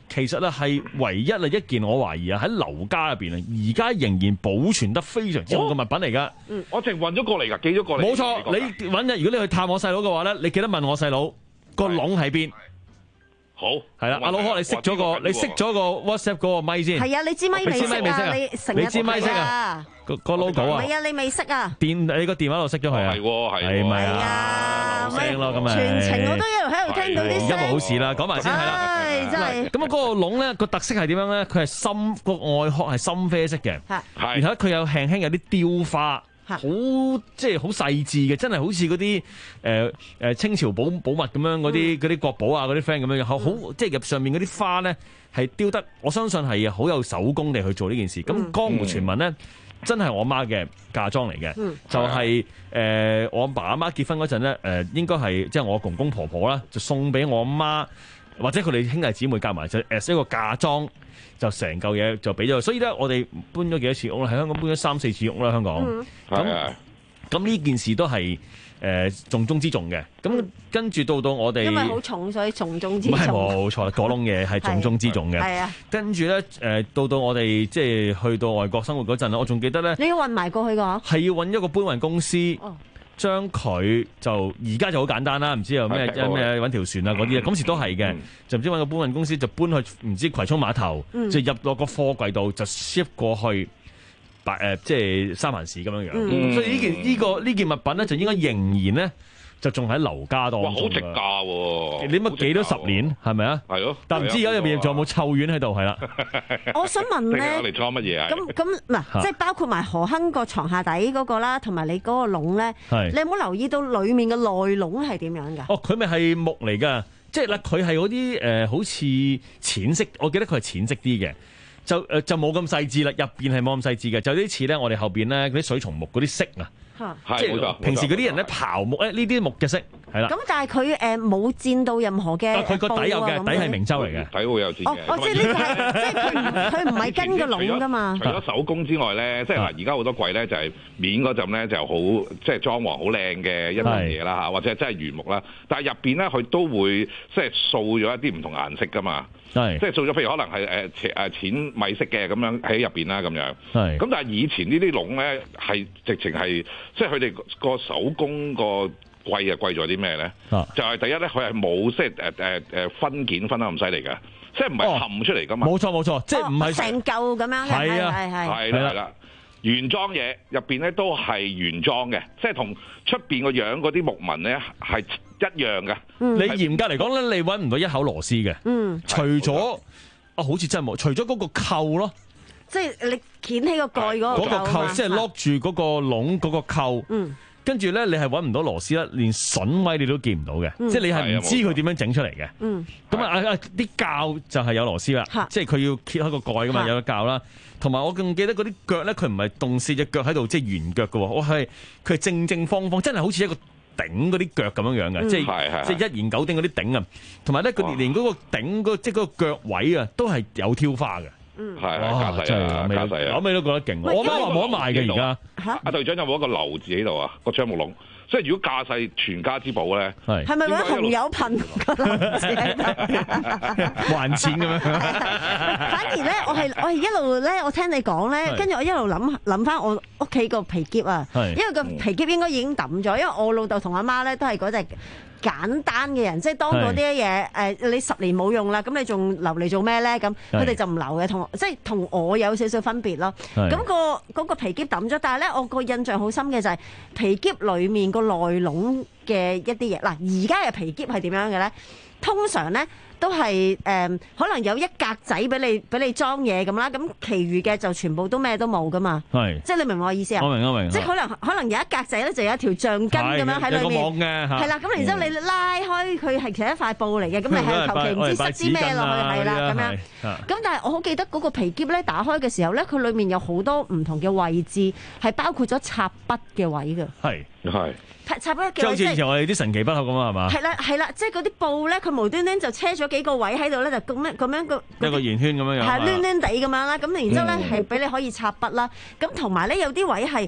其實咧係唯一啊一件我懷疑啊喺劉家入邊啊，而家仍然保存得非常之好嘅物品嚟㗎。 嗯，我淨運咗過嚟㗎，寄咗過嚟。 冇錯，你揾日如果你去探我細佬嘅話咧，你記得問我細佬個籠喺邊。 好， 係啦，阿老哥，你熄咗個，你熄咗個 WhatsApp 嗰個咪先。 係啊，你支咪未熄啊？你成日你支咪熄啊？個個 logo 啊？ 係啊，你未熄啊？ 電你個電話度熄咗佢啊？ 係喎，係係咪啊？聲咯咁啊！ 全程我都一路喺度聽到啲聲。 而家冇好事啦，講埋先係啦。 係真係。 咁啊，嗰個籠咧個特色係點樣咧？佢係深個外殼係深啡色嘅，然後佢有輕輕有啲雕花。好即係好細緻嘅，真係好似嗰啲誒誒清朝寶寶物咁樣嗰啲嗰啲國寶啊嗰啲 friend 咁樣，好好即係入上面嗰啲花咧係雕得，我相信係好有手工地去做呢件事。咁、嗯、江湖傳聞咧、嗯、真係我媽嘅嫁妝嚟嘅，嗯、就係、是、誒、呃、我阿爸阿媽結婚嗰陣咧誒應該係即係我公公婆婆啦，就送俾我阿媽或者佢哋兄弟姊妹夾埋就誒一個嫁妝。就成嚿嘢就俾咗，所以咧我哋搬咗幾多次屋啦？喺香港搬咗三四次屋啦，香港。咁咁呢件事都係誒、呃、重中之重嘅。咁、嗯、跟住到到我哋， 因為好重，所以重中之重。唔係冇錯，嗰窿嘢係重中之重嘅。係啊。跟住咧誒，到到我哋即係去到外國生活嗰陣，我仲記得咧。 你要運埋過去㗎？ 係要揾一個搬運公司。哦。將佢就而家就好簡單啦，唔知有咩咩揾條船啊嗰啲啊，嗰時都係嘅，嗯、就唔知揾個搬運公司就搬去唔知葵涌碼頭，嗯、就入落個貨櫃度就 ship 過去，白誒、呃、即係三藩市咁樣樣，嗯、所以呢件呢、呢個呢件物品咧就應該仍然咧。就仲喺劉家當中。哇，好值價喎！你乜幾多十年係咪啊？係咯。但唔知而家入邊仲有冇臭丸喺度？係啦。 我想問咧， 你裝乜嘢啊？ 咁咁嗱，即係包括埋何亨個床下底嗰個啦，同埋你嗰個籠咧。係。你有冇留意到裡面嘅內籠係點樣㗎？ 哦，佢咪係木嚟㗎，即係嗱，佢係嗰啲誒，好似淺色，我記得佢係淺色啲嘅，就誒就冇咁細緻啦，入邊係冇咁細緻嘅，就啲似咧我哋後邊咧嗰啲水松木嗰啲色啊。即係平時嗰啲人咧刨木咧，呢啲木嘅色係啦。 咁但係佢誒冇佔到任何嘅。 佢個底有嘅，底係明州嚟嘅， 底會有佔嘅。 哦，即係呢個係，即係佢唔佢唔係跟個籠㗎嘛。 除咗手工之外咧，即係嗱，而家好多櫃咧就係面嗰陣咧就好，即係裝潢好靚嘅一樣嘢啦嚇，或者真係原木啦。但係入邊咧佢都會即係掃咗一啲唔同顏色㗎嘛。係，即係掃咗，譬如可能係誒誒淺米色嘅咁樣喺入邊啦咁樣。係。咁但係以前呢啲籠咧係直情係。即係佢哋個手工個貴啊貴咗啲咩咧？啊、就係第一咧，佢係冇即係誒誒誒分件分得咁犀利嘅，即係唔係冚出嚟噶嘛？ 冇錯冇錯，即係唔係成嚿咁樣嘅。係啊係係係啦係啦，原裝嘢入邊咧都係原裝嘅，即係同出邊個樣嗰啲木紋咧係一樣嘅。 嗯、 你嚴格嚟講咧，你揾唔到一口螺絲嘅。嗯，除咗啊，好似真係冇，除咗嗰個扣咯。 即係你掀起個蓋嗰個嗰個扣，即係 lock 住嗰個籠嗰個扣。嗯，跟住咧，你係揾唔到螺絲啦，連榫位你都見唔到嘅。即係你係唔知佢點樣整出嚟嘅。嗯，咁啊啊啲鉸就係有螺絲啦，即係佢要揭開個蓋噶嘛，有個鉸啦。同埋我仲記得嗰啲腳咧，佢唔係動四隻腳喺度，即係圓腳嘅喎，我係佢係正正方方，真係好似一個頂嗰啲腳咁樣樣嘅，即係即係一言九鼎嗰啲頂啊。同埋咧，佢連嗰個頂嗰即係嗰個腳位啊，都係有挑花嘅。 嗯，係係加細啊，加細啊， 我尾都覺得勁。我媽話冇得賣嘅而家。 嚇，阿隊長有冇一個樓字喺度啊？個樟木籠，即係如果架勢全家之寶咧， 係係咪嗰紅油噴個樓字喺度？ 還錢咁樣。 反而咧，我係我係一路咧，我聽你講咧，跟住我一路諗諗翻我屋企個皮篋啊，因為個皮篋應該已經抌咗，因為我老豆同阿媽咧都係嗰隻簡單嘅人，即係當嗰啲嘢誒，你十年冇用啦，咁你仲留嚟做咩咧？咁佢哋就唔留嘅，同即係同我有少少分別咯。咁個嗰個皮篋抌咗，但係咧我個印象好深嘅就係皮篋裡面個內籠嘅一啲嘢。嗱，而家嘅皮篋係點樣嘅咧？通常咧都係誒、呃，可能有一格仔俾你俾你裝嘢咁啦，咁其餘嘅就全部都咩都冇噶嘛。係，即係你明唔明我意思啊？ 我明我明。 即係可能可能有一格仔咧，就有一條橡筋咁樣喺裏面。有個網嘅嚇。係啦，咁然之後你拉開佢係其實一塊布嚟嘅，咁、嗯、你係求其唔知塞啲咩落去係啦咁樣。咁但係我好記得嗰個皮篋咧打開嘅時候咧，佢裏面有好多唔同嘅位置，係包括咗插筆嘅位嘅。係係。插筆嘅位， 即係好似以前我哋啲神奇筆盒咁啊，係嘛？ 係啦係啦，即係嗰啲布咧，佢無端端就車咗幾個位喺度咧，就咁樣咁樣個一個圓圈咁樣樣， 係攣攣地咁樣啦。咁然之後咧係俾你可以插筆啦。咁同埋咧有啲位係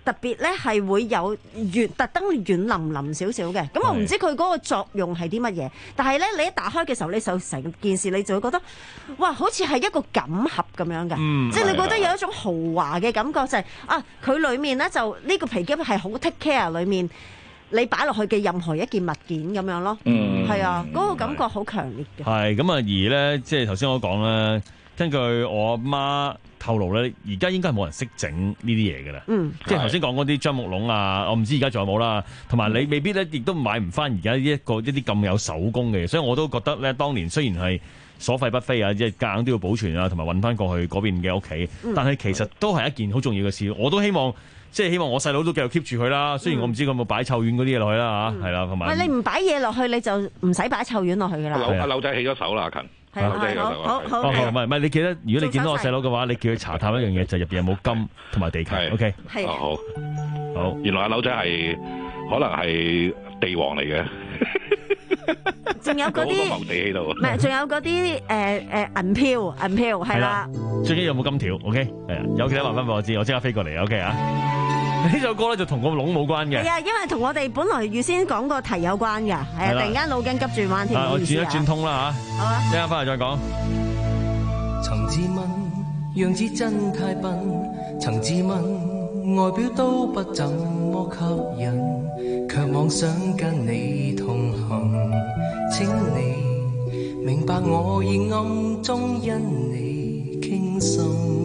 特別咧係會有軟特登軟腍腍少少嘅。咁我唔知佢嗰個作用係啲乜嘢，但係咧你一打開嘅時候，你就成件事你就會覺得，哇，好似係一個錦盒咁樣嘅，嗯、即係你覺得有一種豪華嘅感覺，就係、是、啊，佢裡面咧就呢、這個皮夾係好 take care 裡面。你擺落去嘅任何一件物件咁樣咯，係、嗯、啊，嗰、那個感覺好強烈嘅。係咁啊，而咧即係頭先我講咧，根據我阿媽透露咧，而家應該係冇人識整呢啲嘢嘅啦。嗯，即係頭先講嗰啲樟木籠啊，我唔知而家仲有冇啦。同埋你未必咧，亦都買唔翻而家呢一個一啲咁有手工嘅嘢，所以我都覺得咧，當年雖然係所費不菲啊，即係夾硬都要保存啊，同埋運翻過去嗰邊嘅屋企，但係其實都係一件好重要嘅事。我都希望。即係希望我細佬都繼續 keep 住佢啦，雖然我唔知佢有冇擺臭丸嗰啲嘢落去啦嚇，係啦，同埋。喂，你唔擺嘢落去你就唔使擺臭丸落去㗎啦。阿柳仔起咗手啦，阿勤。係啊，好好好。好，唔係唔係，你記得如果你見到我細佬嘅話，你叫佢查探一樣嘢，就入邊有冇金同埋地契。OK。係。好。好。原來阿柳仔係可能係地王嚟嘅。仲有嗰啲冇地喺度，唔係，仲有嗰啲誒誒銀票，銀票係啦。最緊要有冇金條 ？OK，係啊，有其他話翻俾我知，我即刻飛過嚟 OK 啊！呢首歌咧就同個籠冇關嘅。係啊，因為同我哋本來預先講個題有關㗎，係啊，突然間腦筋急轉彎添。我轉一轉通啦嚇。好啊，一陣翻嚟再講。曾自問樣子真太笨，曾自問外表都不怎麼吸引，卻妄想跟你同行。請你明白我已暗中因你傾心，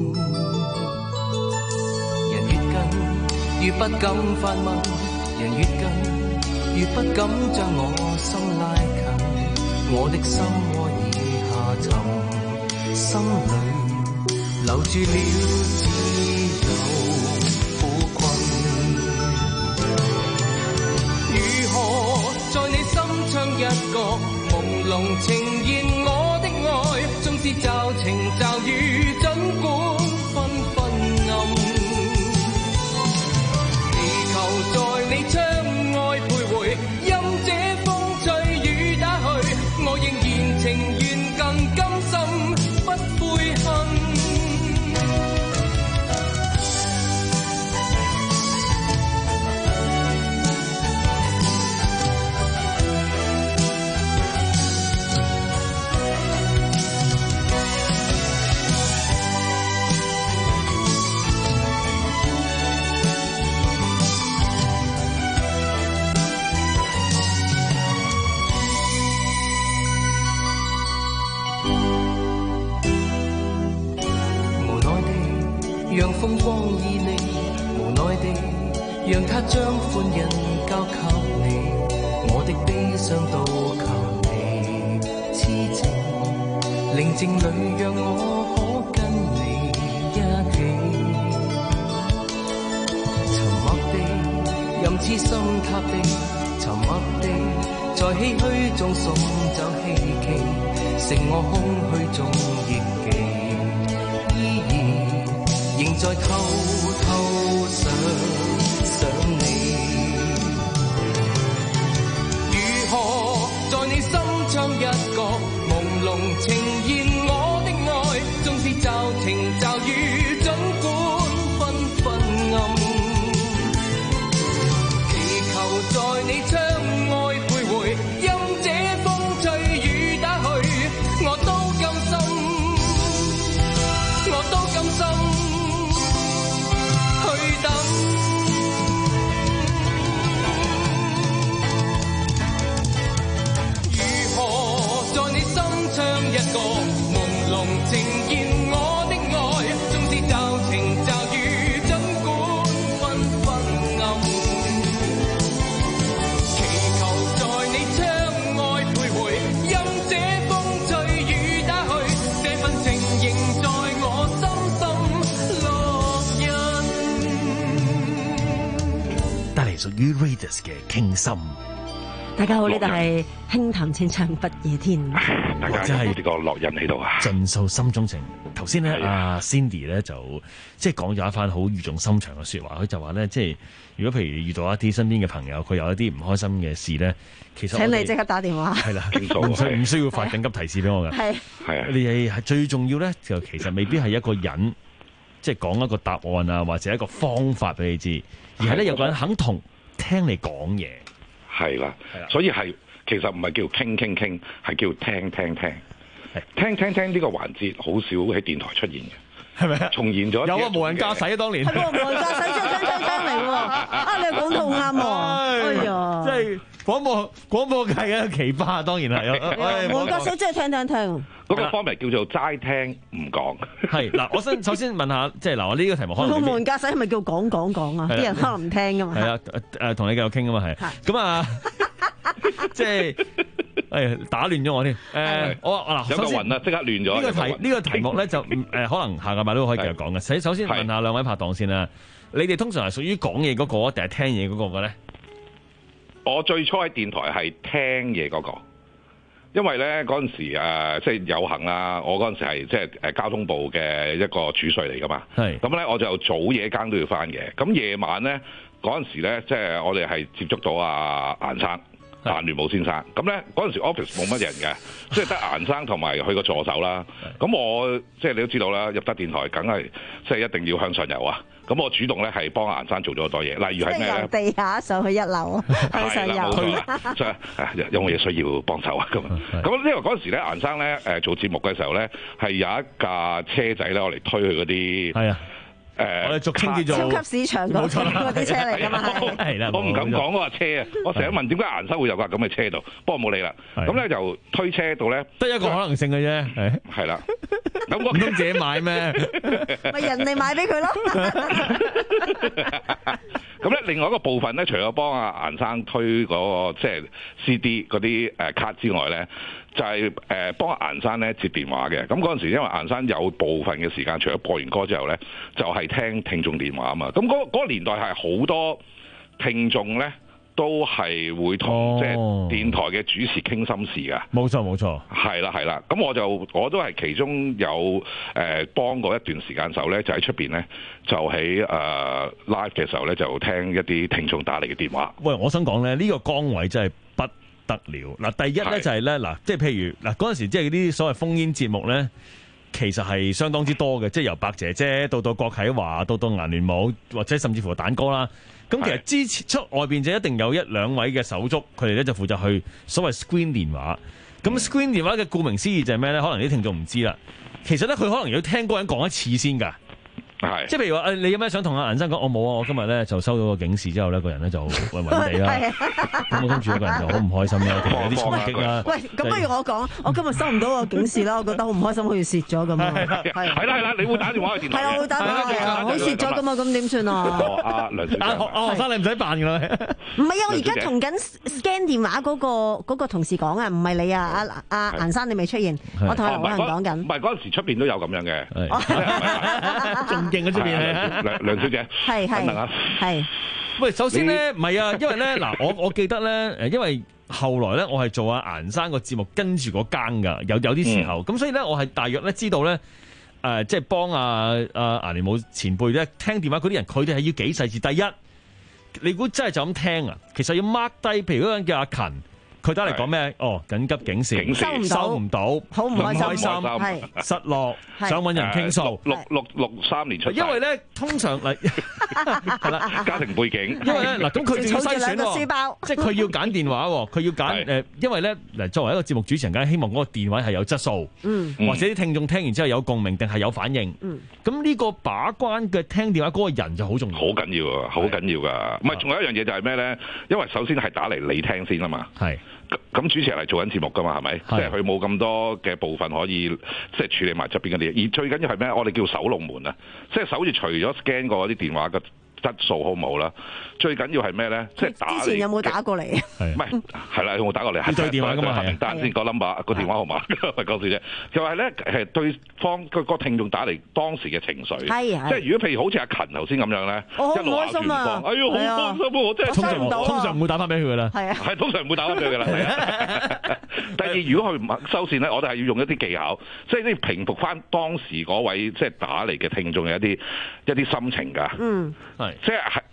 人越近越不敢發問，人越近越不敢將我心拉近，我的心窩已下沉，心裏留住了只有苦困，如何在你心窗一角朦朧呈現我的愛，縱是驟晴驟雨，儘管紛紛暗，祈求在你窗外徘徊，任這風吹雨打去，我仍然情願更甘心，不悔恨。讓風光旖旎，無奈地讓他將歡欣交給你，我的悲傷都靠你痴情，寧靜裏讓我可跟你一起，沉默地任痴心塌地，沉默地在唏噓中送走希冀，剩我空虛中憶記，仍在偷偷想想你，如何在你心窗一角朦朧呈現我的愛，縱是驟晴驟雨，儘管紛紛暗，祈求在你窗外徘徊，任這風吹雨打去，我都甘心，我都甘心。去等，如何在你心窗一角朦朧呈現我的愛，縱是驟晴驟雨，儘管紛紛暗，祈求在你窗外徘徊，任這風吹雨打去，這份情仍在我深深烙印。帶嚟屬於 Raidas 嘅傾心。大家好，呢度係輕談淺唱不夜天。大家真係呢個烙印喺度啊！盡訴心中情。頭先咧，阿 Cindy 咧就即係講咗一番好語重心長嘅説話。佢就話咧，即係如果譬如遇到一啲身邊嘅朋友，佢有一啲唔開心嘅事咧，其實請你即刻打電話。係啦，唔需唔需要發緊急提示俾我嘅。係係啊，你係最重要咧，就其實未必係一個人即係講一個答案啊，或者一個方法俾你知，而係咧有個人肯同聽你講嘢。 係啦，所以係其實唔係叫傾傾傾，係叫聽聽聽。聽聽聽呢個環節好少喺電台出現嘅。係咪啊？重現咗有啊，無人駕駛啊，當年係喎，無人駕駛真真真真嚟喎！啊，你講得好啱喎！哎呀， 即係廣播廣播界嘅奇葩，當然係。 無人駕駛真係聽聽聽。 嗰個方面叫做齋聽唔講。係嗱，我先首先問下，即係嗱，我呢個題目可能無人駕駛係咪叫講講講啊？啲人可能唔聽噶嘛。 係啊，誒同你繼續傾噶嘛係。咁啊，即係。誒打亂咗我添，誒我嗱， 有個雲啊，即刻亂咗。 呢個題呢個題目咧就誒可能下個禮拜都可以繼續講嘅。首首先問下兩位拍檔先啦，你哋通常係屬於講嘢嗰個定係聽嘢嗰個嘅咧？ 我最初喺電台係聽嘢嗰個，因為咧嗰陣時誒即係有幸啦，我嗰陣時係即係誒交通部嘅一個主帥嚟噶嘛。係咁咧，我就早夜更都要翻嘅。咁夜晚咧嗰陣時咧，即係我哋係接觸到阿顏生。顏聯武先生，咁咧嗰陣時 office 冇乜人嘅，即係得顏生同埋佢個助手啦。咁我即係你都知道啦，入得電台梗係即係一定要向上游啊。咁我主動咧係幫顏生做咗好多嘢，例如係咩咧？ 由地下上去一樓，向上游。 即係有冇嘢需要幫手啊？咁咁因為嗰陣時咧，顏生咧誒做節目嘅時候咧，係有一架車仔咧，我嚟推佢嗰啲。係啊。誒，我哋俗稱叫做超級市場嗰啲車嚟㗎嘛， 係啦，我唔敢講嗰架車啊！我成日問點解顏生會有架咁嘅車度，不過冇理啦。咁咧就推車度咧， 得一個可能性嘅啫，係係啦。咁唔通自己買咩？ 咪人哋買俾佢咯。 咁咧，另外一個部分咧，除咗幫阿顏生推嗰個即係 C D 嗰啲誒卡之外咧，就係誒幫阿顏生咧接電話嘅。咁嗰陣時，因為顏生有部分嘅時間，除咗播完歌之後咧，就係聽聽眾電話啊嘛。咁嗰嗰個年代係好多聽眾咧，都係會同即係電台嘅主持傾心事㗎。 冇錯冇錯， 係啦係啦。咁我就我都係其中有誒、呃、幫過一段時間手咧，就喺出邊咧，就喺誒、呃、live 嘅時候咧，就聽一啲聽眾打嚟嘅電話。 喂，我想講咧，呢、這個崗位真係不得了。嗱，第一咧就係咧，嗱，即係譬如嗱嗰陣時，即係啲所謂烽煙節目咧，其實係相當之多嘅，即係由白姐姐到到郭啟華，到到顏聯武，或者甚至乎蛋哥啦。咁其實之前出外邊就一定有一兩位嘅手足，佢哋咧就負責去所謂 screen 電話。咁 screen 電話嘅顧名思義就係咩咧？可能啲聽眾唔知啦。其實咧，佢可能要聽嗰個人講一次先㗎。係，即係譬如話，誒，你有咩想同阿顏生講？我冇啊，我今日咧就收到個警示之後咧，個人咧就暈暈地啦。咁我跟住一個人就好唔開心啦，同埋有啲衝擊啦。 喂，咁不如我講，我今日收唔到個警示啦，我覺得好唔開心，好似蝕咗咁啊。係係啦係啦，你會打電話去電台？ 係啊，會打電話嚟啊，好蝕咗咁啊，咁點算啊？ 阿梁小姐， 阿學生你唔使扮㗎啦。 唔係啊，我而家同緊 scan 電話嗰個嗰個同事講啊，唔係你啊，阿阿顏生你未出現，我同阿劉可能講緊。 唔係嗰陣時出邊都有咁樣嘅， 仲勁喺出邊係。 梁梁小姐， 係係係。 喂，首先咧，唔係啊，因為咧，嗱，我我記得咧，誒，因為後來咧，我係做阿顏生個節目跟住嗰更噶，有有啲時候，咁、嗯、所以咧，我係大約咧知道咧，誒、呃，即係幫阿阿顏聯武前輩咧聽電話嗰啲人，佢哋係要幾細緻。第一，你估真係就咁聽啊？其實要 mark 低，譬如嗰個人叫阿勤。佢打嚟講咩？哦，緊急警示，收唔到，好唔開心，係失落，想揾人傾訴。 六六六三年出世， 因為咧通常嚟係啦， 家庭背景。 因為咧嗱，咁佢仲要篩選喎，即係佢要揀電話喎，佢要揀誒，因為咧嗱，作為一個節目主持人，梗係希望嗰個電話係有質素，嗯，或者啲聽眾聽完之後有共鳴，定係有反應，嗯，咁呢個把關嘅聽電話嗰個人就好重要， 好緊要啊，好緊要噶。唔係，仲有一樣嘢就係咩咧？因為首先係打嚟你聽先啊嘛，係。咁主持人係做緊節目噶嘛，係咪？即係佢冇咁多嘅部分可以即係處理埋側邊嗰啲嘢，而最緊要係咩？我哋叫守龍門啊，即係守住除咗 scan 過嗰啲電話嘅質素好唔好啦？最緊要係咩咧？即係打之前有冇打過嚟？ 唔係係啦，有冇打過嚟？係對電話噶嘛？名單先個 number 個電話號碼，咪講笑啫。就係咧，係對方個個聽眾打嚟當時嘅情緒，即係如果譬如好似阿勤頭先咁樣咧， 我好唔開心啊！ 哎呀，好開心啊！我真係通常通常唔會打翻俾佢噶啦， 係啊， 係通常唔會打翻俾佢噶啦。第二，如果佢唔收線咧，我哋係要用一啲技巧，即係啲平復翻當時嗰位即係打嚟嘅聽眾嘅一啲一啲心情㗎。嗯，係即係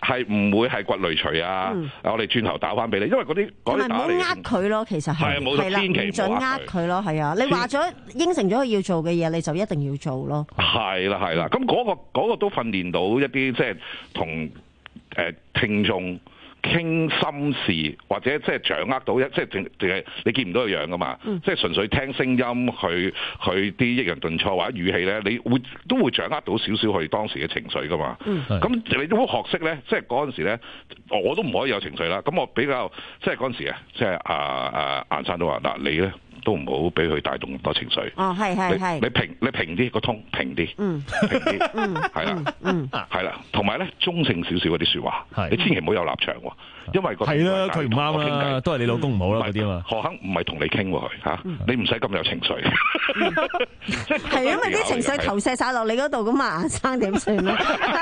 係唔會係掘雷錘啊！嗯、我哋轉頭打翻俾你，因為嗰啲嗰啲打嚟， 唔好呃佢咯，其實係係啦，千祈唔準呃佢咯，係啊！你話咗應承咗佢要做嘅嘢，你就一定要做咯。係啦係啦，咁嗰、嗰個嗰、嗰個都訓練到一啲即係同誒聽眾傾心事，或者即係掌握到一即係淨淨係你見唔到個樣噶嘛，嗯、即係純粹聽聲音，佢佢啲抑揚頓挫或者語氣咧，你會都會掌握到少少佢當時嘅情緒噶嘛。咁、嗯、你都學識咧，即係嗰陣時咧，我都唔可以有情緒啦。咁我比較即係嗰陣時啊，即係阿阿顏生都話嗱，你咧都唔好俾佢帶動咁多情緒。 哦，係係係。 你平你平啲個通，平啲， 嗯， 平啲， 嗯， 係啦， 嗯， 係啦，同埋咧中性少少嗰啲説話，你千祈唔好有立場喎，因為個係啦，佢唔啱啦，都係你老公唔好啦嗰啲嘛。 何肯唔係同你傾喎佢嚇，你唔使咁有情緒。 係因為啲情緒投射晒落你嗰度咁啊，顏生點算咧？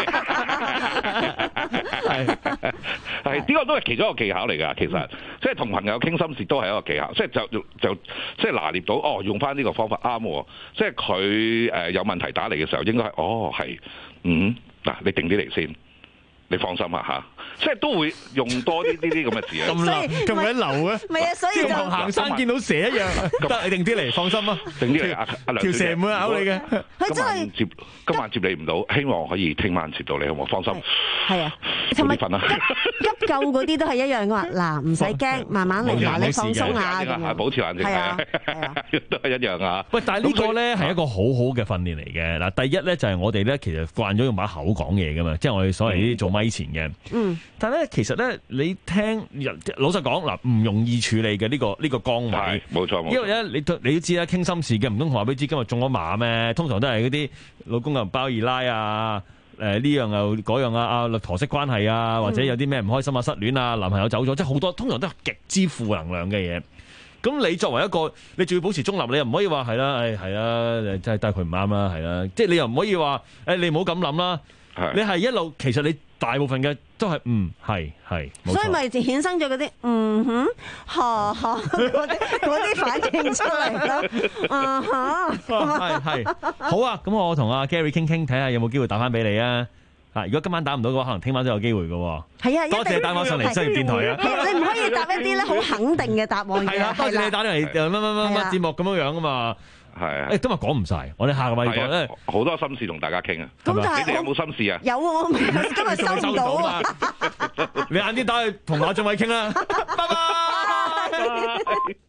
係係呢個都係其中一個技巧嚟㗎，其實即係同朋友傾心事都係一個技巧，即係就就即係拿捏到哦，用翻呢個方法啱喎，即係佢誒有問題打嚟嘅時候，應該係哦係嗯嗱，你定啲嚟先。你放心啊嚇，即係都會用多啲呢啲咁嘅字啊， 咁流咁鬼流啊！ 唔係啊，所以就同行山見到蛇一樣，得你定啲嚟，放心啊！ 定啲嚟，阿阿梁條蛇唔會咬你嘅。 佢真係接今晚接你唔到，希望可以聽晚接到你，好唔好？放心。 係啊，同埋急急救嗰啲都係一樣嘅話，嗱唔使驚，慢慢嚟，嗱你放鬆下咁樣。 保持冷靜係啊，都係一樣啊。 喂，但係呢個咧係一個好好嘅訓練嚟嘅。嗱，第一咧就係我哋咧其實慣咗用把口講嘢噶嘛，即係我哋所謂啲做咪前嘅。 嗯， 但係咧，其實咧，你聽老實講嗱，唔容易處理嘅呢個呢個崗位， 冇錯冇錯。 因為咧，你都你都知啦，傾心事嘅，唔通話俾你知今日中咗馬咩？通常都係嗰啲老公又包二奶啊，誒呢樣又嗰樣啊，阿婆媳關係啊，或者有啲咩唔開心啊、失戀啊、男朋友走咗，即係好多，通常都係極之負能量嘅嘢。咁你作為一個，你仲要保持中立，你又唔可以話係啦，誒係啦，真係得佢唔啱啦，係啦，即係你又唔可以話誒你唔好咁諗啦。你係一路，其實你大部分嘅都係嗯係係， 所以咪就衍生咗嗰啲嗯哼嚇嚇嗰啲嗰啲反應出嚟咯，啊嚇係係好啊！咁我同阿 Gary 傾傾，睇下有冇機會打翻俾你啊！啊，如果今晚打唔到嘅話，可能聽晚都有機會嘅喎。 係啊， 多謝你打翻上嚟商業電台啊！ 你唔可以答一啲咧好肯定嘅答案嘅。 係啊，多謝你打嚟乜乜乜乜節目咁樣樣啊嘛。係啊！誒，今日講唔晒，我哋下個禮拜講咧， 好多心事同大家傾啊！ 咁你哋有冇心事啊？ 有啊，我今日收唔到啊！ 你晏啲打去同阿俊偉傾啦，拜拜。